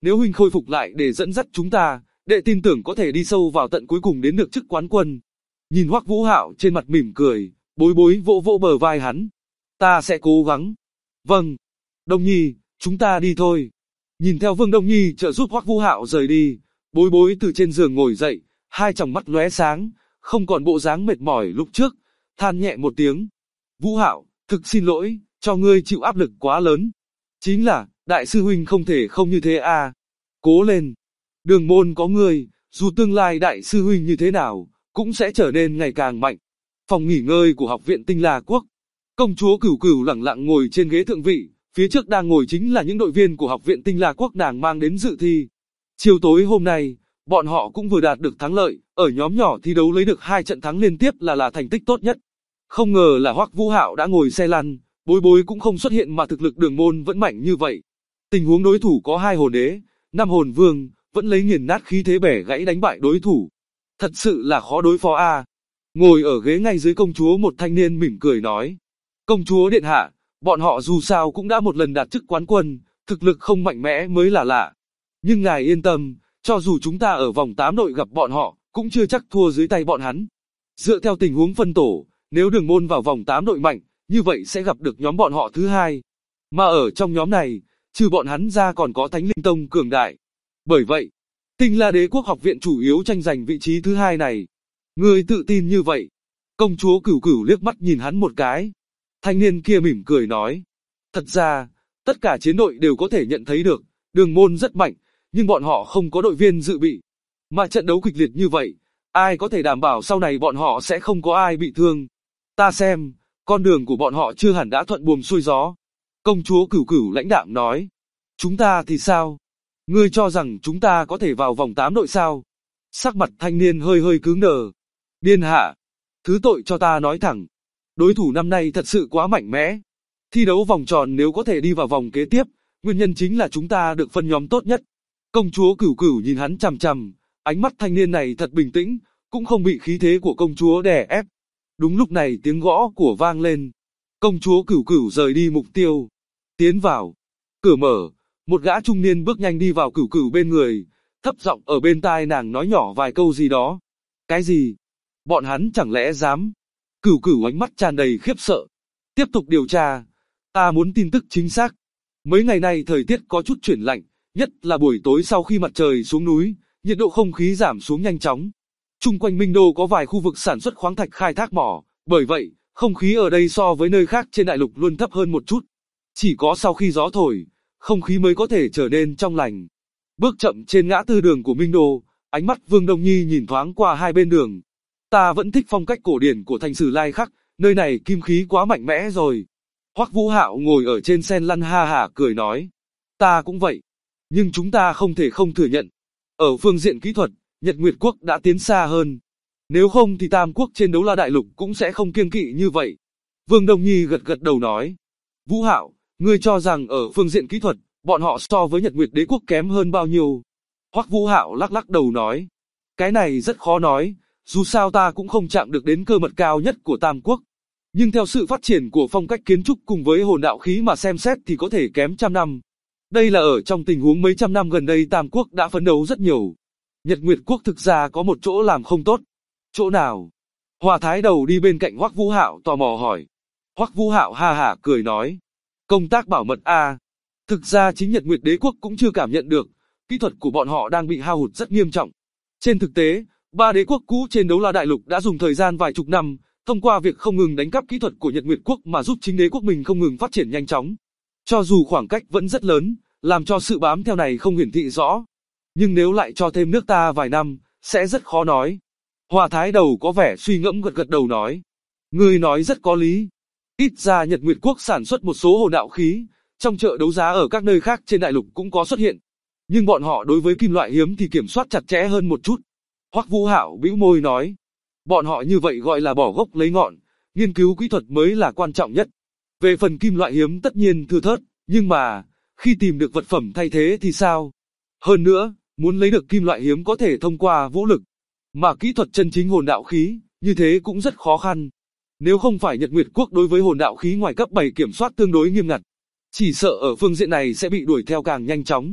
nếu huynh khôi phục lại để dẫn dắt chúng ta, đệ tin tưởng có thể đi sâu vào tận cuối cùng đến được chức quán quân. Nhìn Hoắc Vũ Hạo trên mặt mỉm cười, Bối Bối vỗ vỗ bờ vai hắn. Ta sẽ cố gắng. Vâng. Đông Nhi, chúng ta đi thôi. Nhìn theo Vương Đông Nhi trợ giúp Hoắc Vũ Hạo rời đi, Bối Bối từ trên giường ngồi dậy, hai tròng mắt lóe sáng, không còn bộ dáng mệt mỏi lúc trước, than nhẹ một tiếng. Vũ Hạo, thực xin lỗi, cho ngươi chịu áp lực quá lớn. Chính là, đại sư huynh không thể không như thế à. Cố lên. Đường môn có ngươi, dù tương lai đại sư huynh như thế nào, cũng sẽ trở nên ngày càng mạnh. Phòng nghỉ ngơi của học viện Tinh La Quốc. Công chúa Cửu Cửu lẳng lặng ngồi trên ghế thượng vị, phía trước đang ngồi chính là những đội viên của học viện Tinh La Quốc nàng mang đến dự thi. Chiều tối hôm nay, bọn họ cũng vừa đạt được thắng lợi, ở nhóm nhỏ thi đấu lấy được 2 trận thắng liên tiếp là thành tích tốt nhất. Không ngờ là Hoắc Vũ Hạo đã ngồi xe lăn, Bối Bối cũng không xuất hiện mà thực lực Đường môn vẫn mạnh như vậy. Tình huống đối thủ có 2 hồn đế, 5 hồn vương, vẫn lấy nghiền nát khí thế bẻ gãy đánh bại đối thủ. Thật sự là khó đối phó a. Ngồi ở ghế ngay dưới công chúa một thanh niên mỉm cười nói. Công chúa điện hạ, bọn họ dù sao cũng đã một lần đạt chức quán quân, thực lực không mạnh mẽ mới là lạ. Nhưng ngài yên tâm, cho dù chúng ta ở vòng 8 đội gặp bọn họ, cũng chưa chắc thua dưới tay bọn hắn. Dựa theo tình huống phân tổ, nếu Đường môn vào vòng 8 đội mạnh, như vậy sẽ gặp được nhóm bọn họ thứ hai. Mà ở trong nhóm này, trừ bọn hắn ra còn có Thánh Linh Tông cường đại. Bởi vậy, Tinh La Đế Quốc học viện chủ yếu tranh giành vị trí thứ hai này. Ngươi tự tin như vậy. Công chúa Cửu Cửu liếc mắt nhìn hắn một cái. Thanh niên kia mỉm cười nói. Thật ra, tất cả chiến đội đều có thể nhận thấy được, Đường môn rất mạnh, nhưng bọn họ không có đội viên dự bị. Mà trận đấu kịch liệt như vậy, ai có thể đảm bảo sau này bọn họ sẽ không có ai bị thương. Ta xem, con đường của bọn họ chưa hẳn đã thuận buồm xuôi gió. Công chúa Cửu Cửu lãnh đạm nói. Chúng ta thì sao? Ngươi cho rằng chúng ta có thể vào vòng 8 đội sao? Sắc mặt thanh niên hơi cứng đờ. Điên hạ, thứ tội cho ta nói thẳng. Đối thủ năm nay thật sự quá mạnh mẽ. Thi đấu vòng tròn nếu có thể đi vào vòng kế tiếp, nguyên nhân chính là chúng ta được phân nhóm tốt nhất. Công chúa Cửu Cửu nhìn hắn chằm chằm, ánh mắt thanh niên này thật bình tĩnh, cũng không bị khí thế của công chúa đè ép. Đúng lúc này tiếng gõ của vang lên. Công chúa Cửu Cửu rời đi mục tiêu. Tiến vào. Cửa mở, một gã trung niên bước nhanh đi vào Cửu Cửu bên người, thấp giọng ở bên tai nàng nói nhỏ vài câu gì đó. Cái gì? Bọn hắn chẳng lẽ dám? Cửu Cửu ánh mắt tràn đầy khiếp sợ. Tiếp tục điều tra. Ta muốn tin tức chính xác. Mấy ngày nay thời tiết có chút chuyển lạnh, nhất là buổi tối sau khi mặt trời xuống núi, nhiệt độ không khí giảm xuống nhanh chóng. Chung quanh Minh Đô có vài khu vực sản xuất khoáng thạch khai thác mỏ, bởi vậy, không khí ở đây so với nơi khác trên đại lục luôn thấp hơn một chút. Chỉ có sau khi gió thổi, không khí mới có thể trở nên trong lành. Bước chậm trên ngã tư đường của Minh Đô, ánh mắt Vương Đông Nhi nhìn thoáng qua hai bên đường. Ta vẫn thích phong cách cổ điển của thành Sử Lai Khắc, nơi này kim khí quá mạnh mẽ rồi. Hoắc Vũ Hạo ngồi ở trên sen lăn ha hả cười nói. Ta cũng vậy. Nhưng chúng ta không thể không thừa nhận. Ở phương diện kỹ thuật, Nhật Nguyệt Quốc đã tiến xa hơn. Nếu không thì Tam Quốc trên Đấu La Đại Lục cũng sẽ không kiêng kỵ như vậy. Vương Đông Nhi gật đầu nói. Vũ Hạo, ngươi cho rằng ở phương diện kỹ thuật, bọn họ so với Nhật Nguyệt Đế Quốc kém hơn bao nhiêu? Hoắc Vũ Hạo lắc đầu nói. Cái này rất khó nói, dù sao ta cũng không chạm được đến cơ mật cao nhất của Tam Quốc. Nhưng theo sự phát triển của phong cách kiến trúc cùng với hồn đạo khí mà xem xét thì có thể kém trăm năm. Đây là ở trong tình huống mấy trăm năm gần đây Tam Quốc đã phấn đấu rất nhiều. Nhật Nguyệt Quốc thực ra có một chỗ làm không tốt. Chỗ nào? Hòa Thái Đầu đi bên cạnh Hoắc Vũ Hạo tò mò hỏi. Hoắc Vũ Hạo ha hả cười nói. Công tác bảo mật a. Thực ra chính Nhật Nguyệt Đế Quốc cũng chưa cảm nhận được, kỹ thuật của bọn họ đang bị hao hụt rất nghiêm trọng. Trên thực tế, ba đế quốc cũ trên Đấu La Đại Lục đã dùng thời gian vài chục năm, thông qua việc không ngừng đánh cắp kỹ thuật của Nhật Nguyệt Quốc mà giúp chính đế quốc mình không ngừng phát triển nhanh chóng. Cho dù khoảng cách vẫn rất lớn, làm cho sự bám theo này không hiển thị rõ. Nhưng nếu lại cho thêm nước ta vài năm, sẽ rất khó nói. Hòa Thái Đầu có vẻ suy ngẫm gật đầu nói. Ngươi nói rất có lý. Ít ra Nhật Nguyệt Quốc sản xuất một số hồn đạo khí, trong chợ đấu giá ở các nơi khác trên đại lục cũng có xuất hiện. Nhưng bọn họ đối với kim loại hiếm thì kiểm soát chặt chẽ hơn một chút. Hoắc Vũ Hạo bĩu môi nói. Bọn họ như vậy gọi là bỏ gốc lấy ngọn, nghiên cứu kỹ thuật mới là quan trọng nhất. Về phần kim loại hiếm tất nhiên thưa thớt, nhưng mà, khi tìm được vật phẩm thay thế thì sao? Hơn nữa, muốn lấy được kim loại hiếm có thể thông qua vũ lực. Mà kỹ thuật chân chính hồn đạo khí, như thế cũng rất khó khăn. Nếu không phải Nhật Nguyệt Quốc đối với hồn đạo khí ngoài cấp 7 kiểm soát tương đối nghiêm ngặt, chỉ sợ ở phương diện này sẽ bị đuổi theo càng nhanh chóng.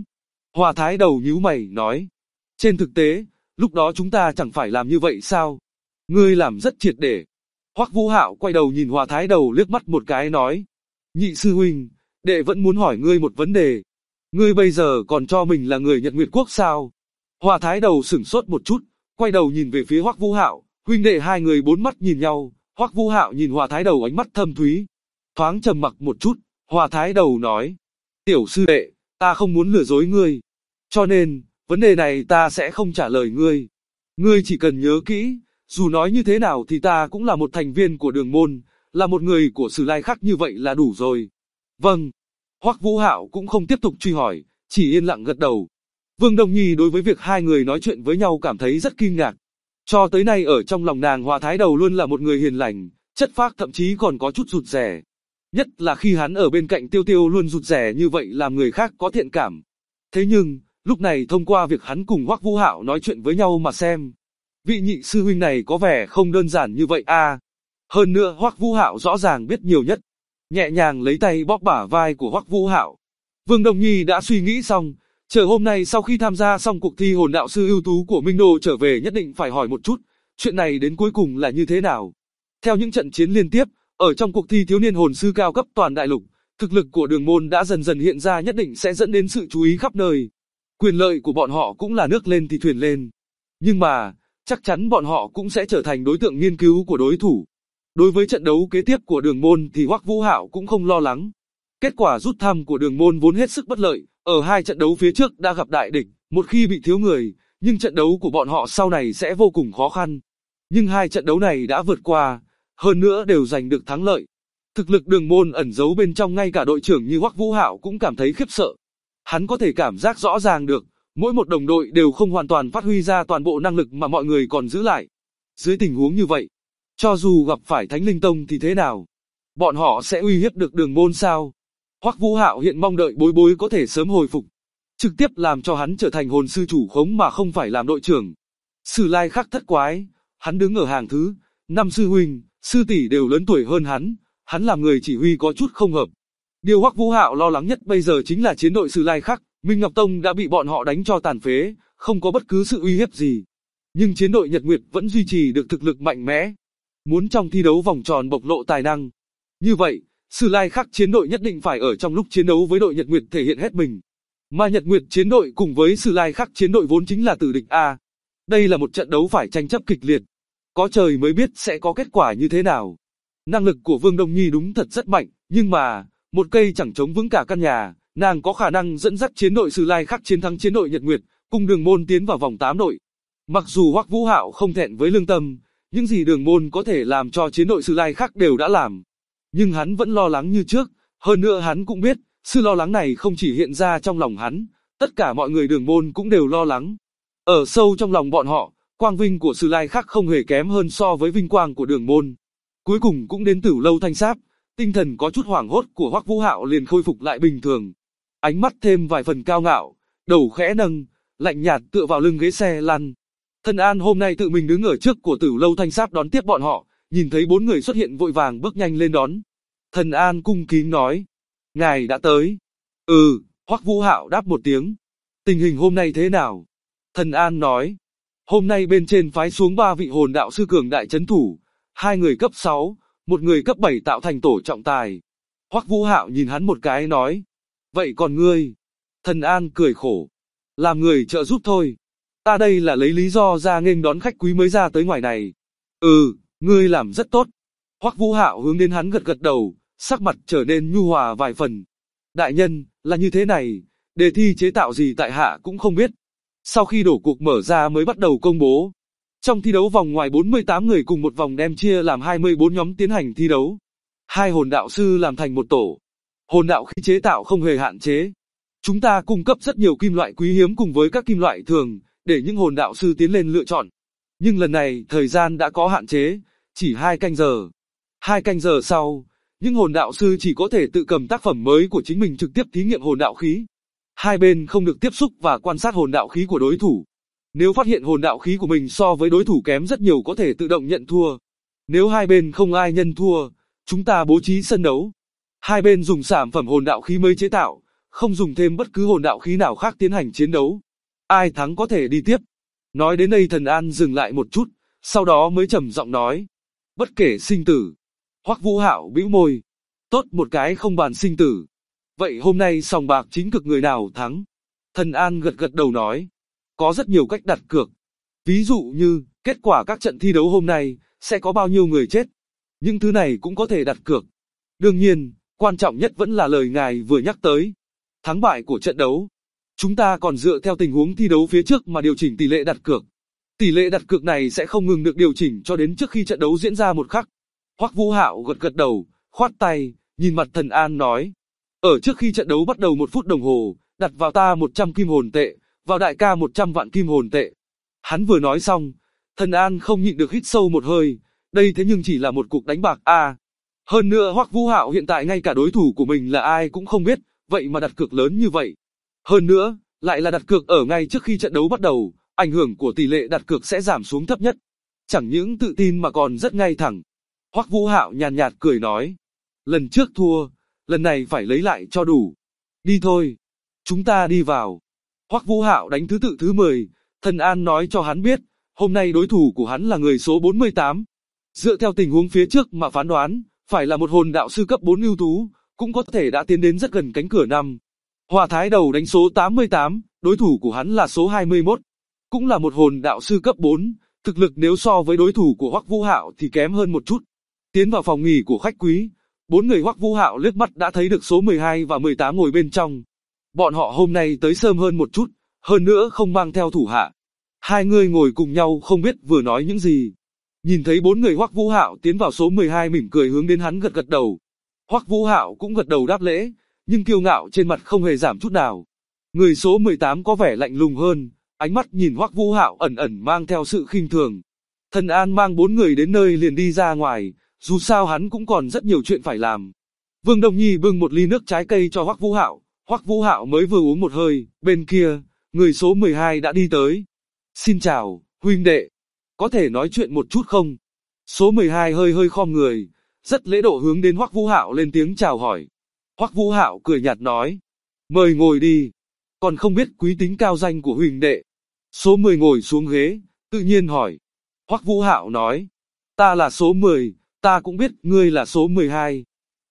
Hòa Thái Đầu nhíu mày nói. Trên thực tế, lúc đó chúng ta chẳng phải làm như vậy sao? Ngươi làm rất triệt để. Hoắc Vũ Hạo quay đầu nhìn Hòa Thái Đầu liếc mắt một cái nói. Nhị sư huynh, đệ vẫn muốn hỏi ngươi một vấn đề. Ngươi bây giờ còn cho mình là người Nhật Nguyệt Quốc sao? Hòa Thái Đầu sửng sốt một chút, quay đầu nhìn về phía Hoắc Vũ Hạo, huynh đệ hai người bốn mắt nhìn nhau, Hoắc Vũ Hạo nhìn Hòa Thái Đầu ánh mắt thâm thúy. Thoáng trầm mặc một chút, Hòa Thái Đầu nói. Tiểu sư đệ, ta không muốn lừa dối ngươi. Cho nên, vấn đề này ta sẽ không trả lời ngươi. Ngươi chỉ cần nhớ kỹ, dù nói như thế nào thì ta cũng là một thành viên của Đường môn, là một người của Sử Lai Khắc như vậy là đủ rồi. Vâng. Hoắc Vũ Hạo cũng không tiếp tục truy hỏi, chỉ yên lặng gật đầu. Vương Đông Nhi đối với việc hai người nói chuyện với nhau cảm thấy rất kinh ngạc. Cho tới nay ở trong lòng nàng Hòa Thái Đầu luôn là một người hiền lành, chất phác thậm chí còn có chút rụt rè. Nhất là khi hắn ở bên cạnh Tiêu Tiêu luôn rụt rè như vậy làm người khác có thiện cảm. Thế nhưng, lúc này thông qua việc hắn cùng Hoắc Vũ Hạo nói chuyện với nhau mà xem, vị nhị sư huynh này có vẻ không đơn giản như vậy a. Hơn nữa Hoắc Vũ Hạo rõ ràng biết nhiều nhất. Nhẹ nhàng lấy tay bóp bả vai của Hoắc Vũ Hạo. Vương Đông Nhi đã suy nghĩ xong, chờ hôm nay sau khi tham gia xong cuộc thi hồn đạo sư ưu tú của Minh Đô trở về nhất định phải hỏi một chút, chuyện này đến cuối cùng là như thế nào. Theo những trận chiến liên tiếp, ở trong cuộc thi thiếu niên hồn sư cao cấp toàn đại lục, thực lực của Đường môn đã dần dần hiện ra nhất định sẽ dẫn đến sự chú ý khắp nơi. Quyền lợi của bọn họ cũng là nước lên thì thuyền lên. Nhưng mà, chắc chắn bọn họ cũng sẽ trở thành đối tượng nghiên cứu của đối thủ. Đối với trận đấu kế tiếp của Đường môn thì Hoắc Vũ Hạo cũng không lo lắng. Kết quả rút thăm của Đường môn vốn hết sức bất lợi, ở hai trận đấu phía trước đã gặp đại địch, một khi bị thiếu người, nhưng trận đấu của bọn họ sau này sẽ vô cùng khó khăn. Nhưng hai trận đấu này đã vượt qua, hơn nữa đều giành được thắng lợi. Thực lực Đường môn ẩn giấu bên trong ngay cả đội trưởng như Hoắc Vũ Hạo cũng cảm thấy khiếp sợ. Hắn có thể cảm giác rõ ràng được, mỗi một đồng đội đều không hoàn toàn phát huy ra toàn bộ năng lực mà mọi người còn giữ lại. Dưới tình huống như vậy, cho dù gặp phải Thánh Linh Tông thì thế nào? Bọn họ sẽ uy hiếp được Đường môn sao? Hoắc Vũ Hạo hiện mong đợi Bối Bối có thể sớm hồi phục, trực tiếp làm cho hắn trở thành hồn sư chủ khống mà không phải làm đội trưởng. Sử Lai Khắc thất quái, hắn đứng ở hàng thứ, năm sư huynh, sư tỷ đều lớn tuổi hơn hắn làm người chỉ huy có chút không hợp. Điều Hoắc Vũ Hạo lo lắng nhất bây giờ chính là chiến đội Sử Lai Khắc, Minh Ngọc Tông đã bị bọn họ đánh cho tàn phế, không có bất cứ sự uy hiếp gì. Nhưng chiến đội Nhật Nguyệt vẫn duy trì được thực lực mạnh mẽ. Muốn trong thi đấu vòng tròn bộc lộ tài năng. Như vậy, Sử Lai Khắc chiến đội nhất định phải ở trong lúc chiến đấu với đội Nhật Nguyệt thể hiện hết mình. Mà Nhật Nguyệt chiến đội cùng với Sử Lai Khắc chiến đội vốn chính là tử địch A. Đây là một trận đấu phải tranh chấp kịch liệt. Có trời mới biết sẽ có kết quả như thế nào. Năng lực của Vương Đông Nhi đúng thật rất mạnh, nhưng mà, một cây chẳng chống vững cả căn nhà, nàng có khả năng dẫn dắt chiến đội Sử Lai Khắc chiến thắng chiến đội Nhật Nguyệt, cùng Đường môn tiến vào vòng 8 đội. Mặc dù Hoắc Vũ Hạo không thẹn với lương tâm, những gì Đường môn có thể làm cho chiến đội Sử Lai Khắc đều đã làm. Nhưng hắn vẫn lo lắng như trước, hơn nữa hắn cũng biết, sự lo lắng này không chỉ hiện ra trong lòng hắn, tất cả mọi người Đường môn cũng đều lo lắng. Ở sâu trong lòng bọn họ, quang vinh của Sử Lai Khắc không hề kém hơn so với vinh quang của Đường môn. Cuối cùng cũng đến Tử Lâu Thanh Sáp, tinh thần có chút hoảng hốt của Hoắc Vũ Hạo liền khôi phục lại bình thường. Ánh mắt thêm vài phần cao ngạo, đầu khẽ nâng, lạnh nhạt tựa vào lưng ghế xe lăn. Thần An hôm nay tự mình đứng ở trước của Tử Lâu Thanh Sáp đón tiếp bọn họ, nhìn thấy bốn người xuất hiện vội vàng bước nhanh lên đón. Thần An cung kính nói, ngài đã tới. Hoắc Vũ Hạo đáp một tiếng. Tình hình hôm nay thế nào? Thần An nói, hôm nay bên trên phái xuống 3 vị hồn đạo sư cường đại chấn thủ, 2 người cấp 6, một người cấp 7 tạo thành tổ trọng tài. Hoắc Vũ Hạo nhìn hắn một cái nói, vậy còn ngươi? Thần An cười khổ, làm người trợ giúp thôi. Ta đây là lấy lý do ra nghênh đón khách quý mới ra tới ngoài này. Ngươi làm rất tốt. Hoắc Vũ Hạo hướng đến hắn gật gật đầu, sắc mặt trở nên nhu hòa vài phần. Đại nhân, là như thế này, đề thi chế tạo gì tại hạ cũng không biết. Sau khi đổ cuộc mở ra mới bắt đầu công bố. Trong thi đấu vòng ngoài 48 người cùng một vòng đem chia làm 24 nhóm tiến hành thi đấu. 2 hồn đạo sư làm thành một tổ. Hồn đạo khí chế tạo không hề hạn chế. Chúng ta cung cấp rất nhiều kim loại quý hiếm cùng với các kim loại thường, để những hồn đạo sư tiến lên lựa chọn. Nhưng lần này, thời gian đã có hạn chế, chỉ 2 canh giờ. 2 canh giờ sau, những hồn đạo sư chỉ có thể tự cầm tác phẩm mới của chính mình trực tiếp thí nghiệm hồn đạo khí. Hai bên không được tiếp xúc và quan sát hồn đạo khí của đối thủ. Nếu phát hiện hồn đạo khí của mình so với đối thủ kém rất nhiều có thể tự động nhận thua. Nếu hai bên không ai nhận thua, chúng ta bố trí sân đấu. Hai bên dùng sản phẩm hồn đạo khí mới chế tạo, không dùng thêm bất cứ hồn đạo khí nào khác tiến hành chiến đấu. Ai thắng có thể đi tiếp. Nói đến đây Thần An dừng lại một chút, sau đó mới trầm giọng nói. Bất kể sinh tử. Hoắc Vũ Hạo bĩu môi. Tốt, một cái không bàn sinh tử. Vậy hôm nay sòng bạc chính cực người nào thắng? Thần An gật gật đầu nói. Có rất nhiều cách đặt cược. Ví dụ như, kết quả các trận thi đấu hôm nay, sẽ có bao nhiêu người chết. Những thứ này cũng có thể đặt cược. Đương nhiên, quan trọng nhất vẫn là lời ngài vừa nhắc tới. Thắng bại của trận đấu. Chúng ta còn dựa theo tình huống thi đấu phía trước mà điều chỉnh tỷ lệ đặt cược. Tỷ lệ đặt cược này sẽ không ngừng được điều chỉnh cho đến trước khi trận đấu diễn ra một khắc. Hoắc Vũ Hạo gật gật đầu, khoát tay, nhìn mặt Thần An nói. Ở trước khi trận đấu bắt đầu 1 phút đồng hồ, đặt vào ta 100 kim hồn tệ, vào đại ca 100 vạn kim hồn tệ. Hắn vừa nói xong, Thần An không nhịn được hít sâu một hơi, đây thế nhưng chỉ là một cuộc đánh bạc a. Hơn nữa Hoắc Vũ Hạo hiện tại ngay cả đối thủ của mình là ai cũng không biết, vậy mà đặt cược lớn như vậy. Hơn nữa, lại là đặt cược ở ngay trước khi trận đấu bắt đầu, ảnh hưởng của tỷ lệ đặt cược sẽ giảm xuống thấp nhất. Chẳng những tự tin mà còn rất ngay thẳng. Hoắc Vũ Hạo nhàn nhạt cười nói, lần trước thua, lần này phải lấy lại cho đủ. Đi thôi, chúng ta đi vào. Hoắc Vũ Hạo đánh thứ tự thứ 10, Thần An nói cho hắn biết, hôm nay đối thủ của hắn là người số 48. Dựa theo tình huống phía trước mà phán đoán, phải là một hồn đạo sư cấp 4 ưu tú, cũng có thể đã tiến đến rất gần cánh cửa 5. Hòa Thái Đầu đánh số 88, đối thủ của hắn là số 21, cũng là một hồn đạo sư cấp 4, thực lực nếu so với đối thủ của Hoắc Vũ Hạo thì kém hơn một chút. Tiến vào phòng nghỉ của khách quý, 4 người Hoắc Vũ Hạo liếc mắt đã thấy được số 12 và 18 ngồi bên trong. Bọn họ hôm nay tới sớm hơn một chút, hơn nữa không mang theo thủ hạ. Hai người ngồi cùng nhau không biết vừa nói những gì. Nhìn thấy 4 người Hoắc Vũ Hạo tiến vào số 12 mỉm cười hướng đến hắn gật gật đầu. Hoắc Vũ Hạo cũng gật đầu đáp lễ, nhưng kiêu ngạo trên mặt không hề giảm chút nào. Người số 18 có vẻ lạnh lùng hơn, ánh mắt nhìn Hoắc Vũ Hạo ẩn ẩn mang theo sự khinh thường. Thần An mang 4 người đến nơi liền đi ra ngoài, dù sao hắn cũng còn rất nhiều chuyện phải làm. Vương Đông Nhi bưng một ly nước trái cây cho Hoắc Vũ Hạo mới vừa uống một hơi, bên kia, người số 12 đã đi tới. Xin chào, huynh đệ, có thể nói chuyện một chút không? Số 12 hơi khom người, rất lễ độ hướng đến Hoắc Vũ Hạo lên tiếng chào hỏi. Hoắc Vũ Hạo cười nhạt nói, mời ngồi đi, còn không biết quý tính cao danh của huynh đệ. Số 10 ngồi xuống ghế, tự nhiên hỏi. Hoắc Vũ Hạo nói, ta là số 10, ta cũng biết ngươi là số 12.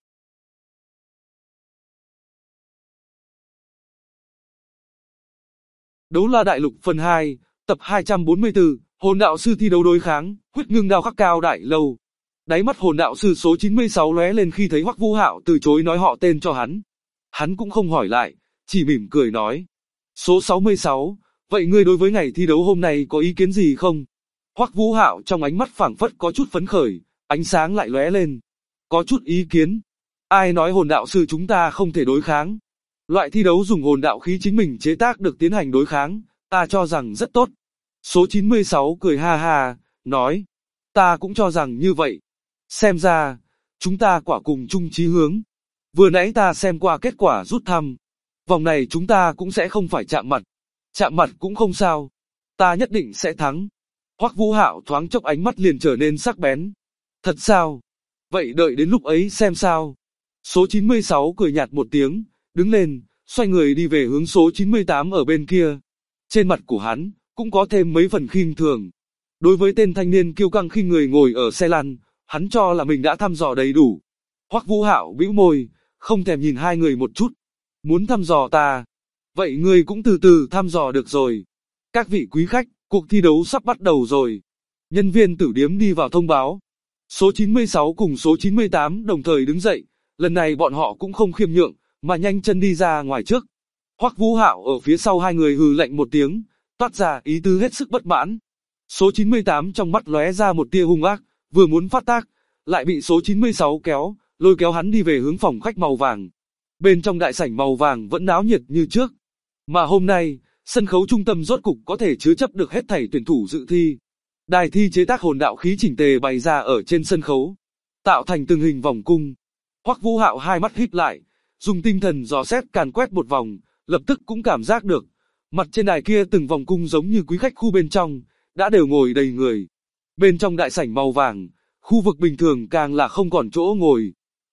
Đấu La Đại Lục phần 2, tập 244, hồn đạo sư thi đấu đối kháng, huyết ngưng đao khắc cao đại lâu. Đáy mắt hồn đạo sư số 96 lóe lên khi thấy Hoắc Vũ Hạo từ chối nói họ tên cho hắn. Hắn cũng không hỏi lại, chỉ mỉm cười nói. Số 66, vậy ngươi đối với ngày thi đấu hôm nay có ý kiến gì không? Hoắc Vũ Hạo trong ánh mắt phảng phất có chút phấn khởi, ánh sáng lại lóe lên. Có chút ý kiến. Ai nói hồn đạo sư chúng ta không thể đối kháng? Loại thi đấu dùng hồn đạo khí chính mình chế tác được tiến hành đối kháng, ta cho rằng rất tốt. Số 96 cười ha ha, nói. Ta cũng cho rằng như vậy. Xem ra, chúng ta quả cùng chung chí hướng. Vừa nãy ta xem qua kết quả rút thăm. Vòng này chúng ta cũng sẽ không phải chạm mặt. Chạm mặt cũng không sao. Ta nhất định sẽ thắng. Hoắc Vũ Hạo thoáng chốc ánh mắt liền trở nên sắc bén. Thật sao? Vậy đợi đến lúc ấy xem sao. Số 96 cười nhạt một tiếng, đứng lên, xoay người đi về hướng số 98 ở bên kia. Trên mặt của hắn, cũng có thêm mấy phần khinh thường. Đối với tên thanh niên kiêu căng khinh người ngồi ở xe lăn, hắn cho là mình đã thăm dò đầy đủ. Hoắc Vũ Hạo bĩu môi, không thèm nhìn hai người một chút. Muốn thăm dò ta? Vậy ngươi cũng từ từ thăm dò được rồi. Các vị quý khách, cuộc thi đấu sắp bắt đầu rồi. Nhân viên tử điếm đi vào thông báo. Số 96 cùng số 98 đồng thời đứng dậy, lần này bọn họ cũng không khiêm nhượng, mà nhanh chân đi ra ngoài trước. Hoắc Vũ Hạo ở phía sau hai người hừ lạnh một tiếng, toát ra ý tứ hết sức bất mãn. Số 98 trong mắt lóe ra một tia hung ác, vừa muốn phát tác, lại bị số 96 kéo, lôi kéo hắn đi về hướng phòng khách màu vàng. Bên trong đại sảnh màu vàng vẫn náo nhiệt như trước. Mà hôm nay, sân khấu trung tâm rốt cục có thể chứa chấp được hết thảy tuyển thủ dự thi. Đài thi chế tác hồn đạo khí chỉnh tề bày ra ở trên sân khấu, tạo thành từng hình vòng cung. Hoắc Vũ Hạo hai mắt híp lại, dùng tinh thần dò xét càn quét một vòng, lập tức cũng cảm giác được, mặt trên đài kia từng vòng cung giống như quý khách khu bên trong, đã đều ngồi đầy người. Bên trong đại sảnh màu vàng, khu vực bình thường càng là không còn chỗ ngồi.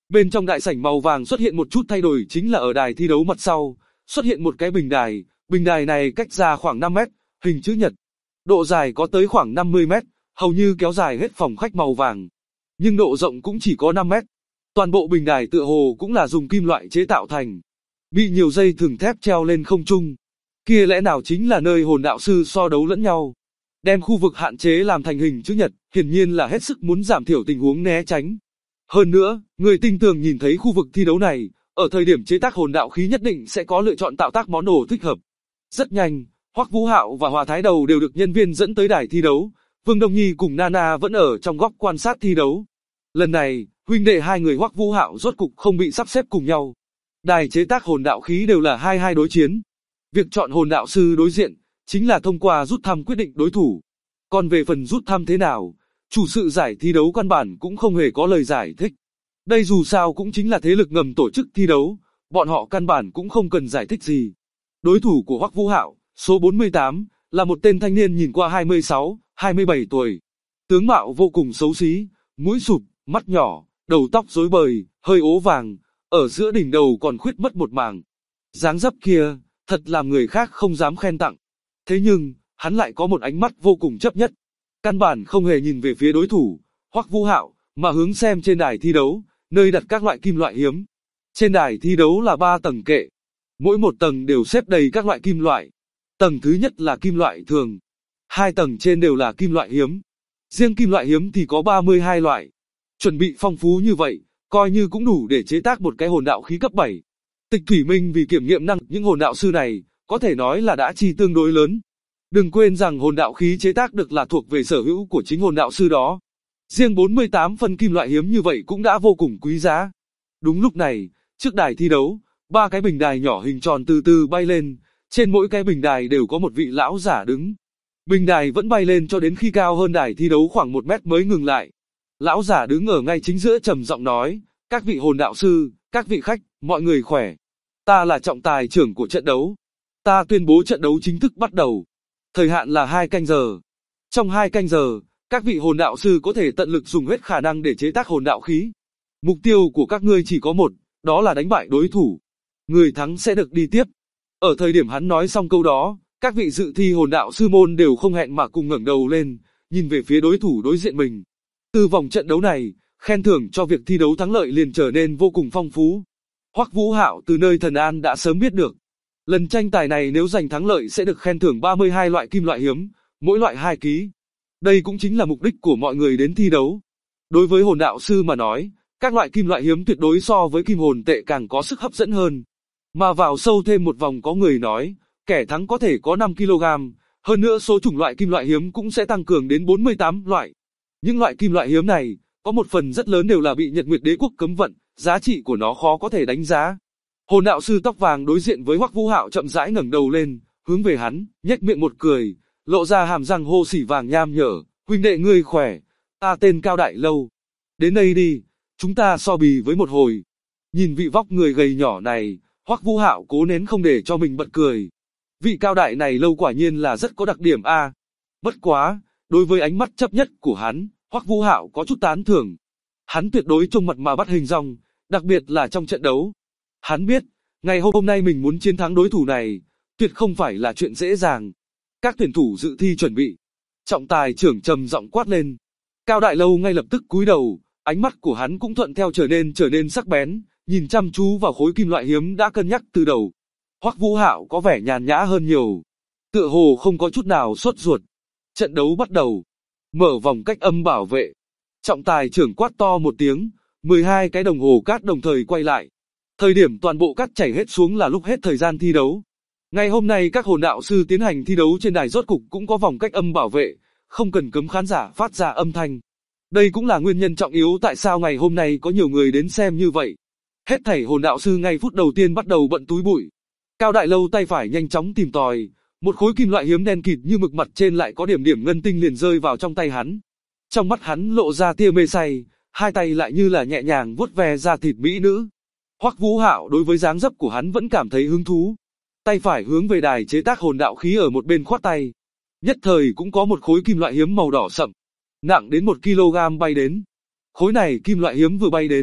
Bên trong đại sảnh màu vàng xuất hiện một chút thay đổi, chính là ở đài thi đấu mặt sau, xuất hiện một cái bình đài này cách ra khoảng 5 mét, hình chữ nhật. Độ dài có tới khoảng 50 mét, hầu như kéo dài hết phòng khách màu vàng. Nhưng độ rộng cũng chỉ có 5 mét. Toàn bộ bình đài tựa hồ cũng là dùng kim loại chế tạo thành, bị nhiều dây thừng thép treo lên không trung. Kia lẽ nào chính là nơi hồn đạo sư so đấu lẫn nhau. Đem khu vực hạn chế làm thành hình chữ nhật, hiển nhiên là hết sức muốn giảm thiểu tình huống né tránh. Hơn nữa, người tinh tường nhìn thấy khu vực thi đấu này, ở thời điểm chế tác hồn đạo khí nhất định sẽ có lựa chọn tạo tác món đồ thích hợp. Rất nhanh, Hoắc Vũ Hạo và Hòa Thái Đầu đều được nhân viên dẫn tới đài thi đấu, Vương Đông Nhi cùng Nana vẫn ở trong góc quan sát thi đấu. Lần này, huynh đệ hai người Hoắc Vũ Hạo rốt cục không bị sắp xếp cùng nhau. Đài chế tác hồn đạo khí đều là 2-2 đối chiến. Việc chọn hồn đạo sư đối diện, chính là thông qua rút thăm quyết định đối thủ. Còn về phần rút thăm thế nào, chủ sự giải thi đấu căn bản cũng không hề có lời giải thích. Đây dù sao cũng chính là thế lực ngầm tổ chức thi đấu, bọn họ căn bản cũng không cần giải thích gì. Đối thủ của Hoắc Vũ Hạo, số 48, là một tên thanh niên nhìn qua 26, 27 tuổi. Tướng mạo vô cùng xấu xí, mũi sụp, mắt nhỏ, đầu tóc rối bời, hơi ố vàng, ở giữa đỉnh đầu còn khuyết mất một mảng. Dáng dấp kia, thật làm người khác không dám khen tặng. Thế nhưng, hắn lại có một ánh mắt vô cùng chấp nhất. Căn bản không hề nhìn về phía đối thủ, Hoắc Vũ Hạo, mà hướng xem trên đài thi đấu, nơi đặt các loại kim loại hiếm. Trên đài thi đấu là 3 tầng kệ. Mỗi một tầng đều xếp đầy các loại kim loại. Tầng thứ nhất là kim loại thường. 2 tầng trên đều là kim loại hiếm. Riêng kim loại hiếm thì có 32 loại. Chuẩn bị phong phú như vậy, coi như cũng đủ để chế tác một cái hồn đạo khí cấp 7. Tịch Thủy Minh vì kiểm nghiệm năng những hồn đạo sư này, có thể nói là đã chi tương đối lớn. Đừng quên rằng hồn đạo khí chế tác được là thuộc về sở hữu của chính hồn đạo sư đó. Riêng 48 phân kim loại hiếm như vậy cũng đã vô cùng quý giá. Đúng lúc này, trước đài thi đấu, 3 cái bình đài nhỏ hình tròn từ từ bay lên, trên mỗi cái bình đài đều có một vị lão giả đứng. Bình đài vẫn bay lên cho đến khi cao hơn đài thi đấu khoảng 1 mét mới ngừng lại. Lão giả đứng ở ngay chính giữa trầm giọng nói, các vị hồn đạo sư, các vị khách, mọi người khỏe. Ta là trọng tài trưởng của trận đấu. Ta tuyên bố trận đấu chính thức bắt đầu. Thời hạn là 2 canh giờ. Trong 2 canh giờ, các vị hồn đạo sư có thể tận lực dùng hết khả năng để chế tác hồn đạo khí. Mục tiêu của các ngươi chỉ có một, đó là đánh bại đối thủ. Người thắng sẽ được đi tiếp. Ở thời điểm hắn nói xong câu đó, các vị dự thi hồn đạo sư môn đều không hẹn mà cùng ngẩng đầu lên, nhìn về phía đối thủ đối diện mình. Từ vòng trận đấu này, khen thưởng cho việc thi đấu thắng lợi liền trở nên vô cùng phong phú. Hoắc Vũ Hạo từ nơi Thần An đã sớm biết được. Lần tranh tài này nếu giành thắng lợi sẽ được khen thưởng 32 loại kim loại hiếm, mỗi loại 2 ký. Đây cũng chính là mục đích của mọi người đến thi đấu. Đối với hồn đạo sư mà nói, các loại kim loại hiếm tuyệt đối so với kim hồn tệ càng có sức hấp dẫn hơn. Mà vào sâu thêm một vòng có người nói, kẻ thắng có thể có 5 kg, hơn nữa số chủng loại kim loại hiếm cũng sẽ tăng cường đến 48 loại. Những loại kim loại hiếm này, có một phần rất lớn đều là bị Nhật Nguyệt Đế Quốc cấm vận, giá trị của nó khó có thể đánh giá. Hồn đạo sư tóc vàng đối diện với Hoắc Vũ Hạo chậm rãi ngẩng đầu lên, hướng về hắn, nhếch miệng một cười, lộ ra hàm răng hô sỉ vàng nham nhở, huynh đệ ngươi khỏe, ta tên Cao Đại Lâu. Đến đây đi, chúng ta so bì với một hồi. Nhìn vị vóc người gầy nhỏ này, Hoắc Vũ Hạo cố nén không để cho mình bật cười. Vị Cao Đại này Lâu quả nhiên là rất có đặc điểm a. Bất quá, đối với ánh mắt chấp nhất của hắn, Hoắc Vũ Hạo có chút tán thưởng. Hắn tuyệt đối trông mặt mà bắt hình dong, đặc biệt là trong trận đấu. Hắn biết, ngày hôm nay mình muốn chiến thắng đối thủ này, tuyệt không phải là chuyện dễ dàng. Các tuyển thủ dự thi chuẩn bị. Trọng tài trưởng trầm giọng quát lên. Cao Đại Lâu ngay lập tức cúi đầu, ánh mắt của hắn cũng thuận theo trở nên sắc bén, nhìn chăm chú vào khối kim loại hiếm đã cân nhắc từ đầu. Hoắc Vũ Hạo có vẻ nhàn nhã hơn nhiều, tựa hồ không có chút nào sốt ruột. Trận đấu bắt đầu. Mở vòng cách âm bảo vệ. Trọng tài trưởng quát to một tiếng, 12 cái đồng hồ cát đồng thời quay lại. Thời điểm toàn bộ cát chảy hết xuống là lúc hết thời gian thi đấu. Ngày hôm nay các hồn đạo sư tiến hành thi đấu trên đài rốt cục cũng có vòng cách âm bảo vệ, không cần cấm khán giả phát ra âm thanh. Đây cũng là nguyên nhân trọng yếu tại sao ngày hôm nay có nhiều người đến xem như vậy. Hết thảy hồn đạo sư ngay phút đầu tiên bắt đầu bận túi bụi. Cao Đại Lâu tay phải nhanh chóng tìm tòi, một khối kim loại hiếm đen kịt như mực mặt trên lại có điểm điểm ngân tinh liền rơi vào trong tay hắn. Trong mắt hắn lộ ra tia mê say, hai tay lại như là nhẹ nhàng vuốt ve da thịt mỹ nữ. Hoắc Vũ Hạo đối với dáng dấp của hắn vẫn cảm thấy hứng thú. Tay phải hướng về đài chế tác hồn đạo khí ở một bên khoát tay. Nhất thời cũng có một khối kim loại hiếm màu đỏ sậm, nặng đến 1 kg bay đến. Khối này kim loại hiếm vừa bay đến,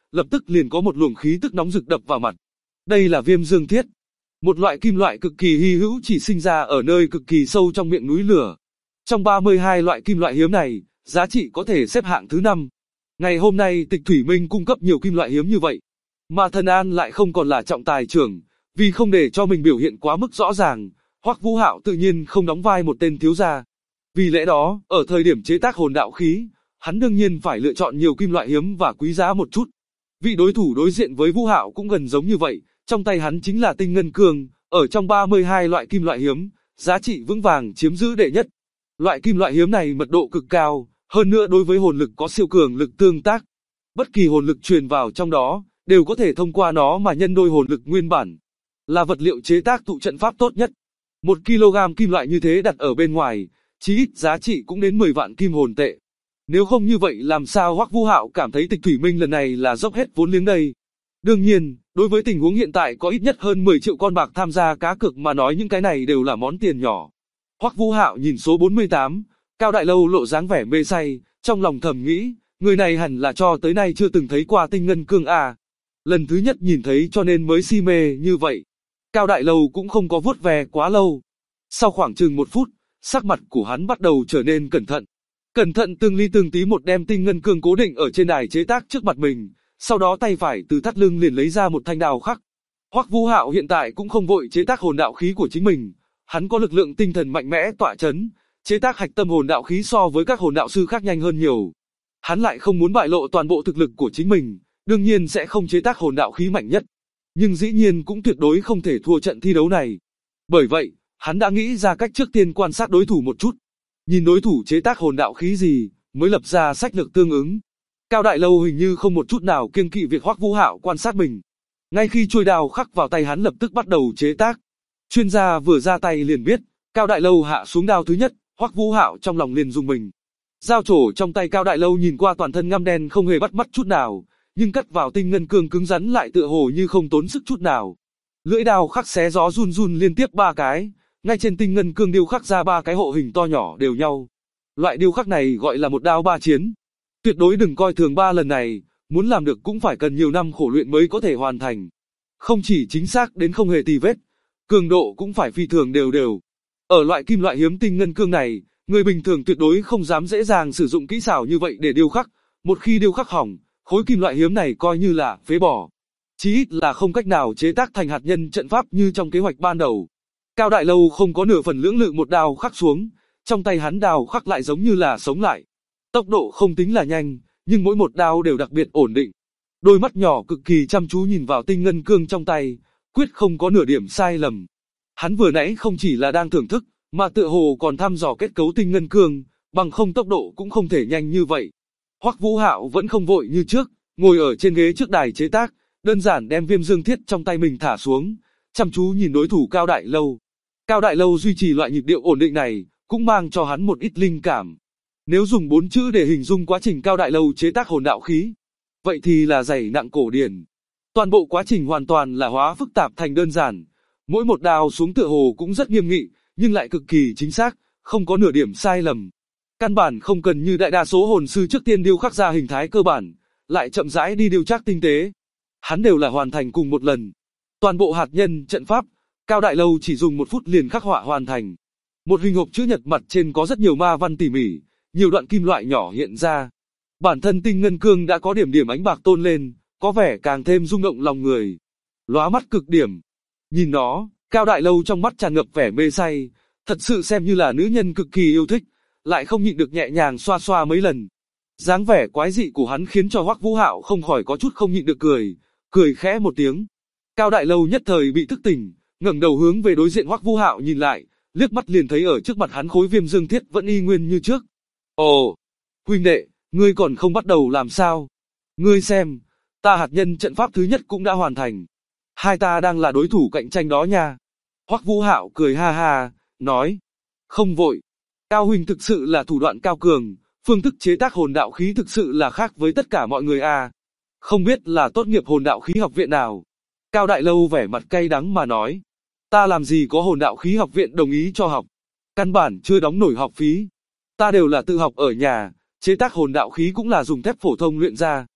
lập tức liền có một luồng khí tức nóng rực đập vào mặt. Đây là viêm dương thiết, một loại kim loại cực kỳ hy hữu chỉ sinh ra ở nơi cực kỳ sâu trong miệng núi lửa. Trong 32 loại kim loại hiếm này, giá trị có thể xếp hạng thứ 5. Ngày hôm nay Tịch Thủy Minh cung cấp nhiều kim loại hiếm như vậy, mà Thần An lại không còn là trọng tài trưởng, vì không để cho mình biểu hiện quá mức rõ ràng, Hoắc Vũ Hạo tự nhiên không đóng vai một tên thiếu gia. Vì lẽ đó, ở thời điểm chế tác hồn đạo khí, hắn đương nhiên phải lựa chọn nhiều kim loại hiếm và quý giá một chút. Vị đối thủ đối diện với Vũ Hạo cũng gần giống như vậy, trong tay hắn chính là tinh ngân cương, ở trong 32 loại kim loại hiếm, giá trị vững vàng chiếm giữ đệ nhất. Loại kim loại hiếm này mật độ cực cao, hơn nữa đối với hồn lực có siêu cường lực tương tác. Bất kỳ hồn lực truyền vào trong đó, đều có thể thông qua nó mà nhân đôi hồn lực nguyên bản. Là vật liệu chế tác tụ trận pháp tốt nhất. 1 kg kim loại như thế đặt ở bên ngoài, chí ít giá trị cũng đến 10 vạn kim hồn tệ. Nếu không như vậy làm sao Hoắc Vũ Hạo cảm thấy Tịch Thủy Minh lần này là dốc hết vốn liếng đây. Đương nhiên, đối với tình huống hiện tại có ít nhất hơn 10 triệu con bạc tham gia cá cược mà nói những cái này đều là món tiền nhỏ. Hoắc Vũ Hạo nhìn số 48, Cao Đại Lâu lộ dáng vẻ mê say, trong lòng thầm nghĩ, người này hẳn là cho tới nay chưa từng thấy qua tinh ngân cương à. Lần thứ nhất nhìn thấy cho nên mới si mê như vậy. Cao Đại Lâu cũng không có vuốt ve quá lâu. Sau khoảng chừng 1 phút, sắc mặt của hắn bắt đầu trở nên cẩn thận. Cẩn thận từng ly từng tí một đem tinh ngân cương cố định ở trên đài chế tác trước mặt mình, sau đó tay phải từ thắt lưng liền lấy ra một thanh đao khắc. Hoắc Vũ Hạo hiện tại cũng không vội chế tác hồn đạo khí của chính mình, hắn có lực lượng tinh thần mạnh mẽ tọa chấn, chế tác hạch tâm hồn đạo khí so với các hồn đạo sư khác nhanh hơn nhiều. Hắn lại không muốn bại lộ toàn bộ thực lực của chính mình, đương nhiên sẽ không chế tác hồn đạo khí mạnh nhất, nhưng dĩ nhiên cũng tuyệt đối không thể thua trận thi đấu này. Bởi vậy, hắn đã nghĩ ra cách trước tiên quan sát đối thủ một chút, nhìn đối thủ chế tác hồn đạo khí gì, mới lập ra sách lược tương ứng. Cao Đại Lâu hình như không một chút nào kiêng kỵ việc Hoắc Vũ Hạo quan sát mình. Ngay khi chuôi đao khắc vào tay hắn lập tức bắt đầu chế tác. Chuyên gia vừa ra tay liền biết, Cao Đại Lâu hạ xuống đao thứ nhất, Hoắc Vũ Hạo trong lòng liền rung mình. Dao trổ trong tay Cao Đại Lâu nhìn qua toàn thân ngăm đen không hề bắt mắt chút nào, nhưng cắt vào tinh ngân cương cứng rắn lại tựa hồ như không tốn sức chút nào. Lưỡi đao khắc xé gió run run liên tiếp 3 cái, ngay trên tinh ngân cương điêu khắc ra 3 cái hộ hình to nhỏ đều nhau. Loại điêu khắc này gọi là một đao 3 chiến. Tuyệt đối đừng coi thường 3 lần này, muốn làm được cũng phải cần nhiều năm khổ luyện mới có thể hoàn thành. Không chỉ chính xác đến không hề tì vết, cường độ cũng phải phi thường đều đều. Ở loại kim loại hiếm tinh ngân cương này, người bình thường tuyệt đối không dám dễ dàng sử dụng kỹ xảo như vậy để điêu khắc, một khi điêu khắc hỏng, khối kim loại hiếm này coi như là phế bỏ. Chí ít là không cách nào chế tác thành hạt nhân trận pháp như trong kế hoạch ban đầu. Cao Đại Lâu không có nửa phần lưỡng lự một đao khắc xuống, trong tay hắn đao khắc lại giống như là sống lại. Tốc độ không tính là nhanh, nhưng mỗi một đao đều đặc biệt ổn định. Đôi mắt nhỏ cực kỳ chăm chú nhìn vào tinh ngân cương trong tay, quyết không có nửa điểm sai lầm. Hắn vừa nãy không chỉ là đang thưởng thức, mà tựa hồ còn thăm dò kết cấu tinh ngân cương, bằng không tốc độ cũng không thể nhanh như vậy. Hoắc Vũ Hạo vẫn không vội như trước, ngồi ở trên ghế trước đài chế tác, đơn giản đem viêm dương thiết trong tay mình thả xuống, chăm chú nhìn đối thủ Cao Đại Lâu. Cao Đại Lâu duy trì loại nhịp điệu ổn định này, cũng mang cho hắn một ít linh cảm. Nếu dùng 4 chữ để hình dung quá trình Cao Đại Lâu chế tác hồn đạo khí, vậy thì là dày nặng cổ điển. Toàn bộ quá trình hoàn toàn là hóa phức tạp thành đơn giản. Mỗi một đao xuống tựa hồ cũng rất nghiêm nghị, nhưng lại cực kỳ chính xác, không có nửa điểm sai lầm. Căn bản không cần như đại đa số hồn sư trước tiên điêu khắc ra hình thái cơ bản, lại chậm rãi đi điêu khắc tinh tế. Hắn đều là hoàn thành cùng một lần. Toàn bộ hạt nhân trận pháp, Cao Đại Lâu chỉ dùng 1 phút liền khắc họa hoàn thành. Một hình hộp chữ nhật mặt trên có rất nhiều ma văn tỉ mỉ, nhiều đoạn kim loại nhỏ hiện ra. Bản thân tinh ngân cương đã có điểm điểm ánh bạc tôn lên, có vẻ càng thêm rung động lòng người. Lóa mắt cực điểm. Nhìn nó, Cao Đại Lâu trong mắt tràn ngập vẻ mê say, thật sự xem như là nữ nhân cực kỳ yêu thích, lại không nhịn được nhẹ nhàng xoa xoa mấy lần. Dáng vẻ quái dị của hắn khiến cho Hoắc Vũ Hạo không khỏi có chút không nhịn được cười, cười khẽ một tiếng. Cao Đại Lâu nhất thời bị thức tỉnh, ngẩng đầu hướng về đối diện Hoắc Vũ Hạo nhìn lại, liếc mắt liền thấy ở trước mặt hắn khối viêm dương thiết vẫn y nguyên như trước. Ồ, huynh đệ, ngươi còn không bắt đầu làm sao? Ngươi xem, ta hạt nhân trận pháp thứ nhất cũng đã hoàn thành. Hai ta đang là đối thủ cạnh tranh đó nha. Hoắc Vũ Hạo cười ha ha, nói. Không vội. Cao huynh thực sự là thủ đoạn cao cường, phương thức chế tác hồn đạo khí thực sự là khác với tất cả mọi người à. Không biết là tốt nghiệp hồn đạo khí học viện nào. Cao Đại Lâu vẻ mặt cay đắng mà nói. Ta làm gì có hồn đạo khí học viện đồng ý cho học. Căn bản chưa đóng nổi học phí. Ta đều là tự học ở nhà, chế tác hồn đạo khí cũng là dùng thép phổ thông luyện ra.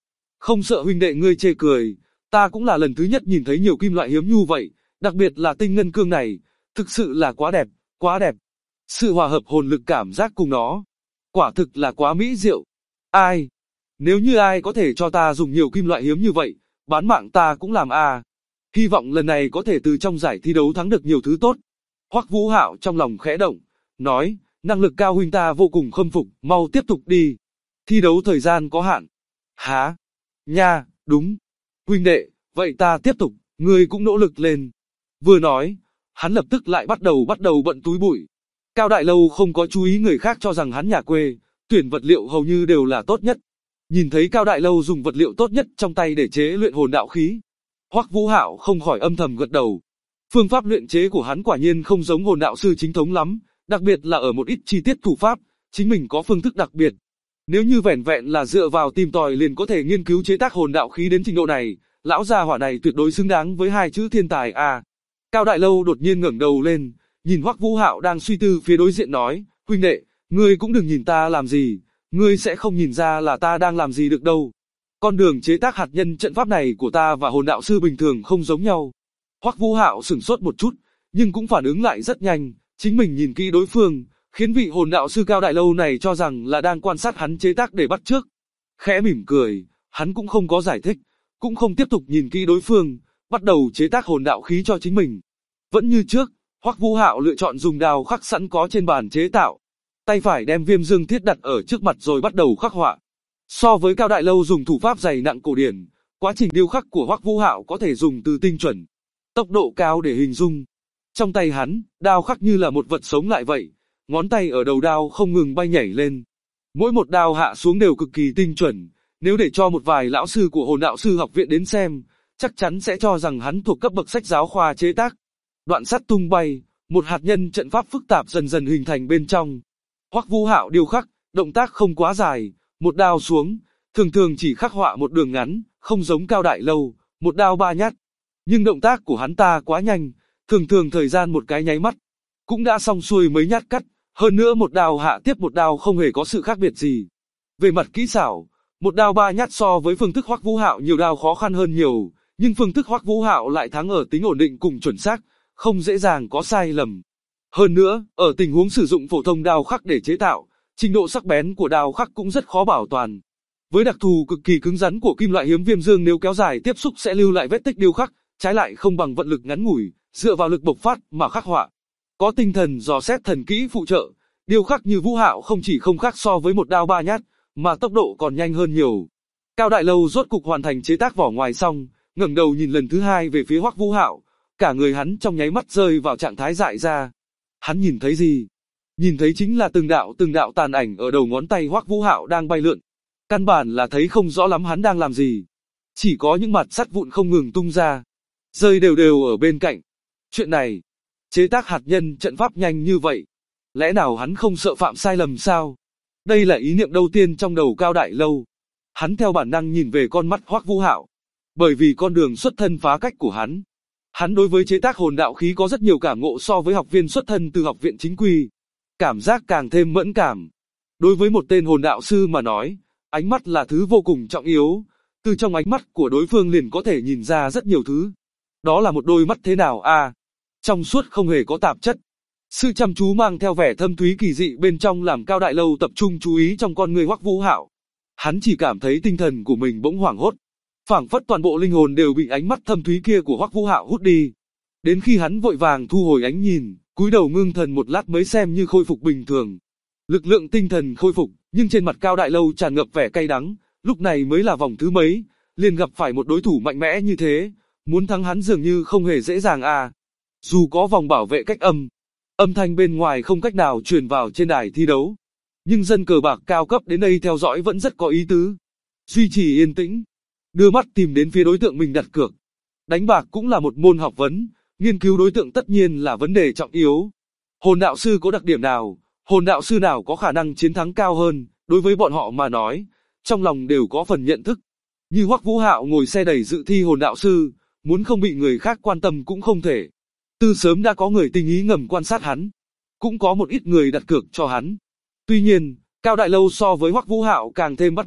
Không sợ huynh đệ ngươi chê cười, ta cũng là lần thứ nhất nhìn thấy nhiều kim loại hiếm như vậy, đặc biệt là tinh ngân cương này, thực sự là quá đẹp, quá đẹp. Sự hòa hợp hồn lực cảm giác cùng nó, quả thực là quá mỹ diệu. Ai? Nếu như ai có thể cho ta dùng nhiều kim loại hiếm như vậy, bán mạng ta cũng làm a. Hy vọng lần này có thể từ trong giải thi đấu thắng được nhiều thứ tốt. Hoắc Vũ Hạo trong lòng khẽ động, nói, năng lực cao huynh ta vô cùng khâm phục, mau tiếp tục đi. Thi đấu thời gian có hạn. Hả? Nha, đúng. Huynh đệ, vậy ta tiếp tục, ngươi cũng nỗ lực lên. Vừa nói, hắn lập tức lại bắt đầu bận túi bụi. Cao Đại Lâu không có chú ý người khác cho rằng hắn nhà quê, tuyển vật liệu hầu như đều là tốt nhất. Nhìn thấy Cao Đại Lâu dùng vật liệu tốt nhất trong tay để chế luyện hồn đạo khí, Hoắc Vũ Hạo không khỏi âm thầm gật đầu. Phương pháp luyện chế của hắn quả nhiên không giống hồn đạo sư chính thống lắm, đặc biệt là ở một ít chi tiết thủ pháp, chính mình có phương thức đặc biệt. Nếu như vẻn vẹn là dựa vào tìm tòi liền có thể nghiên cứu chế tác hồn đạo khí đến trình độ này, lão gia hỏa này tuyệt đối xứng đáng với hai chữ thiên tài a. Cao Đại Lâu đột nhiên ngẩng đầu lên, nhìn Hoắc Vũ Hạo đang suy tư phía đối diện nói, huynh đệ, ngươi cũng đừng nhìn ta làm gì, ngươi sẽ không nhìn ra là ta đang làm gì được đâu. Con đường chế tác hạt nhân trận pháp này của ta và hồn đạo sư bình thường không giống nhau. Hoắc Vũ Hạo sửng sốt một chút, nhưng cũng phản ứng lại rất nhanh, chính mình nhìn kỹ đối phương, khiến vị hồn đạo sư Cao Đại Lâu này cho rằng là đang quan sát hắn chế tác để bắt chước. Khẽ mỉm cười, hắn cũng không có giải thích, cũng không tiếp tục nhìn kỹ đối phương, bắt đầu chế tác hồn đạo khí cho chính mình. Vẫn như trước, Hoắc Vũ Hạo lựa chọn dùng đao khắc sẵn có trên bàn chế tạo. Tay phải đem viêm dương thiết đặt ở trước mặt rồi bắt đầu khắc họa. So với Cao Đại Lâu dùng thủ pháp dày nặng cổ điển, quá trình điêu khắc của Hoắc Vũ Hạo có thể dùng từ tinh chuẩn, tốc độ cao để hình dung. Trong tay hắn, đao khắc như là một vật sống lại vậy, ngón tay ở đầu đao không ngừng bay nhảy lên. Mỗi một đao hạ xuống đều cực kỳ tinh chuẩn, nếu để cho một vài lão sư của hồn đạo sư học viện đến xem, chắc chắn sẽ cho rằng hắn thuộc cấp bậc sách giáo khoa chế tác. Đoạn sắt tung bay, một hạt nhân trận pháp phức tạp dần dần hình thành bên trong. Hoắc Vũ Hạo điêu khắc, động tác không quá dài, một đao xuống, thường chỉ khắc họa một đường ngắn, không giống Cao Đại Lâu, một đao ba nhát. Nhưng động tác của hắn ta quá nhanh, thường thời gian một cái nháy mắt, cũng đã xong xuôi mấy nhát cắt, hơn nữa một đao hạ tiếp một đao không hề có sự khác biệt gì. Về mặt kỹ xảo, một đao ba nhát so với phương thức Hoắc Vũ Hạo nhiều đao khó khăn hơn nhiều, nhưng phương thức Hoắc Vũ Hạo lại thắng ở tính ổn định cùng chuẩn xác, không dễ dàng có sai lầm. Hơn nữa, ở tình huống sử dụng phổ thông đao khắc để chế tạo, trình độ sắc bén của đao khắc cũng rất khó bảo toàn. Với đặc thù cực kỳ cứng rắn của kim loại hiếm viêm dương, nếu kéo dài tiếp xúc sẽ lưu lại vết tích điêu khắc, trái lại không bằng vận lực ngắn ngủi, dựa vào lực bộc phát mà khắc họa. Có tinh thần dò xét thần kỹ phụ trợ, điêu khắc như Vũ Hạo không chỉ không khác so với một đao ba nhát, mà tốc độ còn nhanh hơn nhiều. Cao Đại Lâu rốt cục hoàn thành chế tác vỏ ngoài xong, ngẩng đầu nhìn lần thứ hai về phía Hoắc Vũ Hạo, cả người hắn trong nháy mắt rơi vào trạng thái dại ra. Hắn nhìn thấy gì? Nhìn thấy chính là từng đạo tàn ảnh ở đầu ngón tay Hoắc Vũ Hạo đang bay lượn. Căn bản là thấy không rõ lắm hắn đang làm gì. Chỉ có những mặt sắt vụn không ngừng tung ra, rơi đều ở bên cạnh. Chuyện này, chế tác hạt nhân trận pháp nhanh như vậy, lẽ nào hắn không sợ phạm sai lầm sao? Đây là ý niệm đầu tiên trong đầu Cao Đại Lâu. Hắn theo bản năng nhìn về con mắt Hoắc Vũ Hạo, bởi vì con đường xuất thân phá cách của hắn. Hắn đối với chế tác hồn đạo khí có rất nhiều cảm ngộ so với học viên xuất thân từ học viện chính quy. Cảm giác càng thêm mẫn cảm. Đối với một tên hồn đạo sư mà nói, ánh mắt là thứ vô cùng trọng yếu. Từ trong ánh mắt của đối phương liền có thể nhìn ra rất nhiều thứ. Đó là một đôi mắt thế nào a? Trong suốt không hề có tạp chất. Sự chăm chú mang theo vẻ thâm thúy kỳ dị bên trong làm Cao Đại Lâu tập trung chú ý trong con người Hoắc Vũ Hạo. Hắn chỉ cảm thấy tinh thần của mình bỗng hoảng hốt. Phảng phất toàn bộ linh hồn đều bị ánh mắt thâm thúy kia của Hoắc Vũ Hạo hút đi. Đến khi hắn vội vàng thu hồi ánh nhìn, cúi đầu ngưng thần một lát mới xem như khôi phục bình thường. Lực lượng tinh thần khôi phục, nhưng trên mặt Cao Đại Lâu tràn ngập vẻ cay đắng, lúc này mới là vòng thứ mấy, liền gặp phải một đối thủ mạnh mẽ như thế, muốn thắng hắn dường như không hề dễ dàng à. Dù có vòng bảo vệ cách âm thanh bên ngoài không cách nào truyền vào trên đài thi đấu, nhưng dân cờ bạc cao cấp đến đây theo dõi vẫn rất có ý tứ. Duy trì yên tĩnh, đưa mắt tìm đến phía đối tượng mình đặt cược. Đánh bạc cũng là một môn học vấn, nghiên cứu đối tượng tất nhiên là vấn đề trọng yếu. Hồn đạo sư có đặc điểm nào, hồn đạo sư nào có khả năng chiến thắng cao hơn, đối với bọn họ mà nói, trong lòng đều có phần nhận thức. Như Hoắc Vũ Hạo ngồi xe đẩy dự thi hồn đạo sư, muốn không bị người khác quan tâm cũng không thể. Từ sớm đã có người tinh ý ngầm quan sát hắn, cũng có một ít người đặt cược cho hắn. Tuy nhiên, Cao Đại Lâu so với Hoắc Vũ Hạo càng thêm bắt mắt,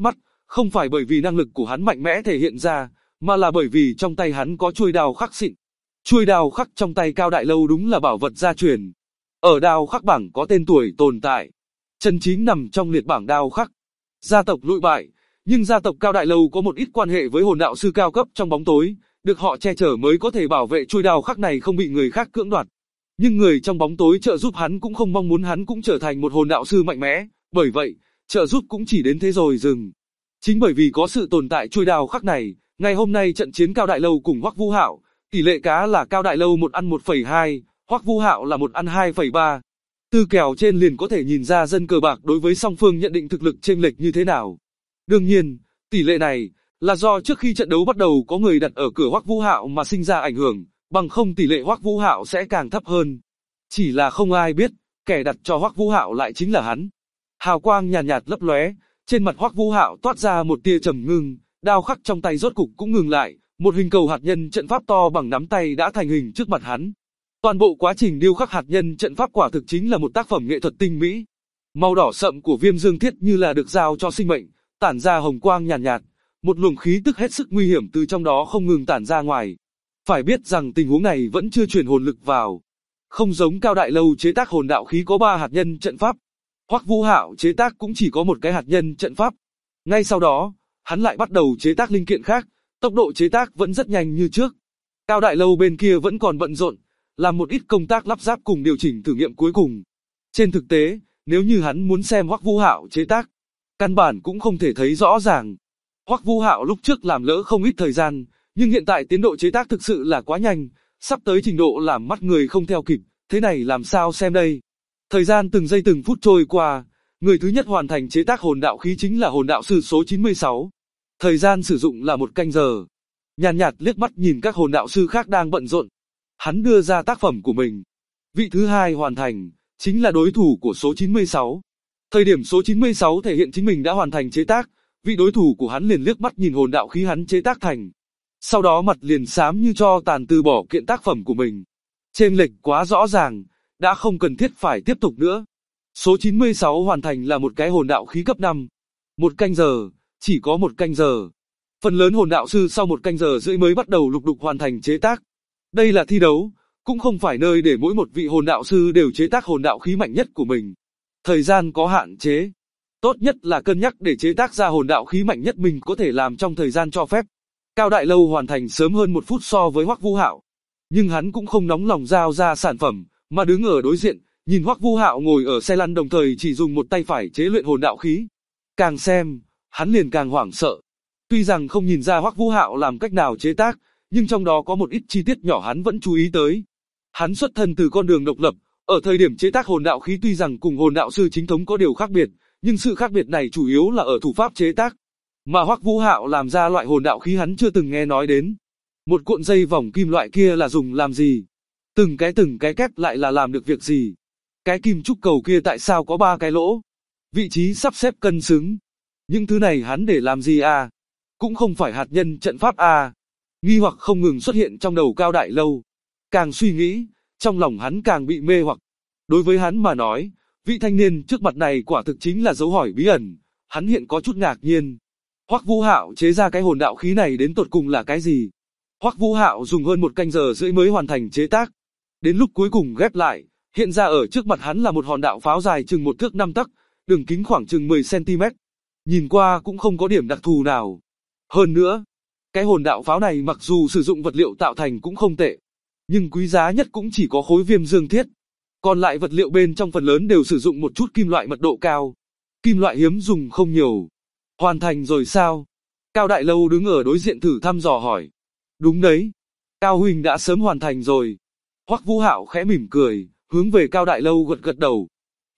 không phải bởi vì năng lực của hắn mạnh mẽ thể hiện ra, mà là bởi vì trong tay hắn có chuôi đao khắc xịn. Chuôi đao khắc trong tay Cao Đại Lâu đúng là bảo vật gia truyền. Ở đao khắc bảng có tên tuổi tồn tại. Chân chính nằm trong liệt bảng đao khắc. Gia tộc lụi bại, nhưng gia tộc Cao Đại Lâu có một ít quan hệ với hồn đạo sư cao cấp trong bóng tối, được họ che chở mới có thể bảo vệ chuôi đao khắc này không bị người khác cưỡng đoạt. Nhưng người trong bóng tối trợ giúp hắn cũng không mong muốn hắn cũng trở thành một hồn đạo sư mạnh mẽ, bởi vậy, trợ giúp cũng chỉ đến thế rồi dừng. Chính bởi vì có sự tồn tại chuôi đao khắc này, ngày hôm nay trận chiến Cao Đại Lâu cùng Hoắc Vũ Hạo, tỷ lệ cá là Cao Đại Lâu 1 ăn 1,2, Hoắc Vũ Hạo là 1 ăn 2,3. Từ kèo trên liền có thể nhìn ra dân cờ bạc đối với song phương nhận định thực lực chênh lệch như thế nào. Đương nhiên, tỷ lệ này là do trước khi trận đấu bắt đầu có người đặt ở cửa Hoắc Vũ Hạo mà sinh ra ảnh hưởng, bằng không tỷ lệ Hoắc Vũ Hạo sẽ càng thấp hơn. Chỉ là không ai biết, kẻ đặt cho Hoắc Vũ Hạo lại chính là hắn. Hào quang nhàn nhạt lấp lóe, trên mặt Hoắc Vũ Hạo toát ra một tia trầm ngưng, đao khắc trong tay rốt cục cũng ngừng lại, một hình cầu hạt nhân trận pháp to bằng nắm tay đã thành hình trước mặt hắn. Toàn bộ quá trình điêu khắc hạt nhân trận pháp quả thực chính là một tác phẩm nghệ thuật tinh mỹ. Màu đỏ sậm của Viêm Dương Thiết như là được giao cho sinh mệnh, tản ra hồng quang nhàn nhạt, một luồng khí tức hết sức nguy hiểm từ trong đó không ngừng tản ra ngoài. Phải biết rằng tình huống này vẫn chưa truyền hồn lực vào. Không giống Cao Đại Lâu chế tác hồn đạo khí có 3 hạt nhân trận pháp, Hoắc Vũ Hạo chế tác cũng chỉ có một cái hạt nhân trận pháp. Ngay sau đó, hắn lại bắt đầu chế tác linh kiện khác, tốc độ chế tác vẫn rất nhanh như trước. Cao Đại Lâu bên kia vẫn còn bận rộn, làm một ít công tác lắp ráp cùng điều chỉnh thử nghiệm cuối cùng. Trên thực tế, nếu như hắn muốn xem Hoắc Vũ Hạo chế tác, căn bản cũng không thể thấy rõ ràng. Hoắc Vũ Hạo lúc trước làm lỡ không ít thời gian, nhưng hiện tại tiến độ chế tác thực sự là quá nhanh, sắp tới trình độ làm mắt người không theo kịp, thế này làm sao xem đây. Thời gian từng giây từng phút trôi qua, người thứ nhất hoàn thành chế tác hồn đạo khí chính là hồn đạo sư số 96. Thời gian sử dụng là 1 canh giờ. Nhàn nhạt liếc mắt nhìn các hồn đạo sư khác đang bận rộn, hắn đưa ra tác phẩm của mình. Vị thứ hai hoàn thành, chính là đối thủ của số 96. Thời điểm số 96 thể hiện chính mình đã hoàn thành chế tác, vị đối thủ của hắn liền liếc mắt nhìn hồn đạo khí hắn chế tác thành. Sau đó mặt liền xám như tro tàn từ bỏ kiện tác phẩm của mình. Chênh lệch quá rõ ràng, đã không cần thiết phải tiếp tục nữa. Số 96 hoàn thành là một cái hồn đạo khí cấp 5. 1 canh giờ, chỉ có 1 canh giờ. Phần lớn hồn đạo sư sau 1 canh giờ rưỡi mới bắt đầu lục đục hoàn thành chế tác. Đây là thi đấu, cũng không phải nơi để mỗi một vị hồn đạo sư đều chế tác hồn đạo khí mạnh nhất của mình. Thời gian có hạn chế. Tốt nhất là cân nhắc để chế tác ra hồn đạo khí mạnh nhất mình có thể làm trong thời gian cho phép. Cao Đại Lâu hoàn thành sớm hơn 1 phút so với Hoắc Vũ Hạo. Nhưng hắn cũng không nóng lòng giao ra sản phẩm, mà đứng ở đối diện, nhìn Hoắc Vũ Hạo ngồi ở xe lăn đồng thời chỉ dùng một tay phải chế luyện hồn đạo khí. Càng xem, hắn liền càng hoảng sợ. Tuy rằng không nhìn ra Hoắc Vũ Hạo làm cách nào chế tác, nhưng trong đó có một ít chi tiết nhỏ hắn vẫn chú ý tới. Hắn xuất thân từ con đường độc lập, ở thời điểm chế tác hồn đạo khí tuy rằng cùng hồn đạo sư chính thống có điều khác biệt, nhưng sự khác biệt này chủ yếu là ở thủ pháp chế tác. Mà Hoắc Vũ Hạo làm ra loại hồn đạo khí hắn chưa từng nghe nói đến. Một cuộn dây vòng kim loại kia là dùng làm gì? Từng cái kép lại là làm được việc gì? Cái kim trúc cầu kia tại sao có 3 cái lỗ? Vị trí sắp xếp cân xứng. Những thứ này hắn để làm gì à? Cũng không phải hạt nhân trận pháp à? Nghi hoặc không ngừng xuất hiện trong đầu Cao Đại Lâu. Càng suy nghĩ, trong lòng hắn càng bị mê hoặc. Đối với hắn mà nói, vị thanh niên trước mặt này quả thực chính là dấu hỏi bí ẩn. Hắn hiện có chút ngạc nhiên. Hoắc Vũ Hạo chế ra cái hồn đạo khí này đến tột cùng là cái gì? Hoắc Vũ Hạo dùng hơn 1 canh giờ rưỡi mới hoàn thành chế tác. Đến lúc cuối cùng ghép lại, hiện ra ở trước mặt hắn là một hòn đạo pháo dài chừng 1 thước 5 tấc, đường kính khoảng chừng 10 cm. Nhìn qua cũng không có điểm đặc thù nào. Hơn nữa, cái hồn đạo pháo này mặc dù sử dụng vật liệu tạo thành cũng không tệ, nhưng quý giá nhất cũng chỉ có khối viêm dương thiết. Còn lại vật liệu bên trong phần lớn đều sử dụng một chút kim loại mật độ cao. Kim loại hiếm dùng không nhiều. Hoàn thành rồi sao? Cao Đại Lâu đứng ở đối diện thử thăm dò hỏi. Đúng đấy. Cao huynh đã sớm hoàn thành rồi. Hoắc Vũ Hạo khẽ mỉm cười, hướng về Cao Đại Lâu gật gật đầu.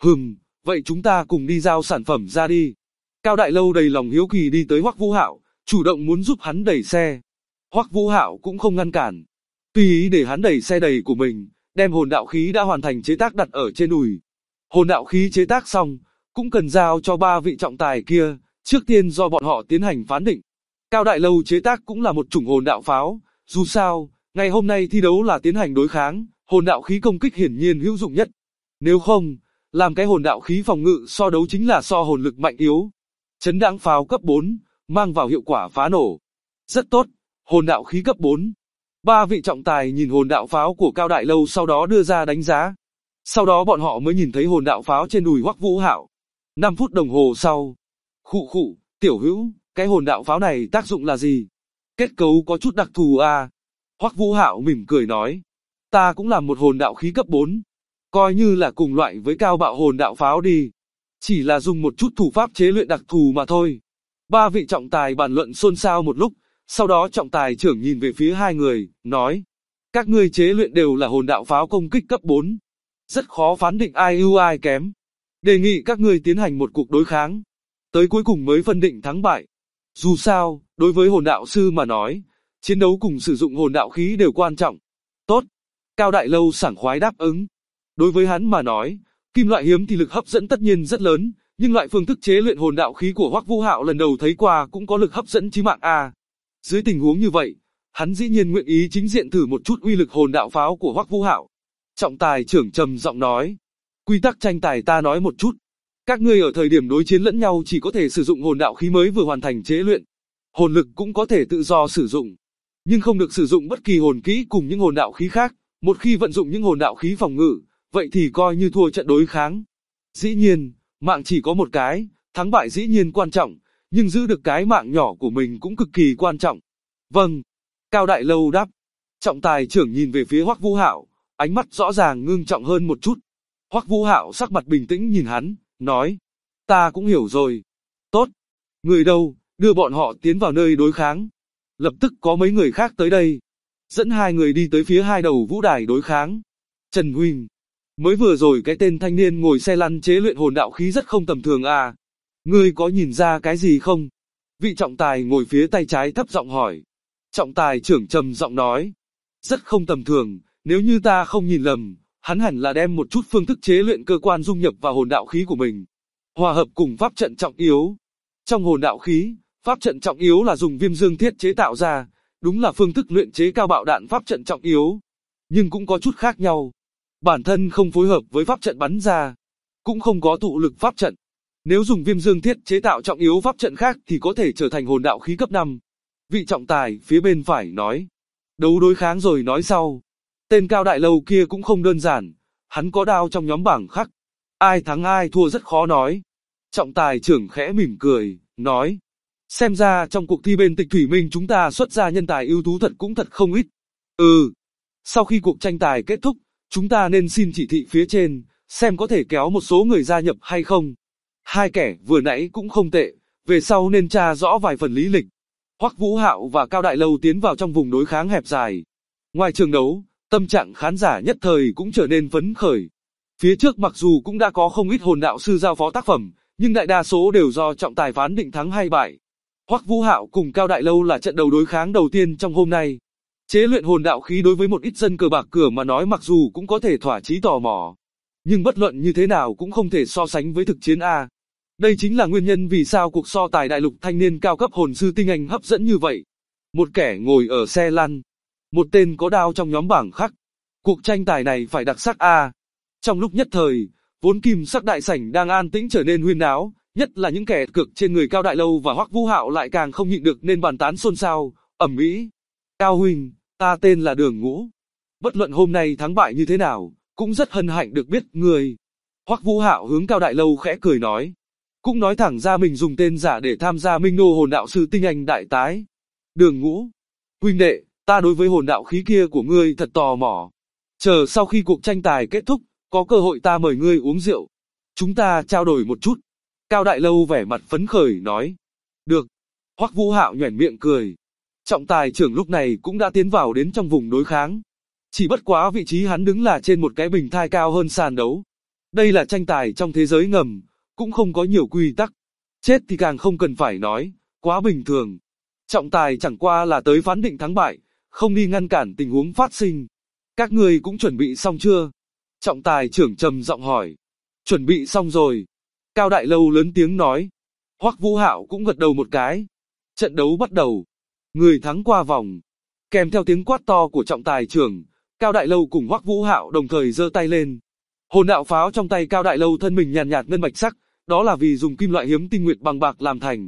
Vậy chúng ta cùng đi giao sản phẩm ra đi. Cao Đại Lâu đầy lòng hiếu kỳ đi tới Hoắc Vũ Hạo, chủ động muốn giúp hắn đẩy xe. Hoắc Vũ Hạo cũng không ngăn cản. Tùy ý để hắn đẩy xe đầy của mình, đem hồn đạo khí đã hoàn thành chế tác đặt ở trên đùi. Hồn đạo khí chế tác xong, cũng cần giao cho 3 vị trọng tài kia, trước tiên do bọn họ tiến hành phán định. Cao Đại Lâu chế tác cũng là một chủng hồn đạo pháo, dù sao, ngày hôm nay thi đấu là tiến hành đối kháng, hồn đạo khí công kích hiển nhiên hữu dụng nhất. Nếu không, làm cái hồn đạo khí phòng ngự so đấu chính là so hồn lực mạnh yếu. Chấn đãng pháo cấp 4, mang vào hiệu quả phá nổ. Rất tốt, hồn đạo khí cấp 4. Ba vị trọng tài nhìn hồn đạo pháo của Cao Đại Lâu sau đó đưa ra đánh giá. Sau đó bọn họ mới nhìn thấy hồn đạo pháo trên đùi Hoắc Vũ Hạo. 5 phút đồng hồ sau. Khụ khụ, tiểu hữu, cái hồn đạo pháo này tác dụng là gì? Kết cấu có chút đặc thù à? Hoắc Vũ Hạo mỉm cười nói. Ta cũng làm một hồn đạo khí cấp 4. Coi như là cùng loại với cao bạo hồn đạo pháo đi. Chỉ là dùng một chút thủ pháp chế luyện đặc thù mà thôi. Ba vị trọng tài bàn luận xôn xao một lúc. Sau đó trọng tài trưởng nhìn về phía hai người, nói. Các ngươi chế luyện đều là hồn đạo pháo công kích cấp 4. Rất khó phán định ai ưu ai kém. Đề nghị các ngươi tiến hành một cuộc đối kháng. Tới cuối cùng mới phân định thắng bại. Dù sao, đối với hồn đạo sư mà nói, chiến đấu cùng sử dụng hồn đạo khí đều quan trọng. Tốt. Cao Đại Lâu sảng khoái đáp ứng. Đối với hắn mà nói, kim loại hiếm thì lực hấp dẫn tất nhiên rất lớn, nhưng loại phương thức chế luyện hồn đạo khí của Hoắc Vũ Hạo lần đầu thấy qua cũng có lực hấp dẫn chí mạng à. Dưới tình huống như vậy, hắn dĩ nhiên nguyện ý chính diện thử một chút uy lực hồn đạo pháo của Hoắc Vũ Hạo. Trọng tài trưởng trầm giọng nói, quy tắc tranh tài ta nói một chút. Các ngươi ở thời điểm đối chiến lẫn nhau chỉ có thể sử dụng hồn đạo khí mới vừa hoàn thành chế luyện. Hồn lực cũng có thể tự do sử dụng, nhưng không được sử dụng bất kỳ hồn kỹ cùng những hồn đạo khí khác. Một khi vận dụng những hồn đạo khí phòng ngự, vậy thì coi như thua trận đối kháng. Dĩ nhiên, mạng chỉ có một cái, thắng bại dĩ nhiên quan trọng, nhưng giữ được cái mạng nhỏ của mình cũng cực kỳ quan trọng. Vâng. Cao Đại Lâu đáp. Trọng tài trưởng nhìn về phía Hoắc Vũ Hạo, ánh mắt rõ ràng ngưng trọng hơn một chút. Hoắc Vũ Hạo sắc mặt bình tĩnh nhìn hắn, nói. Ta cũng hiểu rồi. Tốt. Người đâu, đưa bọn họ tiến vào nơi đối kháng. Lập tức có mấy người khác tới đây. Dẫn hai người đi tới phía hai đầu vũ đài đối kháng. Trần huynh. Mới vừa rồi cái tên thanh niên ngồi xe lăn chế luyện hồn đạo khí rất không tầm thường à. Ngươi có nhìn ra cái gì không? Vị trọng tài ngồi phía tay trái thấp giọng hỏi. Trọng tài trưởng trầm giọng nói. Rất không tầm thường, nếu như ta không nhìn lầm, hắn hẳn là đem một chút phương thức chế luyện cơ quan dung nhập vào hồn đạo khí của mình. Hòa hợp cùng pháp trận trọng yếu. Trong hồn đạo khí, pháp trận trọng yếu là dùng viêm dương thiết chế tạo ra, đúng là phương thức luyện chế cao bạo đạn pháp trận trọng yếu. Nhưng cũng có chút khác nhau. Bản thân không phối hợp với pháp trận bắn ra, cũng không có tụ lực pháp trận. Nếu dùng viêm dương thiết chế tạo trọng yếu pháp trận khác thì có thể trở thành hồn đạo khí cấp 5. Vị trọng tài phía bên phải nói. Đấu đối kháng rồi nói sau. Tên Cao Đại Lâu kia cũng không đơn giản, hắn có đao trong nhóm bảng khắc. Ai thắng ai thua rất khó nói. Trọng tài trưởng khẽ mỉm cười, nói. Xem ra trong cuộc thi bên Tịch Thủy Minh chúng ta xuất ra nhân tài ưu tú thật cũng thật không ít. Sau khi cuộc tranh tài kết thúc, chúng ta nên xin chỉ thị phía trên, xem có thể kéo một số người gia nhập hay không. Hai kẻ vừa nãy cũng không tệ, về sau nên tra rõ vài phần lý lịch. Hoắc Vũ Hạo và Cao Đại Lâu tiến vào trong vùng đối kháng hẹp dài. Ngoài trường đấu, tâm trạng khán giả nhất thời cũng trở nên phấn khởi. Phía trước mặc dù cũng đã có không ít hồn đạo sư giao phó tác phẩm, nhưng đại đa số đều do trọng tài phán định thắng hay bại. Hoắc Vũ Hạo cùng Cao Đại Lâu là trận đầu đối kháng đầu tiên trong hôm nay. Chế luyện hồn đạo khí đối với một ít dân cờ bạc cửa mà nói mặc dù cũng có thể thỏa chí tò mò, nhưng bất luận như thế nào cũng không thể so sánh với thực chiến A. Đây chính là nguyên nhân vì sao cuộc so tài đại lục thanh niên cao cấp hồn sư tinh anh hấp dẫn như vậy. Một kẻ ngồi ở xe lăn, một tên có đao trong nhóm bảng khắc. Cuộc tranh tài này phải đặc sắc A. Trong lúc nhất thời, vốn kim sắc đại sảnh đang an tĩnh trở nên huyên náo, nhất là những kẻ cược trên người Cao Đại Lâu và Hoắc Vũ Hạo lại càng không nhịn được nên bàn tán xôn xao, ầm ĩ. Cao huynh, ta tên là Đường Ngũ. Bất luận hôm nay thắng bại như thế nào, cũng rất hân hạnh được biết người. Hoắc Vũ Hạo hướng Cao Đại Lâu khẽ cười nói. Cũng nói thẳng ra mình dùng tên giả để tham gia Minh Nô hồn đạo sư tinh anh đại tái. Đường Ngũ, huynh đệ, ta đối với hồn đạo khí kia của ngươi thật tò mò. Chờ sau khi cuộc tranh tài kết thúc, có cơ hội ta mời ngươi uống rượu. Chúng ta trao đổi một chút. Cao Đại Lâu vẻ mặt phấn khởi nói. Được. Hoắc Vũ Hạo nhoẻn miệng cười. Trọng tài trưởng lúc này cũng đã tiến vào đến trong vùng đối kháng. Chỉ bất quá vị trí hắn đứng là trên một cái bình thai cao hơn sàn đấu. Đây là tranh tài trong thế giới ngầm, cũng không có nhiều quy tắc. Chết thì càng không cần phải nói, quá bình thường. Trọng tài chẳng qua là tới phán định thắng bại, không đi ngăn cản tình huống phát sinh. Các người cũng chuẩn bị xong chưa? Trọng tài trưởng trầm giọng hỏi. Chuẩn bị xong rồi. Cao Đại Lâu lớn tiếng nói. Hoắc Vũ Hạo cũng gật đầu một cái. Trận đấu bắt đầu. Người thắng qua vòng. Kèm theo tiếng quát to của trọng tài trưởng, Cao Đại Lâu cùng Hoắc Vũ Hạo đồng thời giơ tay lên. Hồn đạo pháo trong tay Cao Đại Lâu thân mình nhàn nhạt ngân bạch sắc, đó là vì dùng kim loại hiếm tinh nguyệt bằng bạc làm thành.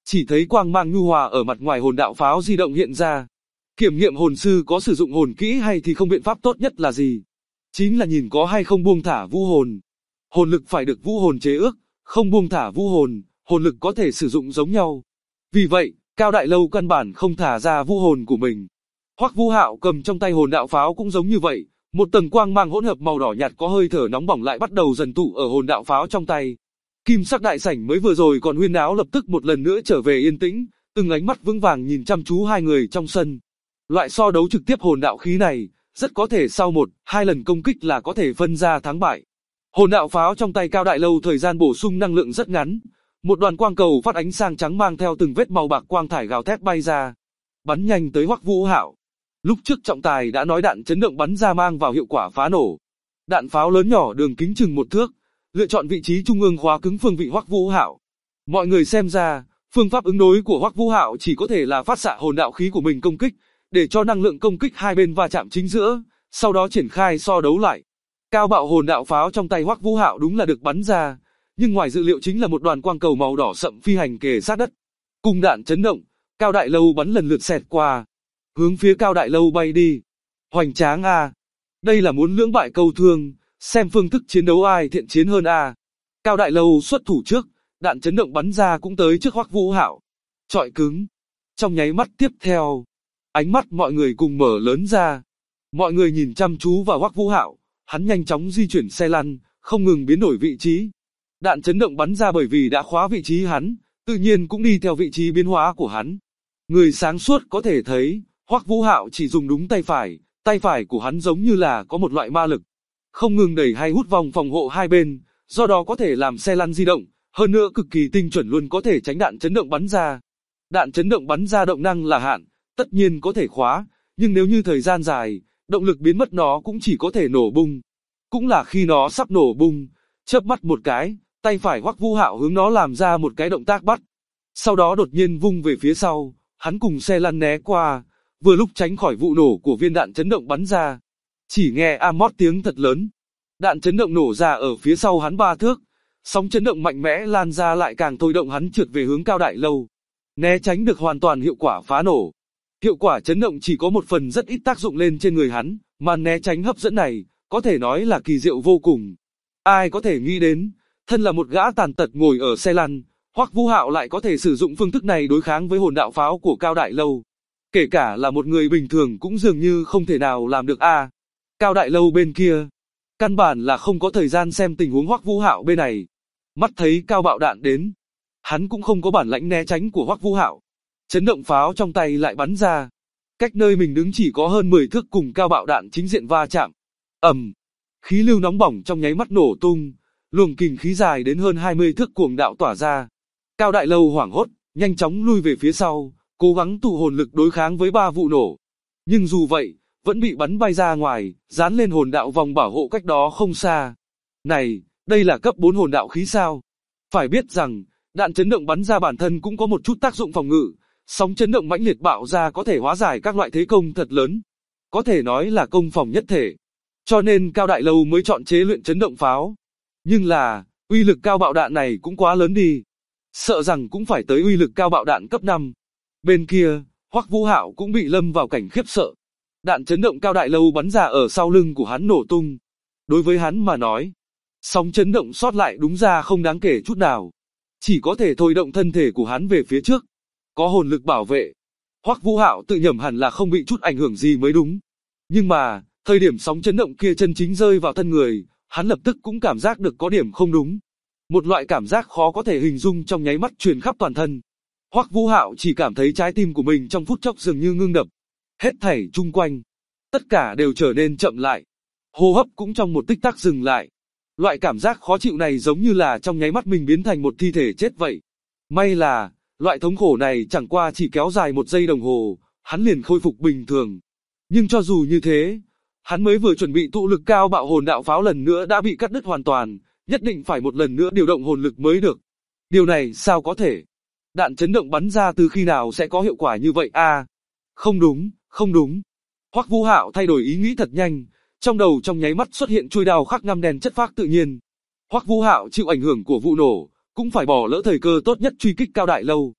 Chỉ thấy quang mang nhu hòa ở mặt ngoài hồn đạo pháo di động hiện ra. Kiểm nghiệm hồn sư có sử dụng hồn kỹ hay thì không, biện pháp tốt nhất là gì? Chính là nhìn có hay không buông thả vũ hồn. Hồn lực phải được vũ hồn chế ước, không buông thả vũ hồn, hồn lực có thể sử dụng giống nhau. Vì vậy, Cao Đại Lâu căn bản không thả ra vũ hồn của mình. Hoắc Vũ Hạo cầm trong tay hồn đạo pháo cũng giống như vậy, một tầng quang mang hỗn hợp màu đỏ nhạt có hơi thở nóng bỏng lại bắt đầu dần tụ ở hồn đạo pháo trong tay. Kim sắc đại sảnh mới vừa rồi còn huyên náo lập tức một lần nữa trở về yên tĩnh, từng ánh mắt vững vàng nhìn chăm chú hai người trong sân. Loại so đấu trực tiếp hồn đạo khí này, rất có thể sau 1-2 lần công kích là có thể phân ra thắng bại. Hồn đạo pháo trong tay Cao Đại Lâu thời gian bổ sung năng lượng rất ngắn, một đoàn quang cầu phát ánh sáng trắng mang theo từng vết màu bạc quang thải gào thét bay ra, bắn nhanh tới Hoắc Vũ Hạo. Lúc trước trọng tài đã nói đạn chấn động bắn ra mang vào hiệu quả phá nổ. Đạn pháo lớn nhỏ đường kính chừng 1 thước, lựa chọn vị trí trung ương khóa cứng phương vị Hoắc Vũ Hạo. Mọi người xem ra, phương pháp ứng đối của Hoắc Vũ Hạo chỉ có thể là phát xạ hồn đạo khí của mình công kích, để cho năng lượng công kích hai bên va chạm chính giữa, sau đó triển khai so đấu lại. Cao bạo hồn đạo pháo trong tay Hoắc Vũ Hạo đúng là được bắn ra, nhưng ngoài dự liệu chính là một đoàn quang cầu màu đỏ sậm phi hành kề sát đất. Cùng đạn chấn động, Cao Đại Lâu bắn lần lượt xẹt qua, hướng phía Cao Đại Lâu bay đi. Hoành tráng a, đây là muốn lưỡng bại câu thương, xem phương thức chiến đấu ai thiện chiến hơn a. Cao Đại Lâu xuất thủ trước, đạn chấn động bắn ra cũng tới trước Hoắc Vũ Hạo. Chọi cứng. Trong nháy mắt tiếp theo, ánh mắt mọi người cùng mở lớn ra. Mọi người nhìn chăm chú vào Hoắc Vũ Hạo, hắn nhanh chóng di chuyển xe lăn, không ngừng biến đổi vị trí. Đạn chấn động bắn ra bởi vì đã khóa vị trí hắn, tự nhiên cũng đi theo vị trí biến hóa của hắn. Người sáng suốt có thể thấy, Hoắc Vũ Hạo chỉ dùng đúng tay phải của hắn giống như là có một loại ma lực, không ngừng đẩy hay hút vòng phòng hộ hai bên, do đó có thể làm xe lăn di động, hơn nữa cực kỳ tinh chuẩn luôn có thể tránh đạn chấn động bắn ra. Đạn chấn động bắn ra động năng là hạn, tất nhiên có thể khóa, nhưng nếu như thời gian dài, động lực biến mất nó cũng chỉ có thể nổ bung. Cũng là khi nó sắp nổ bung, chớp mắt một cái, tay phải Hoắc Vũ Hạo hướng nó làm ra một cái động tác bắt. Sau đó đột nhiên vung về phía sau, hắn cùng xe lăn né qua, vừa lúc tránh khỏi vụ nổ của viên đạn chấn động bắn ra. Chỉ nghe mót tiếng thật lớn. Đạn chấn động nổ ra ở phía sau hắn 3 thước, sóng chấn động mạnh mẽ lan ra lại càng thôi động hắn trượt về hướng Cao Đại Lâu. Né tránh được hoàn toàn hiệu quả phá nổ. Hiệu quả chấn động chỉ có một phần rất ít tác dụng lên trên người hắn, mà né tránh hấp dẫn này, có thể nói là kỳ diệu vô cùng. Ai có thể nghĩ đến, thân là một gã tàn tật ngồi ở xe lăn, Hoắc Vũ Hạo lại có thể sử dụng phương thức này đối kháng với hồn đạo pháo của Cao Đại Lâu. Kể cả là một người bình thường cũng dường như không thể nào làm được a. Cao Đại Lâu bên kia, căn bản là không có thời gian xem tình huống Hoắc Vũ Hạo bên này. Mắt thấy cao bạo đạn đến, hắn cũng không có bản lãnh né tránh của Hoắc Vũ Hạo. Chấn động pháo trong tay lại bắn ra, cách nơi mình đứng chỉ có hơn 10 thước cùng cao bạo đạn chính diện va chạm. Ầm, khí lưu nóng bỏng trong nháy mắt nổ tung, luồng kình khí dài đến hơn 20 thước cuồng đạo tỏa ra. Cao Đại Lâu hoảng hốt, nhanh chóng lui về phía sau, cố gắng tụ hồn lực đối kháng với 3 vụ nổ. Nhưng dù vậy, vẫn bị bắn bay ra ngoài, dán lên hồn đạo vòng bảo hộ cách đó không xa. Này, đây là cấp 4 hồn đạo khí sao? Phải biết rằng, đạn chấn động bắn ra bản thân cũng có một chút tác dụng phòng ngự, sóng chấn động mãnh liệt bạo ra có thể hóa giải các loại thế công thật lớn. Có thể nói là công phòng nhất thể. Cho nên Cao Đại Lâu mới chọn chế luyện chấn động pháo. Nhưng là, uy lực cao bạo đạn này cũng quá lớn đi. Sợ rằng cũng phải tới uy lực cao bạo đạn cấp 5. Bên kia, Hoắc Vũ Hạo cũng bị lâm vào cảnh khiếp sợ. Đạn chấn động Cao Đại Lâu bắn ra ở sau lưng của hắn nổ tung. Đối với hắn mà nói, sóng chấn động sót lại đúng ra không đáng kể chút nào. Chỉ có thể thôi động thân thể của hắn về phía trước. Có hồn lực bảo vệ. Hoắc Vũ Hạo tự nhẩm hẳn là không bị chút ảnh hưởng gì mới đúng. Nhưng mà, thời điểm sóng chấn động kia chân chính rơi vào thân người, hắn lập tức cũng cảm giác được có điểm không đúng. Một loại cảm giác khó có thể hình dung trong nháy mắt truyền khắp toàn thân. Hoắc Vũ Hạo chỉ cảm thấy trái tim của mình trong phút chốc dường như ngưng đập. Hết thảy chung quanh, tất cả đều trở nên chậm lại. Hô hấp cũng trong một tích tắc dừng lại. Loại cảm giác khó chịu này giống như là trong nháy mắt mình biến thành một thi thể chết vậy. May là, loại thống khổ này chẳng qua chỉ kéo dài 1 giây đồng hồ, hắn liền khôi phục bình thường. Nhưng cho dù như thế, hắn mới vừa chuẩn bị tụ lực cao bạo hồn đạo pháo lần nữa đã bị cắt đứt hoàn toàn, nhất định phải một lần nữa điều động hồn lực mới được. Điều này sao có thể? Đạn chấn động bắn ra từ khi nào sẽ có hiệu quả như vậy a? Không đúng, không đúng. Hoắc Vũ Hạo thay đổi ý nghĩ thật nhanh, trong đầu trong nháy mắt xuất hiện chuôi đao khắc ngăm đen chất phác tự nhiên. Hoắc Vũ Hạo chịu ảnh hưởng của vụ nổ, cũng phải bỏ lỡ thời cơ tốt nhất truy kích Cao Đại Lâu.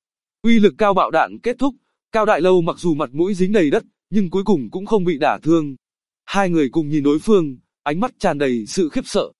Uy lực cao bạo đạn kết thúc, Cao Đại Lâu mặc dù mặt mũi dính đầy đất, nhưng cuối cùng cũng không bị đả thương. Hai người cùng nhìn đối phương, ánh mắt tràn đầy sự khiếp sợ.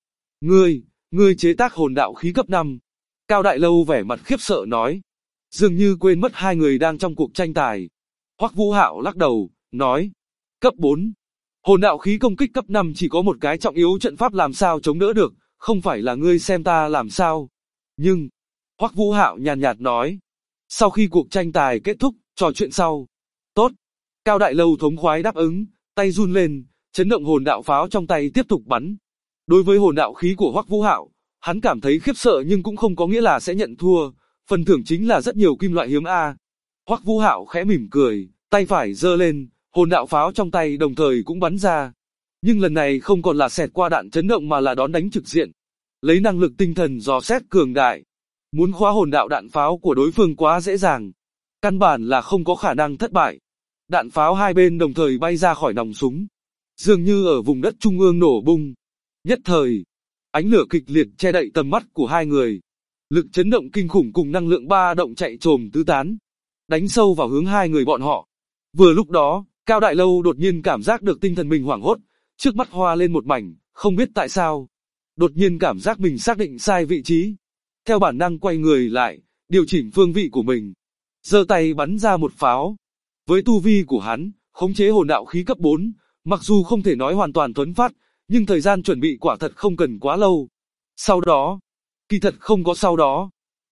Ngươi chế tác hồn đạo khí cấp 5. Cao Đại Lâu vẻ mặt khiếp sợ nói. Dường như quên mất hai người đang trong cuộc tranh tài. Hoắc Vũ Hạo lắc đầu, nói. Cấp 4. Hồn đạo khí công kích cấp 5 chỉ có một cái trọng yếu trận pháp làm sao chống đỡ được, không phải là ngươi xem ta làm sao. Nhưng, Hoắc Vũ Hạo nhàn nhạt nói. Sau khi cuộc tranh tài kết thúc, trò chuyện sau. Tốt. Cao Đại Lâu thống khoái đáp ứng, tay run lên, chấn động hồn đạo pháo trong tay tiếp tục bắn. Đối với hồn đạo khí của Hoắc Vũ Hạo, hắn cảm thấy khiếp sợ nhưng cũng không có nghĩa là sẽ nhận thua, phần thưởng chính là rất nhiều kim loại hiếm A. Hoắc Vũ Hạo khẽ mỉm cười, tay phải giơ lên, hồn đạo pháo trong tay đồng thời cũng bắn ra. Nhưng lần này không còn là xẹt qua đạn chấn động mà là đón đánh trực diện. Lấy năng lực tinh thần dò xét cường đại. Muốn khóa hồn đạo đạn pháo của đối phương quá dễ dàng. Căn bản là không có khả năng thất bại. Đạn pháo hai bên đồng thời bay ra khỏi nòng súng. Dường như ở vùng đất trung ương nổ bung. Nhất thời, ánh lửa kịch liệt che đậy tầm mắt của hai người. Lực chấn động kinh khủng cùng năng lượng ba động chạy trồm tứ tán. Đánh sâu vào hướng hai người bọn họ. Vừa lúc đó, Cao Đại Lâu đột nhiên cảm giác được tinh thần mình hoảng hốt. Trước mắt hoa lên một mảnh, không biết tại sao. Đột nhiên cảm giác mình xác định sai vị trí. Theo bản năng quay người lại, điều chỉnh phương vị của mình. Giơ tay bắn ra một pháo. Với tu vi của hắn, khống chế hồn đạo khí cấp 4, mặc dù không thể nói hoàn toàn thuấn phát, nhưng thời gian chuẩn bị quả thật không cần quá lâu. Sau đó, kỳ thật không có sau đó.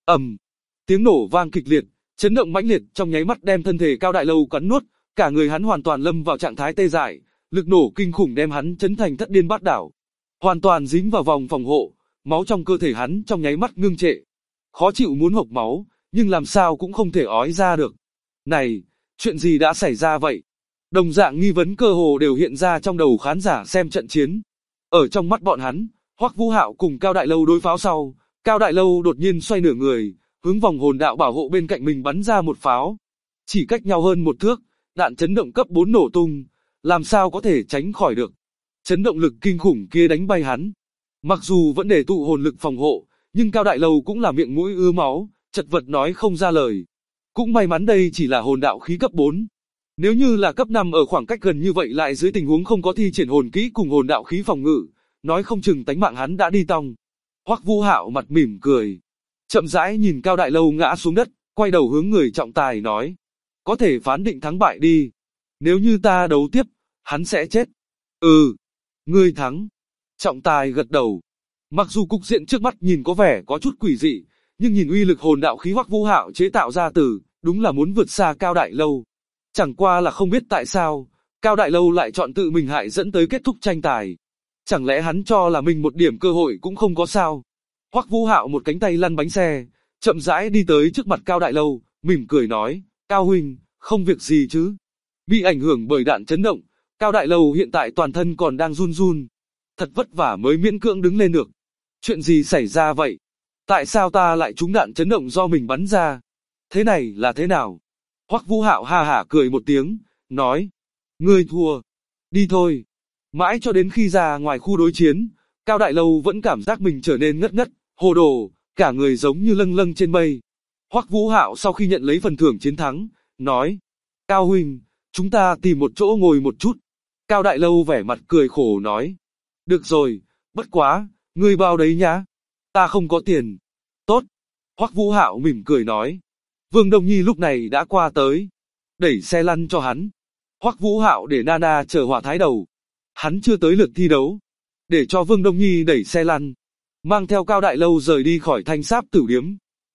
Tiếng nổ vang kịch liệt, chấn động mãnh liệt trong nháy mắt đem thân thể Cao Đại Lâu cắn nuốt, cả người hắn hoàn toàn lâm vào trạng thái tê dại, lực nổ kinh khủng đem hắn chấn thành thất điên bát đảo. Hoàn toàn dính vào vòng phòng hộ, máu trong cơ thể hắn trong nháy mắt ngưng trệ. Khó chịu muốn hộc máu, nhưng làm sao cũng không thể ói ra được. Này, chuyện gì đã xảy ra vậy? Đồng dạng nghi vấn cơ hồ đều hiện ra trong đầu khán giả xem trận chiến. Ở trong mắt bọn hắn, Hoắc Vũ Hạo cùng Cao Đại Lâu đối pháo sau, Cao Đại Lâu đột nhiên xoay nửa người, hướng vòng hồn đạo bảo hộ bên cạnh mình bắn ra một pháo. Chỉ cách nhau hơn một thước, đạn chấn động cấp 4 nổ tung, làm sao có thể tránh khỏi được. Chấn động lực kinh khủng kia đánh bay hắn. Mặc dù vẫn để tụ hồn lực phòng hộ, nhưng Cao Đại Lâu cũng là miệng mũi ứa máu, chật vật nói không ra lời. Cũng may mắn đây chỉ là hồn đạo khí cấp 4. Nếu như là cấp 5 ở khoảng cách gần như vậy lại dưới tình huống không có thi triển hồn kỹ cùng hồn đạo khí phòng ngự, nói không chừng tánh mạng hắn đã đi tong. Hoắc Vũ Hạo mặt mỉm cười, chậm rãi nhìn Cao Đại Lâu ngã xuống đất, quay đầu hướng người trọng tài nói: "Có thể phán định thắng bại đi. Nếu như ta đấu tiếp, hắn sẽ chết." "Ừ, ngươi thắng." Trọng tài gật đầu. Mặc dù cục diện trước mắt nhìn có vẻ có chút quỷ dị, nhưng nhìn uy lực hồn đạo khí Hoắc Vũ Hạo chế tạo ra đúng là muốn vượt xa Cao Đại Lâu. Chẳng qua là không biết tại sao, Cao Đại Lâu lại chọn tự mình hại dẫn tới kết thúc tranh tài. Chẳng lẽ hắn cho là mình một điểm cơ hội cũng không có sao? Hoắc Vũ Hạo một cánh tay lăn bánh xe, chậm rãi đi tới trước mặt Cao Đại Lâu, mỉm cười nói: "Cao huynh, không việc gì chứ?" Bị ảnh hưởng bởi đạn chấn động, Cao Đại Lâu hiện tại toàn thân còn đang run run. Thật vất vả mới miễn cưỡng đứng lên được. Chuyện gì xảy ra vậy? Tại sao ta lại trúng đạn chấn động do mình bắn ra? Thế này là thế nào? Hoắc Vũ Hạo ha hả cười một tiếng, nói: "Ngươi thua. Đi thôi." Mãi cho đến khi ra ngoài khu đối chiến, Cao Đại Lâu vẫn cảm giác mình trở nên ngất ngất, hồ đồ, cả người giống như lâng lâng trên mây. Hoắc Vũ Hạo sau khi nhận lấy phần thưởng chiến thắng, nói: "Cao huynh, chúng ta tìm một chỗ ngồi một chút." Cao Đại Lâu vẻ mặt cười khổ nói: "Được rồi, bất quá, ngươi bao đấy nhá. Ta không có tiền." "Tốt." Hoắc Vũ Hạo mỉm cười nói. Vương Đông Nhi lúc này đã qua tới, đẩy xe lăn cho hắn. Hoắc Vũ Hạo để Nana chờ hỏa thái đầu. Hắn chưa tới lượt thi đấu, để cho Vương Đông Nhi đẩy xe lăn, mang theo Cao Đại Lâu rời đi khỏi Thanh Sáp Tử Điếm.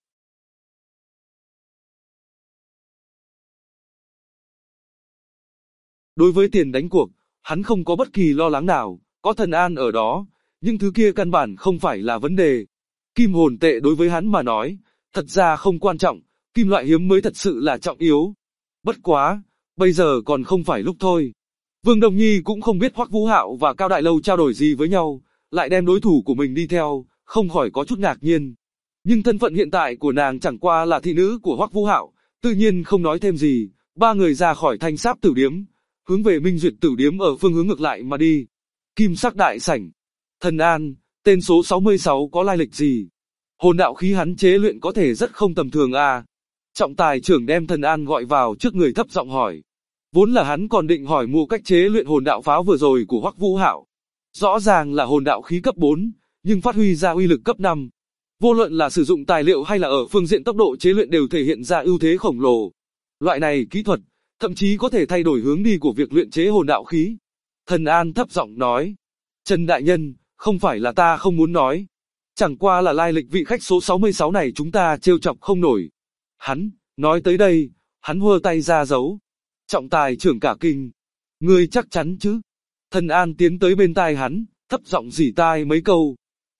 Đối với tiền đánh cuộc, hắn không có bất kỳ lo lắng nào, có thần an ở đó, nhưng thứ kia căn bản không phải là vấn đề. Kim hồn tệ đối với hắn mà nói, thật ra không quan trọng, kim loại hiếm mới thật sự là trọng yếu. Bất quá, bây giờ còn không phải lúc thôi. Vương Đông Nhi cũng không biết Hoắc Vũ Hạo và Cao Đại Lâu trao đổi gì với nhau, lại đem đối thủ của mình đi theo, không khỏi có chút ngạc nhiên. Nhưng thân phận hiện tại của nàng chẳng qua là thị nữ của Hoắc Vũ Hạo, tự nhiên không nói thêm gì, ba người ra khỏi Thanh Sáp Tử Điếm, hướng về Minh Duyệt Tử Điếm ở phương hướng ngược lại mà đi. Kim sắc đại sảnh. Thần An, tên số 66 có lai lịch gì? Hồn đạo khí hắn chế luyện có thể rất không tầm thường à. Trọng tài trưởng đem Thần An gọi vào trước người thấp giọng hỏi. Vốn là hắn còn định hỏi mua cách chế luyện hồn đạo pháo vừa rồi của Hoắc Vũ Hạo. Rõ ràng là hồn đạo khí cấp 4, nhưng phát huy ra uy lực cấp 5. Vô luận là sử dụng tài liệu hay là ở phương diện tốc độ chế luyện đều thể hiện ra ưu thế khổng lồ. Loại này kỹ thuật, thậm chí có thể thay đổi hướng đi của việc luyện chế hồn đạo khí. Thần An thấp giọng nói. Trần đại nhân, không phải là ta không muốn nói. Chẳng qua là lai lịch vị khách số 66 này chúng ta trêu chọc không nổi. Hắn, nói tới đây, hắn hơ tay ra dấu. Trọng tài trưởng cả kinh. Ngươi chắc chắn chứ? Thần An tiến tới bên tai hắn, thấp giọng rỉ tai mấy câu.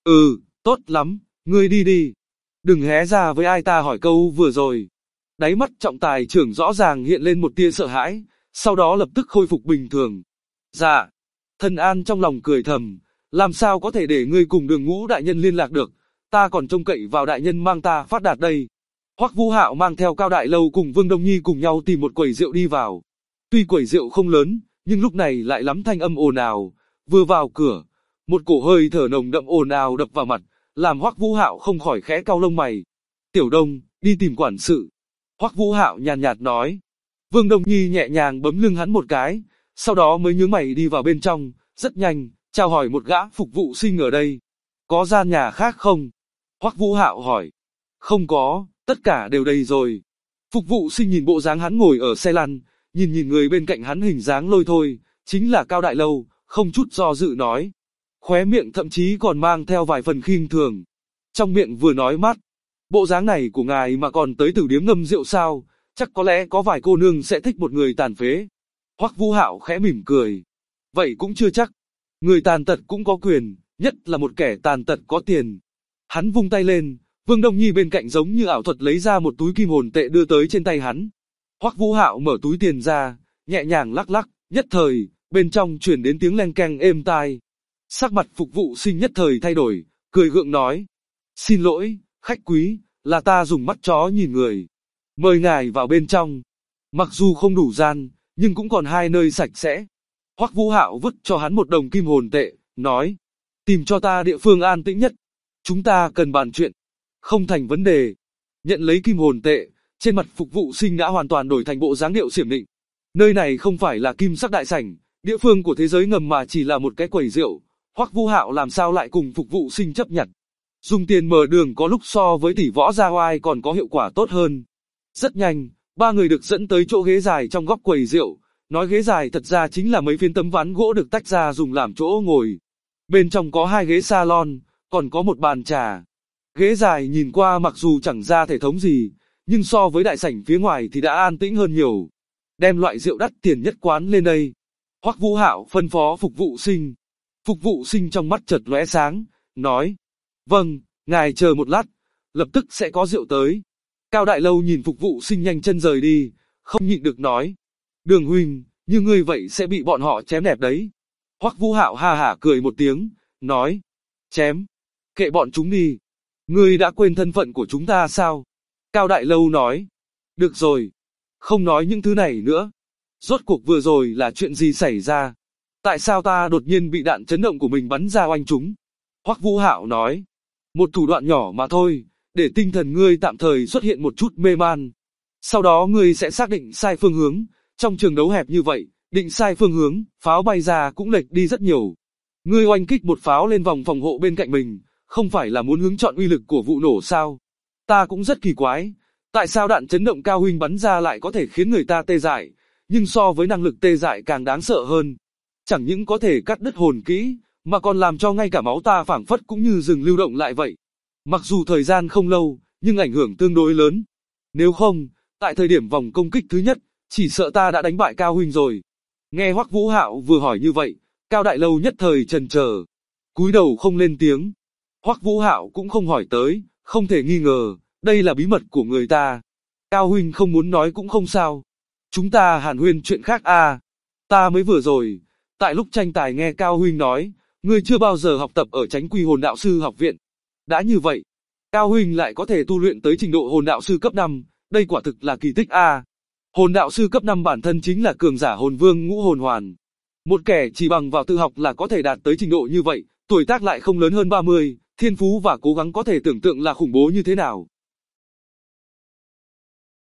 Tốt lắm, ngươi đi đi. Đừng hé ra với ai ta hỏi câu vừa rồi. Đáy mắt trọng tài trưởng rõ ràng hiện lên một tia sợ hãi, sau đó lập tức khôi phục bình thường. Dạ. Thần An trong lòng cười thầm, làm sao có thể để ngươi cùng Đường Ngũ đại nhân liên lạc được, ta còn trông cậy vào đại nhân mang ta phát đạt đây. Hoắc Vũ Hạo mang theo Cao Đại Lâu cùng Vương Đông Nhi cùng nhau tìm một quầy rượu đi vào. Tuy quầy rượu không lớn, nhưng lúc này lại lắm thanh âm ồn ào. Vừa vào cửa, một cổ hơi thở nồng đậm ồn ào đập vào mặt, làm Hoắc Vũ Hạo không khỏi khẽ cau lông mày. Tiểu Đông, đi tìm quản sự. Hoắc Vũ Hạo nhàn nhạt nói. Vương Đông Nhi nhẹ nhàng bấm lưng hắn một cái, sau đó mới nhướng mày đi vào bên trong, rất nhanh, chào hỏi một gã phục vụ sinh ở đây. Có gian nhà khác không? Hoắc Vũ Hạo hỏi. Không có, tất cả đều đầy rồi. Phục vụ sinh nhìn bộ dáng hắn ngồi ở xe lăn, nhìn người bên cạnh hắn hình dáng lôi thôi, chính là Cao Đại Lâu, không chút do dự nói. Khóe miệng thậm chí còn mang theo vài phần khinh thường. Trong miệng vừa nói mát. Bộ dáng này của ngài mà còn tới tử điếm ngâm rượu sao, chắc có lẽ có vài cô nương sẽ thích một người tàn phế. Hoắc Vũ Hạo khẽ mỉm cười. Vậy cũng chưa chắc. Người tàn tật cũng có quyền, nhất là một kẻ tàn tật có tiền. Hắn vung tay lên, Vương Đông Nhi bên cạnh giống như ảo thuật lấy ra một túi kim hồn tệ đưa tới trên tay hắn. Hoắc Vũ Hạo mở túi tiền ra, nhẹ nhàng lắc lắc, nhất thời, bên trong truyền đến tiếng leng keng êm tai. Sắc mặt phục vụ sinh nhất thời thay đổi, cười gượng nói. Xin lỗi, khách quý, là ta dùng mắt chó nhìn người. Mời ngài vào bên trong. Mặc dù không đủ gian, nhưng cũng còn hai nơi sạch sẽ. Hoắc Vũ Hạo vứt cho hắn một đồng kim hồn tệ, nói. Tìm cho ta địa phương an tĩnh nhất. Chúng ta cần bàn chuyện. Không thành vấn đề. Nhận lấy kim hồn tệ, trên mặt phục vụ sinh đã hoàn toàn đổi thành bộ dáng điệu xiểm nịnh. Nơi này không phải là kim sắc đại sảnh, địa phương của thế giới ngầm mà chỉ là một cái quầy rượu. Hoắc Vũ Hạo làm sao lại cùng phục vụ sinh chấp nhận. Dùng tiền mở đường có lúc so với tỷ võ ra oai còn có hiệu quả tốt hơn. Rất nhanh, ba người được dẫn tới chỗ ghế dài trong góc quầy rượu. Nói ghế dài thật ra chính là mấy phiến tấm ván gỗ được tách ra dùng làm chỗ ngồi. Bên trong có hai ghế salon, còn có một bàn trà. Ghế dài nhìn qua mặc dù chẳng ra thể thống gì, nhưng so với đại sảnh phía ngoài thì đã an tĩnh hơn nhiều. Đem loại rượu đắt tiền nhất quán lên đây. Hoắc Vũ Hạo phân phó phục vụ sinh. Phục vụ sinh trong mắt chợt lóe sáng, nói. Vâng, ngài chờ một lát, lập tức sẽ có rượu tới. Cao Đại Lâu nhìn phục vụ sinh nhanh chân rời đi, không nhịn được nói. Đường huynh, như ngươi vậy sẽ bị bọn họ chém đẹp đấy. Hoắc Vũ Hạo ha hả cười một tiếng, nói. Chém, kệ bọn chúng đi. Ngươi đã quên thân phận của chúng ta sao? Cao Đại Lâu nói. Được rồi, không nói những thứ này nữa. Rốt cuộc vừa rồi là chuyện gì xảy ra? Tại sao ta đột nhiên bị đạn chấn động của mình bắn ra oanh chúng? Hoắc Vũ Hạo nói. Một thủ đoạn nhỏ mà thôi, để tinh thần ngươi tạm thời xuất hiện một chút mê man. Sau đó ngươi sẽ xác định sai phương hướng. Trong trường đấu hẹp như vậy, định sai phương hướng, pháo bay ra cũng lệch đi rất nhiều. Ngươi oanh kích một pháo lên vòng phòng hộ bên cạnh mình, không phải là muốn hướng chọn uy lực của vụ nổ sao? Ta cũng rất kỳ quái, tại sao đạn chấn động cao huynh bắn ra lại có thể khiến người ta tê dại, nhưng so với năng lực tê dại càng đáng sợ hơn. Chẳng những có thể cắt đứt hồn kỹ, mà còn làm cho ngay cả máu ta phảng phất cũng như dừng lưu động lại vậy. Mặc dù thời gian không lâu, nhưng ảnh hưởng tương đối lớn. Nếu không, tại thời điểm vòng công kích thứ nhất, chỉ sợ ta đã đánh bại Cao huynh rồi. Nghe Hoắc Vũ Hạo vừa hỏi như vậy, Cao Đại Lâu nhất thời chần chờ, cúi đầu không lên tiếng. Hoắc Vũ Hạo cũng không hỏi tới, không thể nghi ngờ, đây là bí mật của người ta. Cao huynh không muốn nói cũng không sao. Chúng ta hàn huyên chuyện khác à. Ta mới vừa rồi, tại lúc tranh tài nghe Cao huynh nói, ngươi chưa bao giờ học tập ở Chánh Quy Hồn Đạo Sư học viện. Đã như vậy, Cao huynh lại có thể tu luyện tới trình độ Hồn Đạo Sư cấp 5, đây quả thực là kỳ tích a. Hồn Đạo Sư cấp 5 bản thân chính là cường giả hồn vương ngũ hồn hoàn. Một kẻ chỉ bằng vào tự học là có thể đạt tới trình độ như vậy, tuổi tác lại không lớn hơn 30, thiên phú và cố gắng có thể tưởng tượng là khủng bố như thế nào.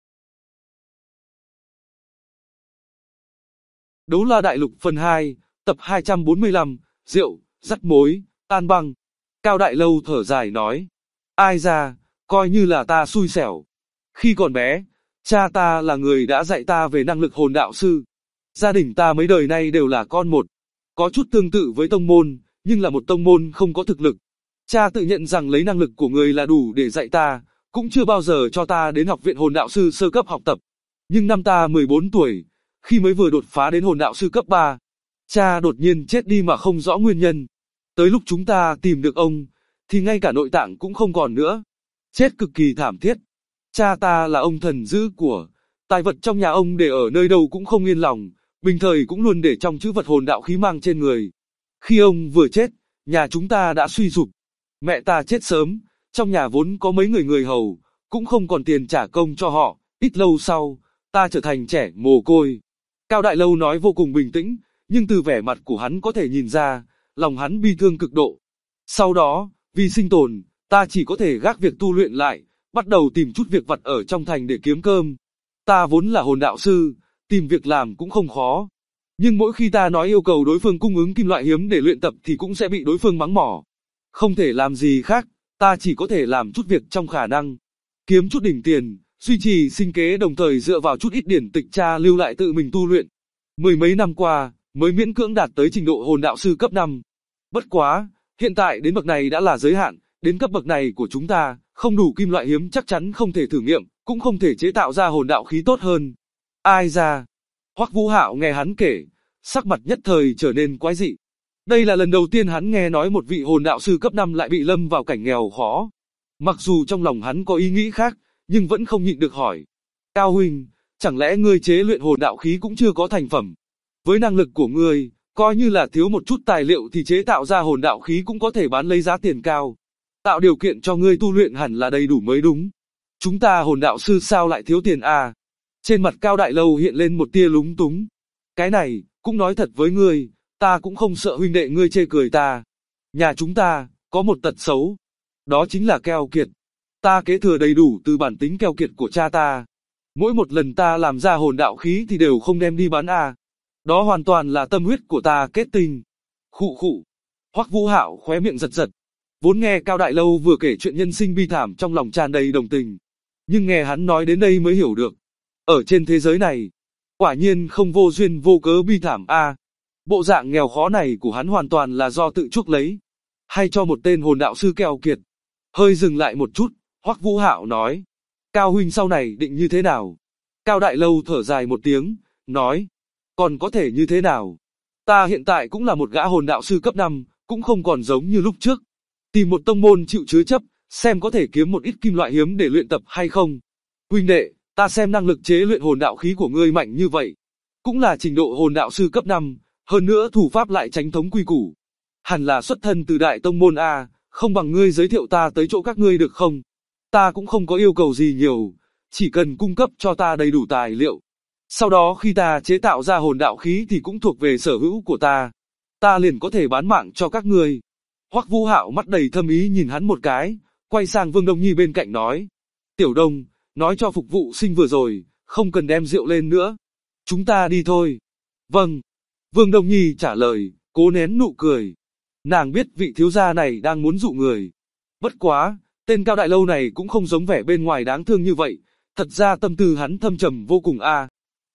Đấu La Đại Lục phần 2, tập 245, rượu, dắt mối, tan băng. Cao Đại Lâu thở dài nói. Ai ra, coi như là ta xui xẻo. Khi còn bé, cha ta là người đã dạy ta về năng lực hồn đạo sư. Gia đình ta mấy đời nay đều là con một. Có chút tương tự với tông môn, nhưng là một tông môn không có thực lực. Cha tự nhận rằng lấy năng lực của người là đủ để dạy ta, cũng chưa bao giờ cho ta đến học viện hồn đạo sư sơ cấp học tập. Nhưng năm ta 14 tuổi, khi mới vừa đột phá đến hồn đạo sư cấp 3, cha đột nhiên chết đi mà không rõ nguyên nhân. Tới lúc chúng ta tìm được ông, thì ngay cả nội tạng cũng không còn nữa. Chết cực kỳ thảm thiết. Cha ta là ông thần giữ của, tài vật trong nhà ông để ở nơi đâu cũng không yên lòng, bình thời cũng luôn để trong chữ vật hồn đạo khí mang trên người. Khi ông vừa chết, nhà chúng ta đã suy sụp. Mẹ ta chết sớm, trong nhà vốn có mấy người hầu, cũng không còn tiền trả công cho họ. Ít lâu sau, ta trở thành trẻ mồ côi. Cao Đại Lâu nói vô cùng bình tĩnh, nhưng từ vẻ mặt của hắn có thể nhìn ra, lòng hắn bi thương cực độ. Sau đó, vì sinh tồn, ta chỉ có thể gác việc tu luyện lại, bắt đầu tìm chút việc vặt ở trong thành để kiếm cơm. Ta vốn là hồn đạo sư, tìm việc làm cũng không khó. Nhưng mỗi khi ta nói yêu cầu đối phương cung ứng kim loại hiếm để luyện tập thì cũng sẽ bị đối phương mắng mỏ. Không thể làm gì khác, ta chỉ có thể làm chút việc trong khả năng. Kiếm chút đỉnh tiền, duy trì sinh kế đồng thời dựa vào chút ít điển tịch cha lưu lại tự mình tu luyện. Mười mấy năm qua, mới miễn cưỡng đạt tới trình độ hồn đạo sư cấp 5. Bất quá, hiện tại đến bậc này đã là giới hạn, đến cấp bậc này của chúng ta, không đủ kim loại hiếm chắc chắn không thể thử nghiệm, cũng không thể chế tạo ra hồn đạo khí tốt hơn. Ai ra? Hoắc Vũ Hạo nghe hắn kể, sắc mặt nhất thời trở nên quái dị. Đây là lần đầu tiên hắn nghe nói một vị hồn đạo sư cấp 5 lại bị lâm vào cảnh nghèo khó. Mặc dù trong lòng hắn có ý nghĩ khác, nhưng vẫn không nhịn được hỏi. Cao huynh, chẳng lẽ ngươi chế luyện hồn đạo khí cũng chưa có thành phẩm? Với năng lực của ngươi, coi như là thiếu một chút tài liệu thì chế tạo ra hồn đạo khí cũng có thể bán lấy giá tiền cao. Tạo điều kiện cho ngươi tu luyện hẳn là đầy đủ mới đúng. Chúng ta hồn đạo sư sao lại thiếu tiền à? Trên mặt Cao Đại Lâu hiện lên một tia lúng túng. Cái này, cũng nói thật với ngươi, ta cũng không sợ huynh đệ ngươi chê cười ta. Nhà chúng ta, có một tật xấu. Đó chính là keo kiệt. Ta kế thừa đầy đủ từ bản tính keo kiệt của cha ta. Mỗi một lần ta làm ra hồn đạo khí thì đều không đem đi bán à. Đó hoàn toàn là tâm huyết của ta kết tinh. Khụ khụ. Hoắc Vũ Hạo khóe miệng giật giật. Vốn nghe Cao Đại Lâu vừa kể chuyện nhân sinh bi thảm trong lòng tràn đầy đồng tình. Nhưng nghe hắn nói đến đây mới hiểu được. Ở trên thế giới này, quả nhiên không vô duyên vô cớ bi thảm a. Bộ dạng nghèo khó này của hắn hoàn toàn là do tự chuốc lấy. Hay cho một tên hồn đạo sư keo kiệt. Hơi dừng lại một chút, Hoắc Vũ Hạo nói. Cao huynh sau này định như thế nào? Cao Đại Lâu thở dài một tiếng, nói. Còn có thể như thế nào? Ta hiện tại cũng là một gã hồn đạo sư cấp 5, cũng không còn giống như lúc trước. Tìm một tông môn chịu chứa chấp, xem có thể kiếm một ít kim loại hiếm để luyện tập hay không. Huynh đệ, ta xem năng lực chế luyện hồn đạo khí của ngươi mạnh như vậy. Cũng là trình độ hồn đạo sư cấp 5, hơn nữa thủ pháp lại chánh thống quy củ. Hẳn là xuất thân từ đại tông môn A, không bằng ngươi giới thiệu ta tới chỗ các ngươi được không? Ta cũng không có yêu cầu gì nhiều, chỉ cần cung cấp cho ta đầy đủ tài liệu. Sau đó khi ta chế tạo ra hồn đạo khí thì cũng thuộc về sở hữu của ta. Ta liền có thể bán mạng cho các ngươi. Hoắc Vũ Hạo mắt đầy thâm ý nhìn hắn một cái, quay sang Vương Đông Nhi bên cạnh nói. Tiểu Đông, nói cho phục vụ sinh vừa rồi, không cần đem rượu lên nữa. Chúng ta đi thôi. Vâng. Vương Đông Nhi trả lời, cố nén nụ cười. Nàng biết vị thiếu gia này đang muốn dụ người. Bất quá, tên Cao Đại Lâu này cũng không giống vẻ bên ngoài đáng thương như vậy. Thật ra tâm tư hắn thâm trầm vô cùng a.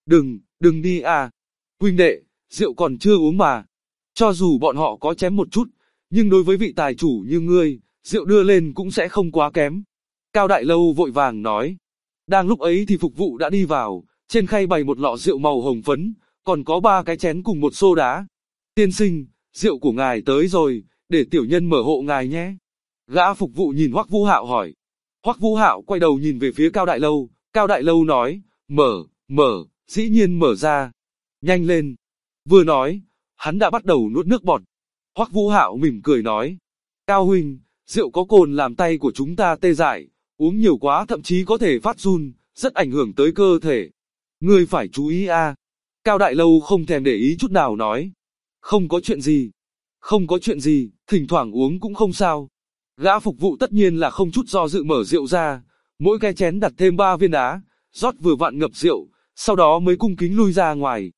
Đừng đi a. Huynh đệ, rượu còn chưa uống mà. Cho dù bọn họ có chém một chút, nhưng đối với vị tài chủ như ngươi, rượu đưa lên cũng sẽ không quá kém. Cao Đại Lâu vội vàng nói. Đang lúc ấy thì phục vụ đã đi vào, trên khay bày một lọ rượu màu hồng phấn, còn có 3 cái chén cùng một xô đá. Tiên sinh, rượu của ngài tới rồi, để tiểu nhân mở hộ ngài nhé. Gã phục vụ nhìn Hoắc Vũ Hạo hỏi. Hoắc Vũ Hạo quay đầu nhìn về phía Cao Đại Lâu, Cao Đại Lâu nói, mở, dĩ nhiên mở ra. Nhanh lên. Vừa nói, hắn đã bắt đầu nuốt nước bọt. Hoắc Vũ Hạo mỉm cười nói, Cao huynh, rượu có cồn làm tay của chúng ta tê dại, uống nhiều quá thậm chí có thể phát run, rất ảnh hưởng tới cơ thể. Ngươi phải chú ý a. Cao Đại Lâu không thèm để ý chút nào nói, không có chuyện gì, thỉnh thoảng uống cũng không sao. Gã phục vụ tất nhiên là không chút do dự mở rượu ra, mỗi cái chén đặt thêm 3 viên đá, rót vừa vặn ngập rượu, sau đó mới cung kính lui ra ngoài.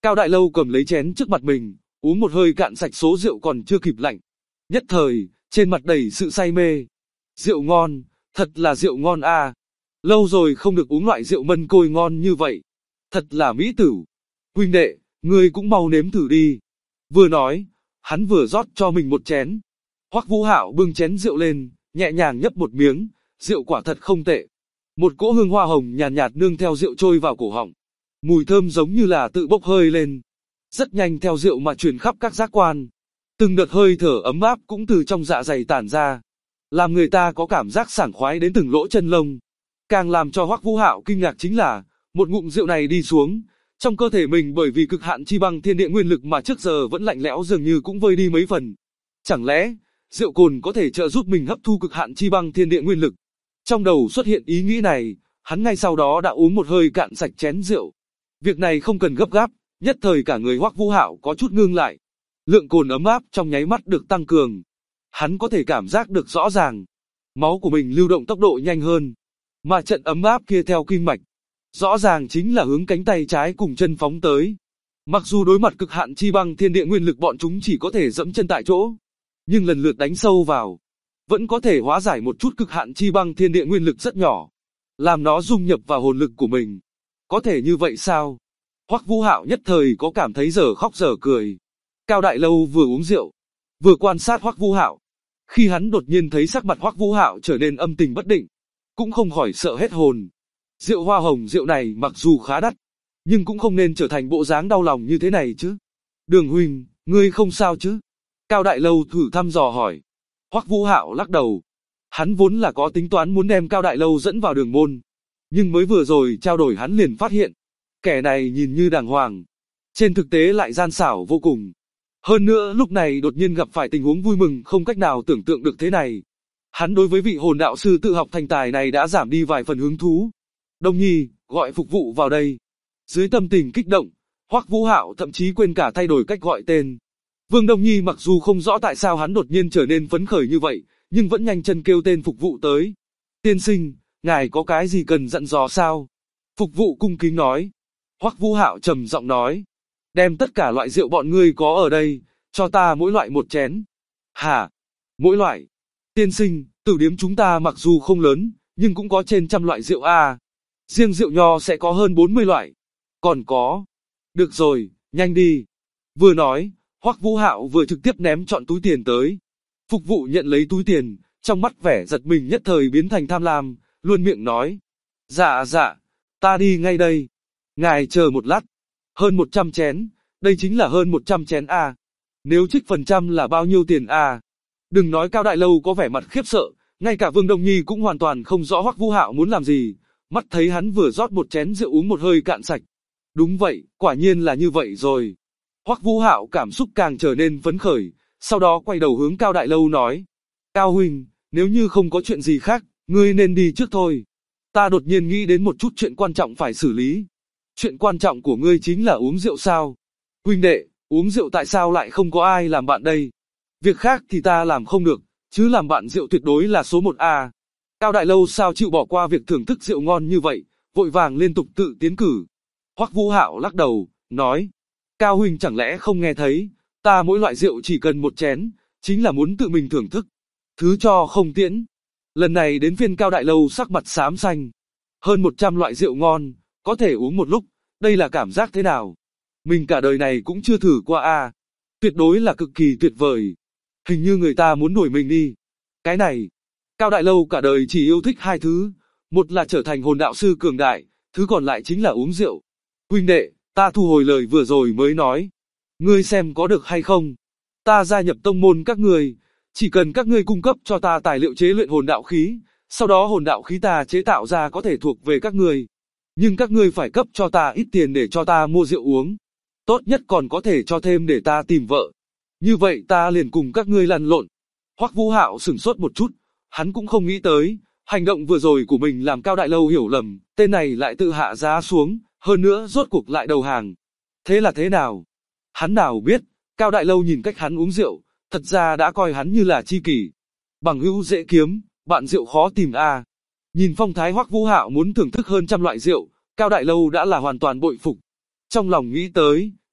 Cao Đại Lâu cầm lấy chén trước mặt mình, uống một hơi cạn sạch số rượu còn chưa kịp lạnh. Nhất thời, trên mặt đầy sự say mê. Rượu ngon, thật là rượu ngon a. Lâu rồi không được uống loại rượu mân côi ngon như vậy. Thật là mỹ tử. Huynh đệ, ngươi cũng mau nếm thử đi. Vừa nói, hắn vừa rót cho mình một chén. Hoắc Vũ Hạo bưng chén rượu lên, nhẹ nhàng nhấp một miếng, rượu quả thật không tệ. Một cỗ hương hoa hồng nhàn nhạt nương theo rượu trôi vào cổ họng. Mùi thơm giống như là tự bốc hơi lên. Rất nhanh theo rượu mà truyền khắp các giác quan. Từng đợt hơi thở ấm áp cũng từ trong dạ dày tản ra. Làm người ta có cảm giác sảng khoái đến từng lỗ chân lông. Càng làm cho Hoắc Vũ Hạo kinh ngạc chính là, một ngụm rượu này đi xuống, trong cơ thể mình bởi vì cực hạn chi băng thiên địa nguyên lực mà trước giờ vẫn lạnh lẽo dường như cũng vơi đi mấy phần. Chẳng lẽ, rượu cồn có thể trợ giúp mình hấp thu cực hạn chi băng thiên địa nguyên lực? Trong đầu xuất hiện ý nghĩ này, hắn ngay sau đó đã uống một hơi cạn sạch chén rượu. Việc này không cần gấp gáp, nhất thời cả người Hoắc Vũ Hạo có chút ngưng lại. Lượng cồn ấm áp trong nháy mắt được tăng cường. Hắn có thể cảm giác được rõ ràng. Máu của mình lưu động tốc độ nhanh hơn. Mà trận ấm áp kia theo kinh mạch. Rõ ràng chính là hướng cánh tay trái cùng chân phóng tới. Mặc dù đối mặt cực hạn chi băng thiên địa nguyên lực bọn chúng chỉ có thể dẫm chân tại chỗ. Nhưng lần lượt đánh sâu vào. Vẫn có thể hóa giải một chút cực hạn chi băng thiên địa nguyên lực rất nhỏ. Làm nó dung nhập vào hồn lực của mình. Có thể như vậy sao? Hoắc Vũ Hạo nhất thời có cảm thấy dở khóc dở cười. Cao Đại Lâu vừa uống rượu, vừa quan sát Hoắc Vũ Hạo. Khi hắn đột nhiên thấy sắc mặt Hoắc Vũ Hạo trở nên âm tình bất định, cũng không khỏi sợ hết hồn. Rượu hoa hồng rượu này mặc dù khá đắt, nhưng cũng không nên trở thành bộ dáng đau lòng như thế này chứ. Đường huynh, ngươi không sao chứ? Cao Đại Lâu thử thăm dò hỏi. Hoắc Vũ Hạo lắc đầu. Hắn vốn là có tính toán muốn đem Cao Đại Lâu dẫn vào đường môn. Nhưng mới vừa rồi trao đổi hắn liền phát hiện. Kẻ này nhìn như đàng hoàng. Trên thực tế lại gian xảo vô cùng. Hơn nữa lúc này đột nhiên gặp phải tình huống vui mừng không cách nào tưởng tượng được thế này. Hắn đối với vị hồn đạo sư tự học thành tài này đã giảm đi vài phần hứng thú. Đông Nhi, gọi phục vụ vào đây. Dưới tâm tình kích động, Hoắc Vũ Hạo thậm chí quên cả thay đổi cách gọi tên. Vương Đông Nhi mặc dù không rõ tại sao hắn đột nhiên trở nên phấn khởi như vậy, nhưng vẫn nhanh chân kêu tên phục vụ tới. Tiên sinh, ngài có cái gì cần dặn dò sao? Phục vụ cung kính nói. Hoắc Vũ Hạo trầm giọng nói. Đem tất cả loại rượu bọn ngươi có ở đây, cho ta mỗi loại một chén. Hả? Mỗi loại? Tiên sinh, tử điếm chúng ta mặc dù không lớn, nhưng cũng có trên trăm loại rượu a. Riêng rượu nho sẽ có hơn 40 loại. Còn có. Được rồi, nhanh đi. Vừa nói, Hoắc Vũ Hạo vừa trực tiếp ném trọn túi tiền tới. Phục vụ nhận lấy túi tiền, trong mắt vẻ giật mình nhất thời biến thành tham lam, luôn miệng nói. Dạ dạ, ta đi ngay đây. Ngài chờ một lát. Hơn 100 chén, đây chính là hơn 100 chén a. Nếu trích phần trăm là bao nhiêu tiền a? Đừng nói Cao Đại Lâu có vẻ mặt khiếp sợ, ngay cả Vương Đông Nhi cũng hoàn toàn không rõ Hoắc Vũ Hạo muốn làm gì, mắt thấy hắn vừa rót một chén rượu uống một hơi cạn sạch. Đúng vậy, quả nhiên là như vậy rồi. Hoắc Vũ Hạo cảm xúc càng trở nên phấn khởi, sau đó quay đầu hướng Cao Đại Lâu nói. Cao huynh, nếu như không có chuyện gì khác, ngươi nên đi trước thôi. Ta đột nhiên nghĩ đến một chút chuyện quan trọng phải xử lý. Chuyện quan trọng của ngươi chính là uống rượu sao? Huynh đệ, uống rượu tại sao lại không có ai làm bạn đây? Việc khác thì ta làm không được, chứ làm bạn rượu tuyệt đối là số 1 a. Cao Đại Lâu sao chịu bỏ qua việc thưởng thức rượu ngon như vậy, vội vàng liên tục tự tiến cử. Hoắc Vũ Hạo lắc đầu, nói. Cao huynh chẳng lẽ không nghe thấy, ta mỗi loại rượu chỉ cần một chén, chính là muốn tự mình thưởng thức. Thứ cho không tiễn. Lần này đến phiên Cao Đại Lâu sắc mặt xám xanh. Hơn 100 loại rượu ngon, có thể uống một lúc, đây là cảm giác thế nào? Mình cả đời này cũng chưa thử qua a. Tuyệt đối là cực kỳ tuyệt vời. Hình như người ta muốn đuổi mình đi. Cái này, Cao Đại Lâu cả đời chỉ yêu thích hai thứ, một là trở thành hồn đạo sư cường đại, thứ còn lại chính là uống rượu. Huynh đệ, ta thu hồi lời vừa rồi mới nói. Ngươi xem có được hay không? Ta gia nhập tông môn các ngươi, chỉ cần các ngươi cung cấp cho ta tài liệu chế luyện hồn đạo khí, sau đó hồn đạo khí ta chế tạo ra có thể thuộc về các ngươi. Nhưng các ngươi phải cấp cho ta ít tiền để cho ta mua rượu uống. Tốt nhất còn có thể cho thêm để ta tìm vợ. Như vậy ta liền cùng các ngươi lăn lộn. Hoắc Vũ Hạo sửng sốt một chút, hắn cũng không nghĩ tới, hành động vừa rồi của mình làm Cao Đại Lâu hiểu lầm, tên này lại tự hạ giá xuống, hơn nữa rốt cuộc lại đầu hàng. Thế là thế nào? Hắn nào biết, Cao Đại Lâu nhìn cách hắn uống rượu, thật ra đã coi hắn như là tri kỷ. Bằng hữu dễ kiếm, bạn rượu khó tìm a. Nhìn phong thái Hoắc Vũ Hạo muốn thưởng thức hơn trăm loại rượu, Cao Đại Lâu đã là hoàn toàn bội phục. Trong lòng nghĩ tới,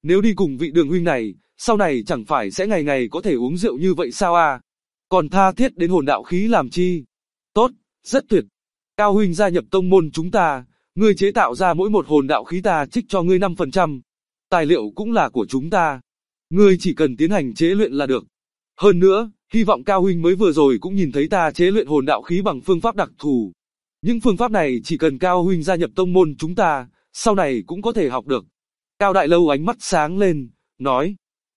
nếu đi cùng vị Đường huynh này, sau này chẳng phải sẽ ngày ngày có thể uống rượu như vậy sao à? Còn tha thiết đến hồn đạo khí làm chi? Tốt, rất tuyệt. Cao huynh gia nhập tông môn chúng ta, ngươi chế tạo ra mỗi một hồn đạo khí ta trích cho ngươi 5%. Tài liệu cũng là của chúng ta. Ngươi chỉ cần tiến hành chế luyện là được. Hơn nữa, hy vọng Cao huynh mới vừa rồi cũng nhìn thấy ta chế luyện hồn đạo khí bằng phương pháp đặc thù. Những phương pháp này chỉ cần Cao huynh gia nhập tông môn chúng ta, sau này cũng có thể học được. Cao Đại Lâu ánh mắt sáng lên, nói.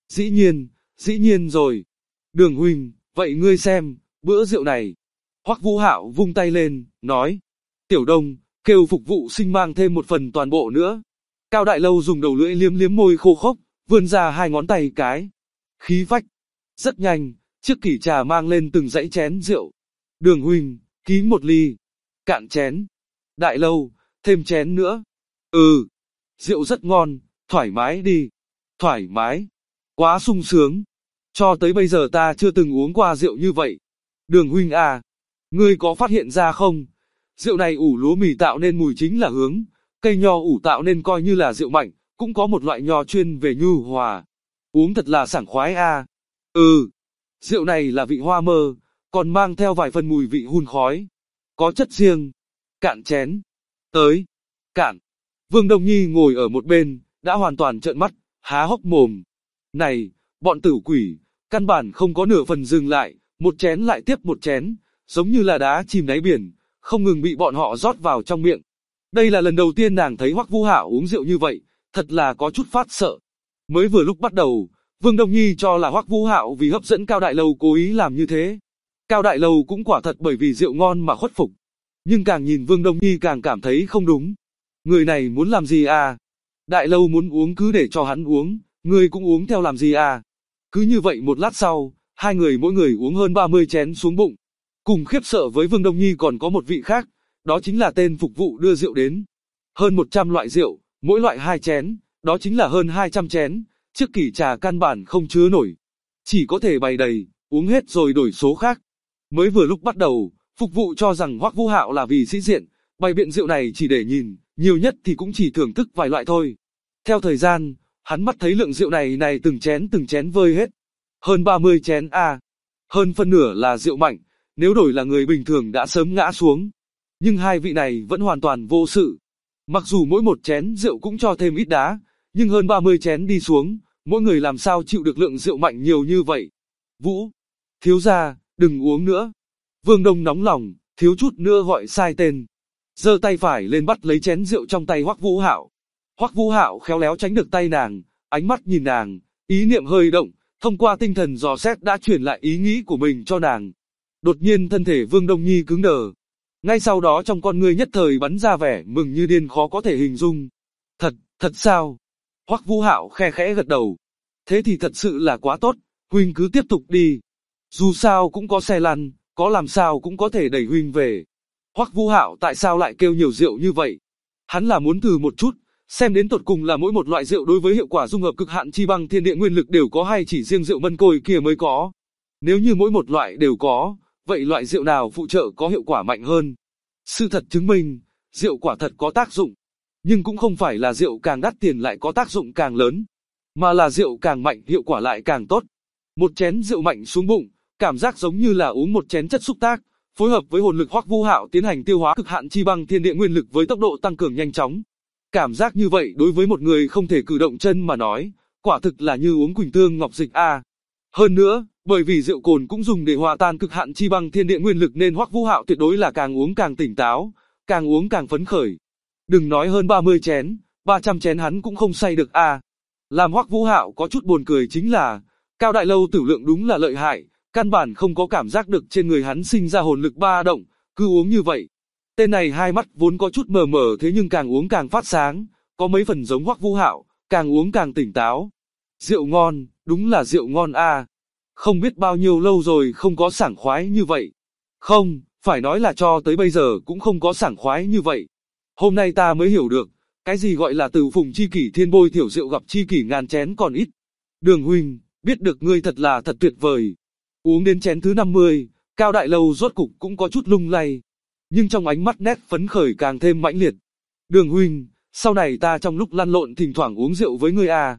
Dĩ nhiên rồi. Đường huynh, vậy ngươi xem, bữa rượu này. Hoắc Vũ Hạo vung tay lên, nói. Tiểu Đông, kêu phục vụ sinh mang thêm một phần toàn bộ nữa. Cao Đại Lâu dùng đầu lưỡi liếm liếm môi khô khốc, vươn ra hai ngón tay cái. Khí phách. Rất nhanh, chiếc kỷ trà mang lên từng dãy chén rượu. Đường huynh, ký một ly. Cạn chén. Đại Lâu, thêm chén nữa. Ừ. Rượu rất ngon, thoải mái đi. Thoải mái. Quá sung sướng. Cho tới bây giờ ta chưa từng uống qua rượu như vậy. Đường huynh à, ngươi có phát hiện ra không? Rượu này ủ lúa mì tạo nên mùi chính là hướng, cây nho ủ tạo nên coi như là rượu mạnh, cũng có một loại nho chuyên về nhu hòa. Uống thật là sảng khoái à. Ừ, rượu này là vị hoa mơ, còn mang theo vài phần mùi vị hun khói. Có chất riêng. Cạn chén. Tới. Cạn. Vương Đông Nhi ngồi ở một bên, đã hoàn toàn trợn mắt, há hốc mồm. Này, bọn tử quỷ, căn bản không có nửa phần dừng lại, một chén lại tiếp một chén, giống như là đá chìm đáy biển, không ngừng bị bọn họ rót vào trong miệng. Đây là lần đầu tiên nàng thấy Hoắc Vũ Hạo uống rượu như vậy, thật là có chút phát sợ. Mới vừa lúc bắt đầu, Vương Đông Nhi cho là Hoắc Vũ Hạo vì hấp dẫn Cao Đại Lâu cố ý làm như thế. Cao Đại Lâu cũng quả thật bởi vì rượu ngon mà khuất phục. Nhưng càng nhìn Vương Đông Nhi càng cảm thấy không đúng. Người này muốn làm gì à? Đại Lâu muốn uống cứ để cho hắn uống, ngươi cũng uống theo làm gì à? Cứ như vậy một lát sau, hai người mỗi người uống hơn 30 chén xuống bụng. Cùng khiếp sợ với Vương Đông Nhi còn có một vị khác, đó chính là tên phục vụ đưa rượu đến. Hơn 100 loại rượu, mỗi loại 2 chén, đó chính là hơn 200 chén, chiếc kỷ trà căn bản không chứa nổi. Chỉ có thể bày đầy, uống hết rồi đổi số khác. Mới vừa lúc bắt đầu, phục vụ cho rằng Hoắc Vũ Hạo là vì sĩ diện, bày biện rượu này chỉ để nhìn, nhiều nhất thì cũng chỉ thưởng thức vài loại thôi. Theo thời gian, hắn mắt thấy lượng rượu này từng chén vơi hết. Hơn 30 chén à. Hơn phân nửa là rượu mạnh, nếu đổi là người bình thường đã sớm ngã xuống. Nhưng hai vị này vẫn hoàn toàn vô sự. Mặc dù mỗi một chén rượu cũng cho thêm ít đá, nhưng hơn 30 chén đi xuống, mỗi người làm sao chịu được lượng rượu mạnh nhiều như vậy. Vũ, thiếu gia, đừng uống nữa. Vương Đông nóng lòng, thiếu chút nữa gọi sai tên. Giơ tay phải lên bắt lấy chén rượu trong tay Hoắc Vũ Hạo. Hoắc Vũ Hạo khéo léo tránh được tay nàng, ánh mắt nhìn nàng, ý niệm hơi động, thông qua tinh thần dò xét đã truyền lại ý nghĩ của mình cho nàng. Đột nhiên thân thể Vương Đông Nhi cứng đờ. Ngay sau đó trong con ngươi nhất thời bắn ra vẻ mừng như điên khó có thể hình dung. Thật sao? Hoắc Vũ Hạo khe khẽ gật đầu. Thế thì thật sự là quá tốt, huynh cứ tiếp tục đi. Dù sao cũng có xe lăn, có làm sao cũng có thể đẩy huynh về. Hoắc Vũ Hạo tại sao lại kêu nhiều rượu như vậy? Hắn là muốn thử một chút, xem đến tột cùng là mỗi một loại rượu đối với hiệu quả dung hợp cực hạn chi băng thiên địa nguyên lực đều có hay chỉ riêng rượu mân côi kia mới có. Nếu như mỗi một loại đều có, vậy loại rượu nào phụ trợ có hiệu quả mạnh hơn? Sự thật chứng minh, rượu quả thật có tác dụng. Nhưng cũng không phải là rượu càng đắt tiền lại có tác dụng càng lớn, mà là rượu càng mạnh hiệu quả lại càng tốt. Một chén rượu mạnh xuống bụng, cảm giác giống như là uống một chén chất xúc tác, phối hợp với hồn lực Hoắc Vũ Hạo tiến hành tiêu hóa cực hạn chi băng thiên địa nguyên lực với tốc độ tăng cường nhanh chóng. Cảm giác như vậy đối với một người không thể cử động chân mà nói, quả thực là như uống quỳnh tương ngọc dịch a. Hơn nữa, bởi vì rượu cồn cũng dùng để hòa tan cực hạn chi băng thiên địa nguyên lực nên Hoắc Vũ Hạo tuyệt đối là càng uống càng tỉnh táo, càng uống càng phấn khởi. Đừng nói hơn 30 chén, 300 chén hắn cũng không say được a. Làm Hoắc Vũ Hạo có chút buồn cười chính là, Cao Đại Lâu tử lượng đúng là lợi hại, căn bản không có cảm giác được trên người hắn sinh ra hồn lực ba động, cứ uống như vậy. Tên này hai mắt vốn có chút mờ mờ thế nhưng càng uống càng phát sáng, có mấy phần giống Hoắc Vũ Hạo, càng uống càng tỉnh táo. Rượu ngon, đúng là rượu ngon a. Không biết bao nhiêu lâu rồi không có sảng khoái như vậy. Không, phải nói là cho tới bây giờ cũng không có sảng khoái như vậy. Hôm nay ta mới hiểu được, cái gì gọi là từ phùng chi kỷ thiên bôi thiểu rượu gặp chi kỷ ngàn chén còn ít. Đường huynh, biết được ngươi thật là thật tuyệt vời. Uống đến chén thứ 50, Cao Đại Lâu rốt cục cũng có chút lung lay. Nhưng trong ánh mắt nét phấn khởi càng thêm mãnh liệt. Đường huynh, sau này ta trong lúc lăn lộn thỉnh thoảng uống rượu với ngươi à.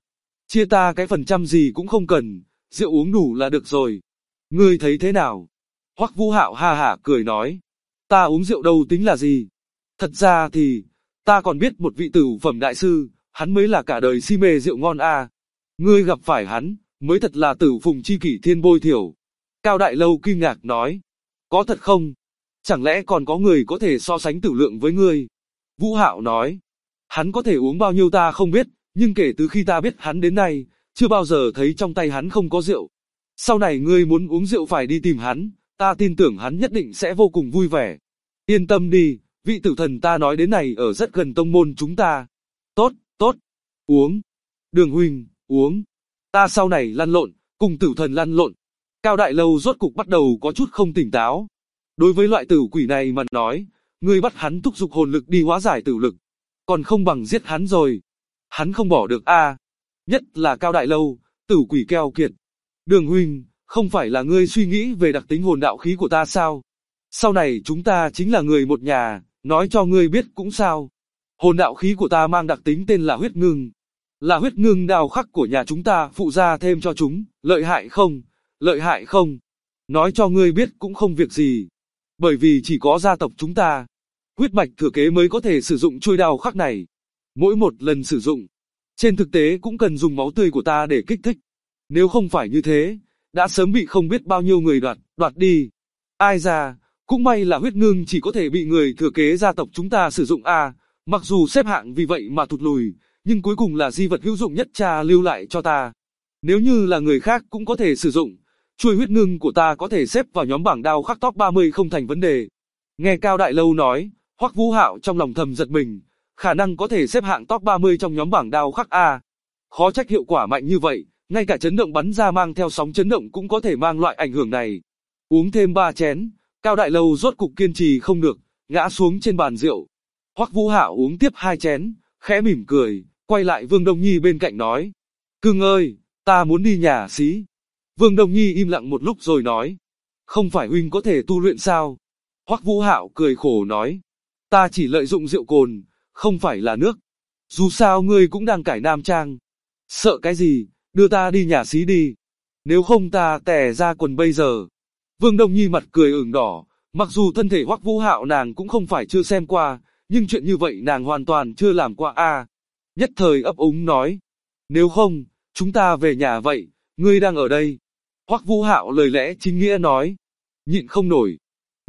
chia ta cái phần trăm gì cũng không cần, rượu uống đủ là được rồi. Ngươi thấy thế nào? Hoắc Vũ Hạo ha hả cười nói, ta uống rượu đâu tính là gì? Thật ra thì, ta còn biết một vị tử phẩm đại sư, hắn mới là cả đời si mê rượu ngon a. Ngươi gặp phải hắn, mới thật là tử phùng chi kỷ thiên bôi thiểu. Cao Đại Lâu kinh ngạc nói, có thật không? Chẳng lẽ còn có người có thể so sánh tử lượng với ngươi? Vũ Hạo nói, hắn có thể uống bao nhiêu ta không biết, nhưng kể từ khi ta biết hắn đến nay, chưa bao giờ thấy trong tay hắn không có rượu. Sau này ngươi muốn uống rượu phải đi tìm hắn, ta tin tưởng hắn nhất định sẽ vô cùng vui vẻ. Yên tâm đi, vị tử thần ta nói đến này ở rất gần tông môn chúng ta. Tốt, tốt, uống. Đường huynh, uống. Ta sau này lăn lộn, cùng tử thần lăn lộn. Cao Đại Lâu rốt cục bắt đầu có chút không tỉnh táo. Đối với loại tử quỷ này mà nói, ngươi bắt hắn thúc giục hồn lực đi hóa giải tử lực, còn không bằng giết hắn rồi. Hắn không bỏ được a. Nhất là Cao Đại Lâu, tử quỷ keo kiệt. Đường huynh, không phải là ngươi suy nghĩ về đặc tính hồn đạo khí của ta sao? Sau này chúng ta chính là người một nhà, nói cho ngươi biết cũng sao. Hồn đạo khí của ta mang đặc tính tên là huyết ngưng. Là huyết ngưng đào khắc của nhà chúng ta phụ ra thêm cho chúng, lợi hại không? Lợi hại không? Nói cho ngươi biết cũng không việc gì. Bởi vì chỉ có gia tộc chúng ta, huyết mạch thừa kế mới có thể sử dụng chuôi đào khắc này. Mỗi một lần sử dụng, trên thực tế cũng cần dùng máu tươi của ta để kích thích. Nếu không phải như thế, đã sớm bị không biết bao nhiêu người đoạt đi. Ai ra, cũng may là huyết ngưng chỉ có thể bị người thừa kế gia tộc chúng ta sử dụng a. Mặc dù xếp hạng vì vậy mà thụt lùi, nhưng cuối cùng là di vật hữu dụng nhất cha lưu lại cho ta. Nếu như là người khác cũng có thể sử dụng, chuôi huyết ngưng của ta có thể xếp vào nhóm bảng đao khắc top 30 không thành vấn đề. Nghe Cao Đại Lâu nói, Hoắc Vũ Hạo trong lòng thầm giật mình, khả năng có thể xếp hạng top 30 trong nhóm bảng đao khắc a. Khó trách hiệu quả mạnh như vậy, ngay cả chấn động bắn ra mang theo sóng chấn động cũng có thể mang loại ảnh hưởng này. Uống thêm 3 chén, Cao Đại Lâu rốt cục kiên trì không được, ngã xuống trên bàn rượu. Hoắc Vũ Hạo uống tiếp 2 chén, khẽ mỉm cười, quay lại Vương Đông Nhi bên cạnh nói, cưng ơi, ta muốn đi nhà xí. Vương Đông Nhi im lặng một lúc rồi nói, không phải huynh có thể tu luyện sao? Hoắc Vũ Hạo cười khổ nói, ta chỉ lợi dụng rượu cồn, không phải là nước. Dù sao ngươi cũng đang cải nam trang. Sợ cái gì, đưa ta đi nhà xí đi. Nếu không ta tè ra quần bây giờ. Vương Đông Nhi mặt cười ửng đỏ, mặc dù thân thể Hoắc Vũ Hạo nàng cũng không phải chưa xem qua, nhưng chuyện như vậy nàng hoàn toàn chưa làm qua a. Nhất thời ấp úng nói, nếu không, chúng ta về nhà vậy, ngươi đang ở đây. Hoắc Vũ Hạo lời lẽ chính nghĩa nói, nhịn không nổi.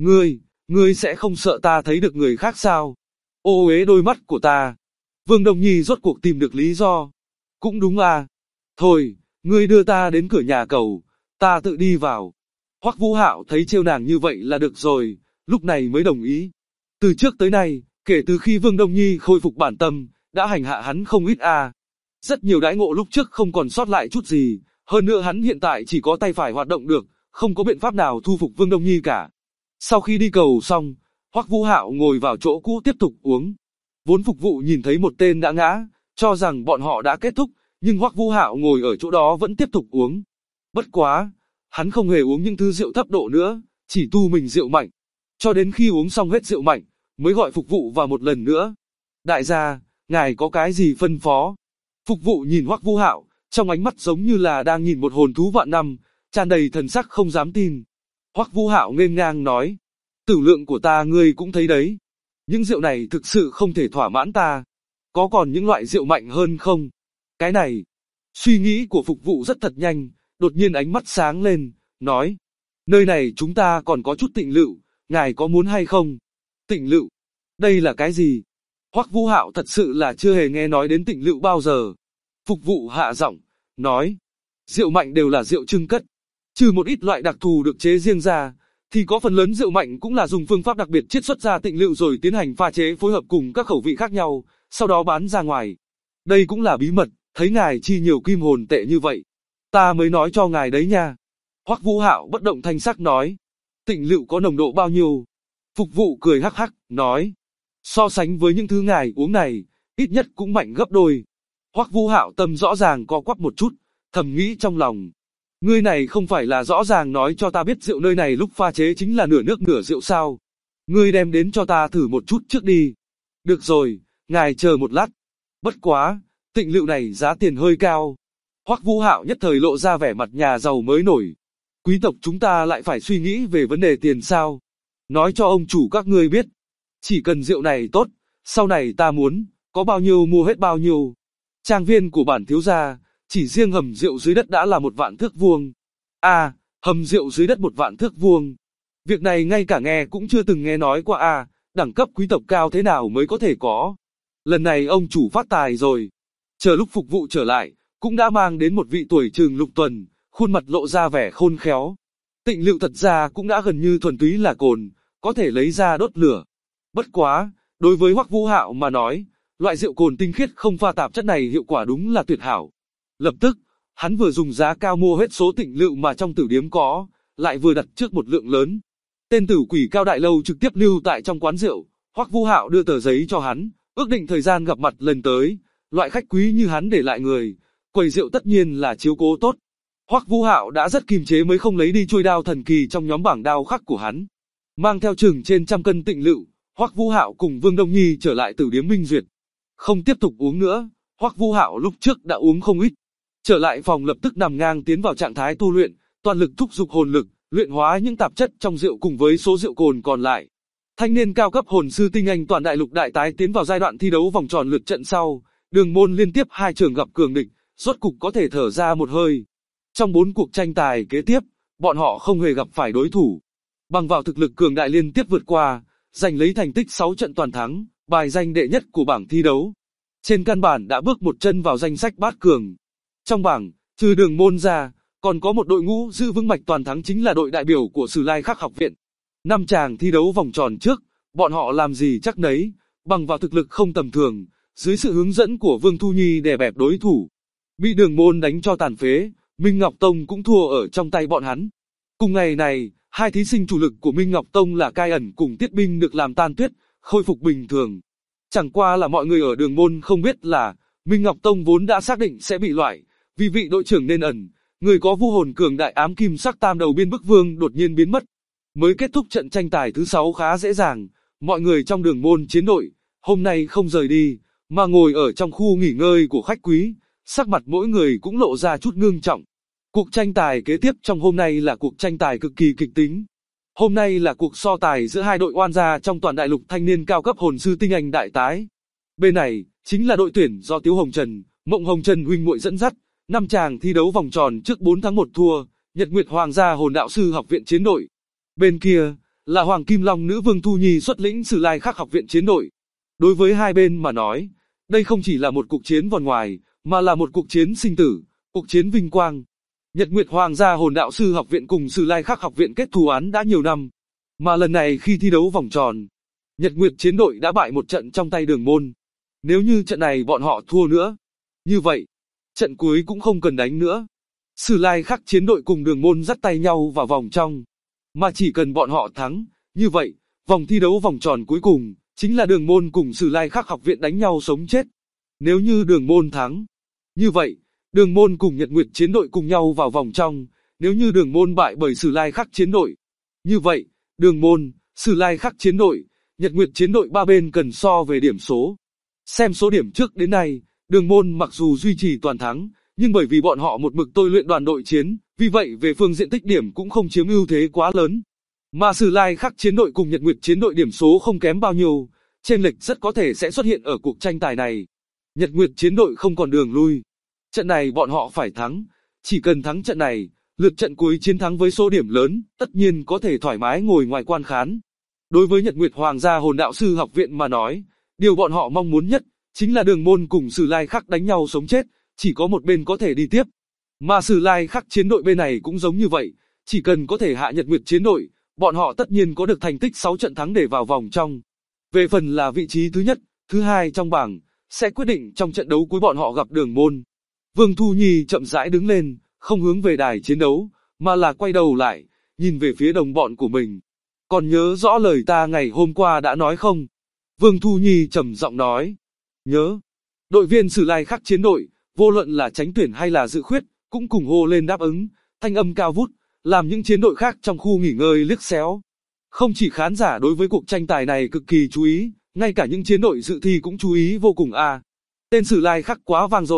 Ngươi sẽ không sợ ta thấy được người khác sao? Ô uế đôi mắt của ta. Vương Đông Nhi rốt cuộc tìm được lý do. Cũng đúng à. Thôi, ngươi đưa ta đến cửa nhà cầu, ta tự đi vào. Hoắc Vũ Hạo thấy trêu nàng như vậy là được rồi, lúc này mới đồng ý. Từ trước tới nay, kể từ khi Vương Đông Nhi khôi phục bản tâm, đã hành hạ hắn không ít à. Rất nhiều đãi ngộ lúc trước không còn sót lại chút gì, hơn nữa hắn hiện tại chỉ có tay phải hoạt động được, không có biện pháp nào thu phục Vương Đông Nhi cả. Sau khi đi cầu xong, Hoắc Vũ Hạo ngồi vào chỗ cũ tiếp tục uống. Vốn phục vụ nhìn thấy một tên đã ngã, cho rằng bọn họ đã kết thúc, nhưng Hoắc Vũ Hạo ngồi ở chỗ đó vẫn tiếp tục uống. Bất quá, hắn không hề uống những thứ rượu thấp độ nữa, chỉ tu mình rượu mạnh. Cho đến khi uống xong hết rượu mạnh, mới gọi phục vụ vào một lần nữa. Đại gia, ngài có cái gì phân phó? Phục vụ nhìn Hoắc Vũ Hạo, trong ánh mắt giống như là đang nhìn một hồn thú vạn năm, tràn đầy thần sắc không dám tin. Hoắc Vũ Hạo nghênh ngang nói, tử lượng của ta ngươi cũng thấy đấy. Những rượu này thực sự không thể thỏa mãn ta. Có còn những loại rượu mạnh hơn không? Cái này, suy nghĩ của phục vụ rất thật nhanh, đột nhiên ánh mắt sáng lên, nói, nơi này chúng ta còn có chút tịnh lựu, ngài có muốn hay không? Tịnh lựu? Đây là cái gì? Hoắc Vũ Hạo thật sự là chưa hề nghe nói đến tịnh lựu bao giờ. Phục vụ hạ giọng, nói, rượu mạnh đều là rượu trưng cất, trừ một ít loại đặc thù được chế riêng ra, thì có phần lớn rượu mạnh cũng là dùng phương pháp đặc biệt chiết xuất ra tịnh lựu rồi tiến hành pha chế phối hợp cùng các khẩu vị khác nhau, sau đó bán ra ngoài. Đây cũng là bí mật, thấy ngài chi nhiều kim hồn tệ như vậy, ta mới nói cho ngài đấy nha. Hoắc Vũ Hạo bất động thanh sắc nói, tịnh lựu có nồng độ bao nhiêu? Phục vụ cười hắc hắc, nói, so sánh với những thứ ngài uống này, ít nhất cũng mạnh gấp đôi. Hoắc Vũ Hạo tâm rõ ràng co quắp một chút, thầm nghĩ trong lòng, ngươi này không phải là rõ ràng nói cho ta biết rượu nơi này lúc pha chế chính là nửa nước nửa rượu sao? Ngươi đem đến cho ta thử một chút trước đi. Được rồi, ngài chờ một lát. Bất quá, tịnh lựu này giá tiền hơi cao. Hoắc Vũ Hạo nhất thời lộ ra vẻ mặt nhà giàu mới nổi. Quý tộc chúng ta lại phải suy nghĩ về vấn đề tiền sao? Nói cho ông chủ các ngươi biết. Chỉ cần rượu này tốt, sau này ta muốn, có bao nhiêu mua hết bao nhiêu. Trang viên của bản thiếu gia, chỉ riêng hầm rượu dưới đất đã là 1.000 thước vuông. Hầm rượu dưới đất 1.000 thước vuông. Việc này ngay cả nghe cũng chưa từng nghe nói qua đẳng cấp quý tộc cao thế nào mới có thể có. Lần này ông chủ phát tài rồi. Chờ lúc phục vụ trở lại, cũng đã mang đến một vị tuổi chừng lục tuần, khuôn mặt lộ ra vẻ khôn khéo. Tịnh lựu thật ra cũng đã gần như thuần túy là cồn, có thể lấy ra đốt lửa. Bất quá, đối với Hoắc Vũ Hạo mà nói, loại rượu cồn tinh khiết không pha tạp chất này hiệu quả đúng là tuyệt hảo. Lập tức, hắn vừa dùng giá cao mua hết số tịnh lựu mà trong tử điếm có, lại vừa đặt trước một lượng lớn. Tên tử quỷ Cao Đại Lâu trực tiếp lưu tại trong quán rượu, Hoắc Vũ Hạo đưa tờ giấy cho hắn, ước định thời gian gặp mặt lần tới, loại khách quý như hắn để lại người, quầy rượu tất nhiên là chiếu cố tốt. Hoắc Vũ Hạo đã rất kiềm chế mới không lấy đi chuôi đao thần kỳ trong nhóm bảng đao khắc của hắn. Mang theo chừng trên 100 cân tịnh lựu, Hoắc Vũ Hạo cùng Vương Đông Nhi trở lại tử điếm Minh Duyệt. Không tiếp tục uống nữa, Hoắc Vũ Hạo lúc trước đã uống không ít. Trở lại phòng lập tức nằm ngang tiến vào trạng thái tu luyện, toàn lực thúc giục hồn lực, luyện hóa những tạp chất trong rượu cùng với số rượu cồn còn lại. Thanh niên cao cấp hồn sư tinh anh toàn đại lục đại tái tiến vào giai đoạn thi đấu vòng tròn lượt trận sau, Đường Môn liên tiếp 2 trường gặp cường địch, rốt cục có thể thở ra một hơi. Trong 4 cuộc tranh tài kế tiếp, bọn họ không hề gặp phải đối thủ. Bằng vào thực lực cường đại liên tiếp vượt qua, giành lấy thành tích 6 trận toàn thắng, bài danh đệ nhất của bảng thi đấu. Trên căn bản đã bước một chân vào danh sách bát cường. Trong bảng, trừ Đường Môn ra, còn có một đội ngũ giữ vững mạch toàn thắng chính là đội đại biểu của Sử Lai Khắc học viện. 5 chàng thi đấu vòng tròn trước, bọn họ làm gì chắc nấy, bằng vào thực lực không tầm thường, dưới sự hướng dẫn của Vương Thu Nhi đè bẹp đối thủ. Bị Đường Môn đánh cho tàn phế, Minh Ngọc Tông cũng thua ở trong tay bọn hắn. Cùng ngày này, 2 thí sinh chủ lực của Minh Ngọc Tông là Cai Ẩn cùng Tiết Binh được làm tan tuyết, khôi phục bình thường. Chẳng qua là mọi người ở Đường Môn không biết là, Minh Ngọc Tông vốn đã xác định sẽ bị loại, vì vị đội trưởng nên ẩn, người có vu hồn cường đại ám kim sắc tam đầu biên bức vương đột nhiên biến mất. Mới kết thúc trận tranh tài thứ 6 khá dễ dàng, mọi người trong Đường Môn chiến đội, hôm nay không rời đi, mà ngồi ở trong khu nghỉ ngơi của khách quý, sắc mặt mỗi người cũng lộ ra chút ngưng trọng. Cuộc tranh tài kế tiếp trong hôm nay là cuộc tranh tài cực kỳ kịch tính. Hôm nay là cuộc so tài giữa 2 đội oan gia trong toàn đại lục thanh niên cao cấp hồn sư tinh anh đại tái. Bên này, chính là đội tuyển do Tiếu Hồng Trần, Mộng Hồng Trần huynh muội dẫn dắt, 5 chàng thi đấu vòng tròn trước 4 thắng 1 thua, Nhật Nguyệt Hoàng gia hồn đạo sư học viện chiến đội. Bên kia, là Hoàng Kim Long nữ Vương Thu Nhi xuất lĩnh Sử Lai Khắc học viện chiến đội. Đối với hai bên mà nói, đây không chỉ là một cuộc chiến vòng ngoài, mà là một cuộc chiến sinh tử, cuộc chiến vinh quang. Nhật Nguyệt Hoàng gia hồn đạo sư học viện cùng Sử Lai Khắc học viện kết thù án đã nhiều năm, mà lần này khi thi đấu vòng tròn, Nhật Nguyệt chiến đội đã bại một trận trong tay Đường Môn. Nếu như trận này bọn họ thua nữa, như vậy, trận cuối cũng không cần đánh nữa. Sử Lai Khắc chiến đội cùng Đường Môn dắt tay nhau vào vòng trong, mà chỉ cần bọn họ thắng, như vậy, vòng thi đấu vòng tròn cuối cùng, chính là Đường Môn cùng Sử Lai Khắc học viện đánh nhau sống chết. Nếu như Đường Môn thắng, như vậy, Đường Môn cùng Nhật Nguyệt chiến đội cùng nhau vào vòng trong, nếu như Đường Môn bại bởi Sử Lai Khắc chiến đội. Như vậy, Đường Môn, Sử Lai Khắc chiến đội, Nhật Nguyệt chiến đội ba bên cần so về điểm số. Xem số điểm trước đến nay, Đường Môn mặc dù duy trì toàn thắng, nhưng bởi vì bọn họ một mực tôi luyện đoàn đội chiến, vì vậy về phương diện tích điểm cũng không chiếm ưu thế quá lớn. Mà Sử Lai Khắc chiến đội cùng Nhật Nguyệt chiến đội điểm số không kém bao nhiêu, chênh lệch rất có thể sẽ xuất hiện ở cuộc tranh tài này. Nhật Nguyệt chiến đội không còn đường lui. Trận này bọn họ phải thắng, chỉ cần thắng trận này, lượt trận cuối chiến thắng với số điểm lớn, tất nhiên có thể thoải mái ngồi ngoài quan khán. Đối với Nhật Nguyệt Hoàng gia hồn đạo sư học viện mà nói, điều bọn họ mong muốn nhất, chính là Đường Môn cùng Sử Lai Khắc đánh nhau sống chết, chỉ có một bên có thể đi tiếp. Mà Sử Lai Khắc chiến đội bên này cũng giống như vậy, chỉ cần có thể hạ Nhật Nguyệt chiến đội, bọn họ tất nhiên có được thành tích 6 trận thắng để vào vòng trong. Về phần là vị trí thứ nhất, thứ hai trong bảng, sẽ quyết định trong trận đấu cuối bọn họ gặp Đường Môn. Vương Thu Nhi chậm rãi đứng lên, không hướng về đài chiến đấu, mà là quay đầu lại, nhìn về phía đồng bọn của mình. Còn nhớ rõ lời ta ngày hôm qua đã nói không? Vương Thu Nhi trầm giọng nói. Nhớ. Đội viên Sử Lai Khắc chiến đội, vô luận là tránh tuyển hay là dự khuyết, cũng cùng hô lên đáp ứng, thanh âm cao vút, làm những chiến đội khác trong khu nghỉ ngơi liếc xéo. Không chỉ khán giả đối với cuộc tranh tài này cực kỳ chú ý, ngay cả những chiến đội dự thi cũng chú ý vô cùng. Tên Sử Lai Khắc quá vang dội,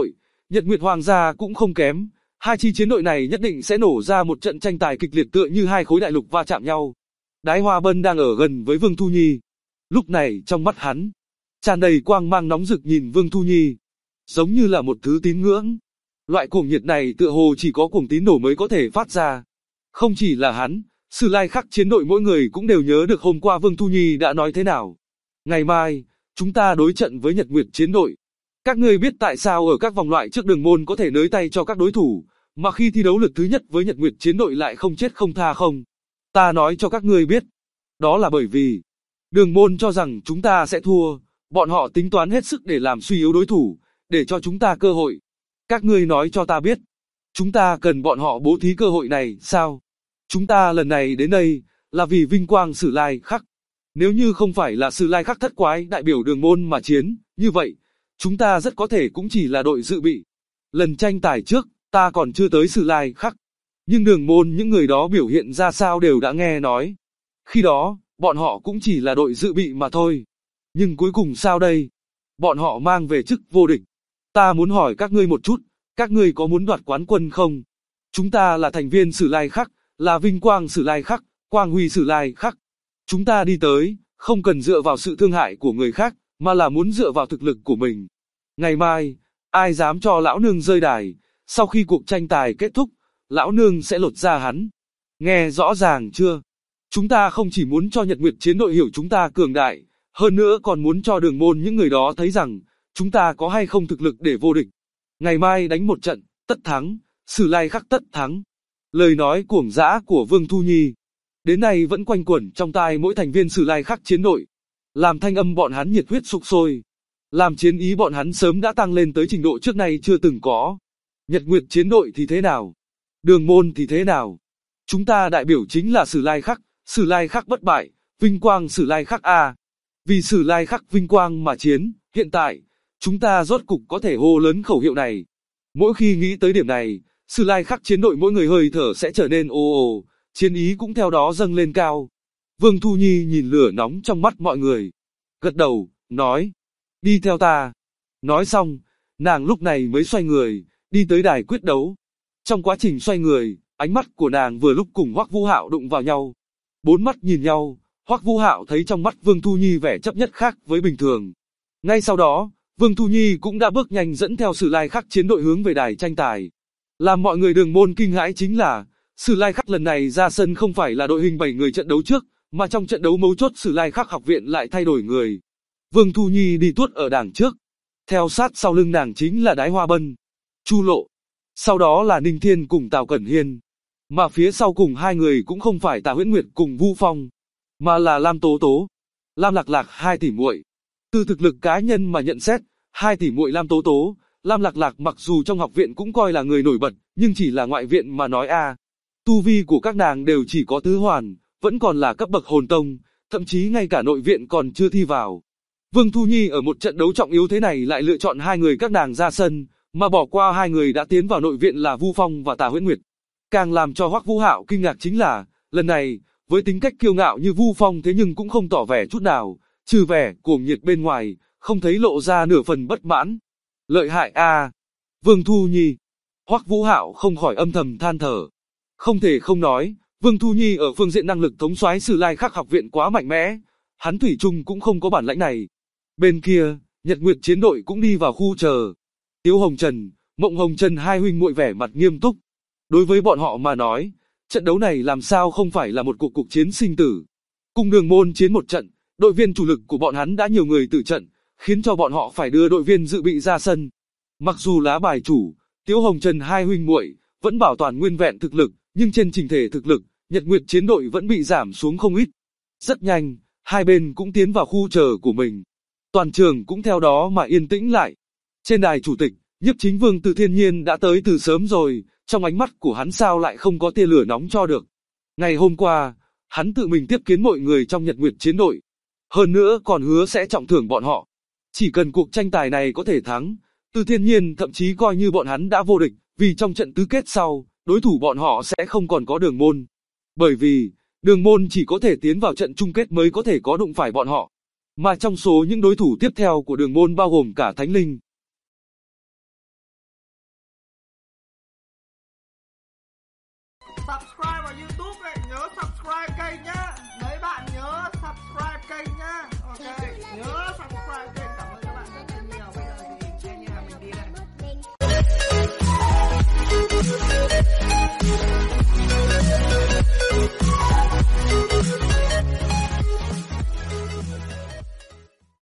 Nhật Nguyệt Hoàng gia cũng không kém, hai chi chiến đội này nhất định sẽ nổ ra một trận tranh tài kịch liệt tựa như hai khối đại lục va chạm nhau. Đái Hoa Bân đang ở gần với Vương Thu Nhi. Lúc này trong mắt hắn, tràn đầy quang mang nóng rực nhìn Vương Thu Nhi, giống như là một thứ tín ngưỡng. Loại cuồng nhiệt này tựa hồ chỉ có cuồng tín đồ mới có thể phát ra. Không chỉ là hắn, Sử Lai Khắc chiến đội mỗi người cũng đều nhớ được hôm qua Vương Thu Nhi đã nói thế nào. Ngày mai, chúng ta đối trận với Nhật Nguyệt chiến đội. Các ngươi biết tại sao ở các vòng loại trước đường môn có thể nới tay cho các đối thủ, mà khi thi đấu lượt thứ nhất với Nhật Nguyệt chiến đội lại không chết không tha không? Ta nói cho các ngươi biết. Đó là bởi vì, đường môn cho rằng chúng ta sẽ thua, bọn họ tính toán hết sức để làm suy yếu đối thủ, để cho chúng ta cơ hội. Các ngươi nói cho ta biết, chúng ta cần bọn họ bố thí cơ hội này, sao? Chúng ta lần này đến đây, là vì vinh quang Sử Lai Khắc. Nếu như không phải là Sử Lai Khắc thất quái đại biểu đường môn mà chiến, như vậy, chúng ta rất có thể cũng chỉ là đội dự bị. Lần tranh tài trước, ta còn chưa tới Sử Lai Khắc. Nhưng đường môn những người đó biểu hiện ra sao đều đã nghe nói. Khi đó, bọn họ cũng chỉ là đội dự bị mà thôi. Nhưng cuối cùng sao đây? Bọn họ mang về chức vô địch. Ta muốn hỏi các ngươi một chút, các ngươi có muốn đoạt quán quân không? Chúng ta là thành viên Sử Lai Khắc, là vinh quang Sử Lai Khắc, quang huy Sử Lai Khắc. Chúng ta đi tới, không cần dựa vào sự thương hại của người khác, mà là muốn dựa vào thực lực của mình. Ngày mai, ai dám cho lão nương rơi đài, sau khi cuộc tranh tài kết thúc, lão nương sẽ lột da hắn. Nghe rõ ràng chưa? Chúng ta không chỉ muốn cho Nhật Nguyệt chiến đội hiểu chúng ta cường đại, hơn nữa còn muốn cho đường môn những người đó thấy rằng, chúng ta có hay không thực lực để vô địch. Ngày mai đánh một trận, tất thắng, Sử Lai Khắc tất thắng. Lời nói cuồng dã của Vương Thu Nhi, đến nay vẫn quanh quẩn trong tai mỗi thành viên Sử Lai Khắc chiến đội, làm thanh âm bọn hắn nhiệt huyết sục sôi, làm chiến ý bọn hắn sớm đã tăng lên tới trình độ trước nay chưa từng có. Nhật Nguyệt chiến đội thì thế nào? Đường môn thì thế nào? Chúng ta đại biểu chính là Sử Lai Khắc bất bại, vinh quang Sử Lai Khắc A. Vì Sử Lai Khắc vinh quang mà chiến, hiện tại, chúng ta rốt cục có thể hô lớn khẩu hiệu này. Mỗi khi nghĩ tới điểm này, Sử Lai Khắc chiến đội mỗi người hơi thở sẽ trở nên ồ ồ, chiến ý cũng theo đó dâng lên cao. Vương Thu Nhi nhìn lửa nóng trong mắt mọi người, gật đầu, nói, đi theo ta. Nói xong, nàng lúc này mới xoay người, đi tới đài quyết đấu. Trong quá trình xoay người, ánh mắt của nàng vừa lúc cùng Hoắc Vũ Hạo đụng vào nhau. Bốn mắt nhìn nhau, Hoắc Vũ Hạo thấy trong mắt Vương Thu Nhi vẻ chấp nhất khác với bình thường. Ngay sau đó, Vương Thu Nhi cũng đã bước nhanh dẫn theo Sử Lai Khắc chiến đội hướng về đài tranh tài. Làm mọi người đường môn kinh hãi chính là, Sử Lai Khắc lần này ra sân không phải là đội hình 7 người trận đấu trước, mà trong trận đấu mấu chốt Sử Lai Khắc học viện lại thay đổi người. Vương Thu Nhi đi tuốt ở đằng trước, theo sát sau lưng nàng chính là Đái Hoa Bân, Chu Lộ, sau đó là Ninh Thiên cùng Tào Cẩn Hiên, mà phía sau cùng hai người cũng không phải Tào Huyễn Nguyệt cùng Vu Phong, mà là Lam Tố Tố, Lam Lạc Lạc hai tỷ muội. Từ thực lực cá nhân mà nhận xét, hai tỷ muội Lam Tố Tố, Lam Lạc Lạc mặc dù trong học viện cũng coi là người nổi bật, nhưng chỉ là ngoại viện mà nói tu vi của các nàng đều chỉ có tứ hoàn, vẫn còn là cấp bậc hồn tông, thậm chí ngay cả nội viện còn chưa thi vào. Vương Thu Nhi ở một trận đấu trọng yếu thế này lại lựa chọn hai người các nàng ra sân, mà bỏ qua hai người đã tiến vào nội viện là Vu Phong và Tào Huyễn Nguyệt. Càng làm cho Hoắc Vũ Hạo kinh ngạc chính là, lần này, với tính cách kiêu ngạo như Vu Phong thế nhưng cũng không tỏ vẻ chút nào, trừ vẻ cuồng nhiệt bên ngoài, không thấy lộ ra nửa phần bất mãn. Lợi hại a, Vương Thu Nhi. Hoắc Vũ Hạo không khỏi âm thầm than thở. Không thể không nói, Vương Thu Nhi ở phương diện năng lực thống soái Sử Lai Khắc học viện quá mạnh mẽ, hắn thủy chung cũng không có bản lãnh này. Bên kia, Nhật Nguyệt chiến đội cũng đi vào khu chờ. Tiếu Hồng Trần, Mộng Hồng Trần hai huynh muội vẻ mặt nghiêm túc. Đối với bọn họ mà nói, trận đấu này làm sao không phải là một cuộc chiến sinh tử. Cùng đường môn chiến một trận, đội viên chủ lực của bọn hắn đã nhiều người tử trận, khiến cho bọn họ phải đưa đội viên dự bị ra sân. Mặc dù lá bài chủ, Tiếu Hồng Trần hai huynh muội vẫn bảo toàn nguyên vẹn thực lực, nhưng trên trình thể thực lực, Nhật Nguyệt chiến đội vẫn bị giảm xuống không ít. Rất nhanh, hai bên cũng tiến vào khu chờ của mình. Toàn trường cũng theo đó mà yên tĩnh lại. Trên đài chủ tịch, Nhiếp Chính Vương Từ Thiên Nhiên đã tới từ sớm rồi, trong ánh mắt của hắn sao lại không có tia lửa nóng cho được. Ngày hôm qua, hắn tự mình tiếp kiến mọi người trong Nhật Nguyệt chiến đội. Hơn nữa còn hứa sẽ trọng thưởng bọn họ. Chỉ cần cuộc tranh tài này có thể thắng, Từ Thiên Nhiên thậm chí coi như bọn hắn đã vô địch, vì trong trận tứ kết sau, đối thủ bọn họ sẽ không còn có đường môn. Bởi vì, đường môn chỉ có thể tiến vào trận chung kết mới có thể có đụng phải bọn họ. Mà trong số những đối thủ tiếp theo của đường môn bao gồm cả Thánh Linh,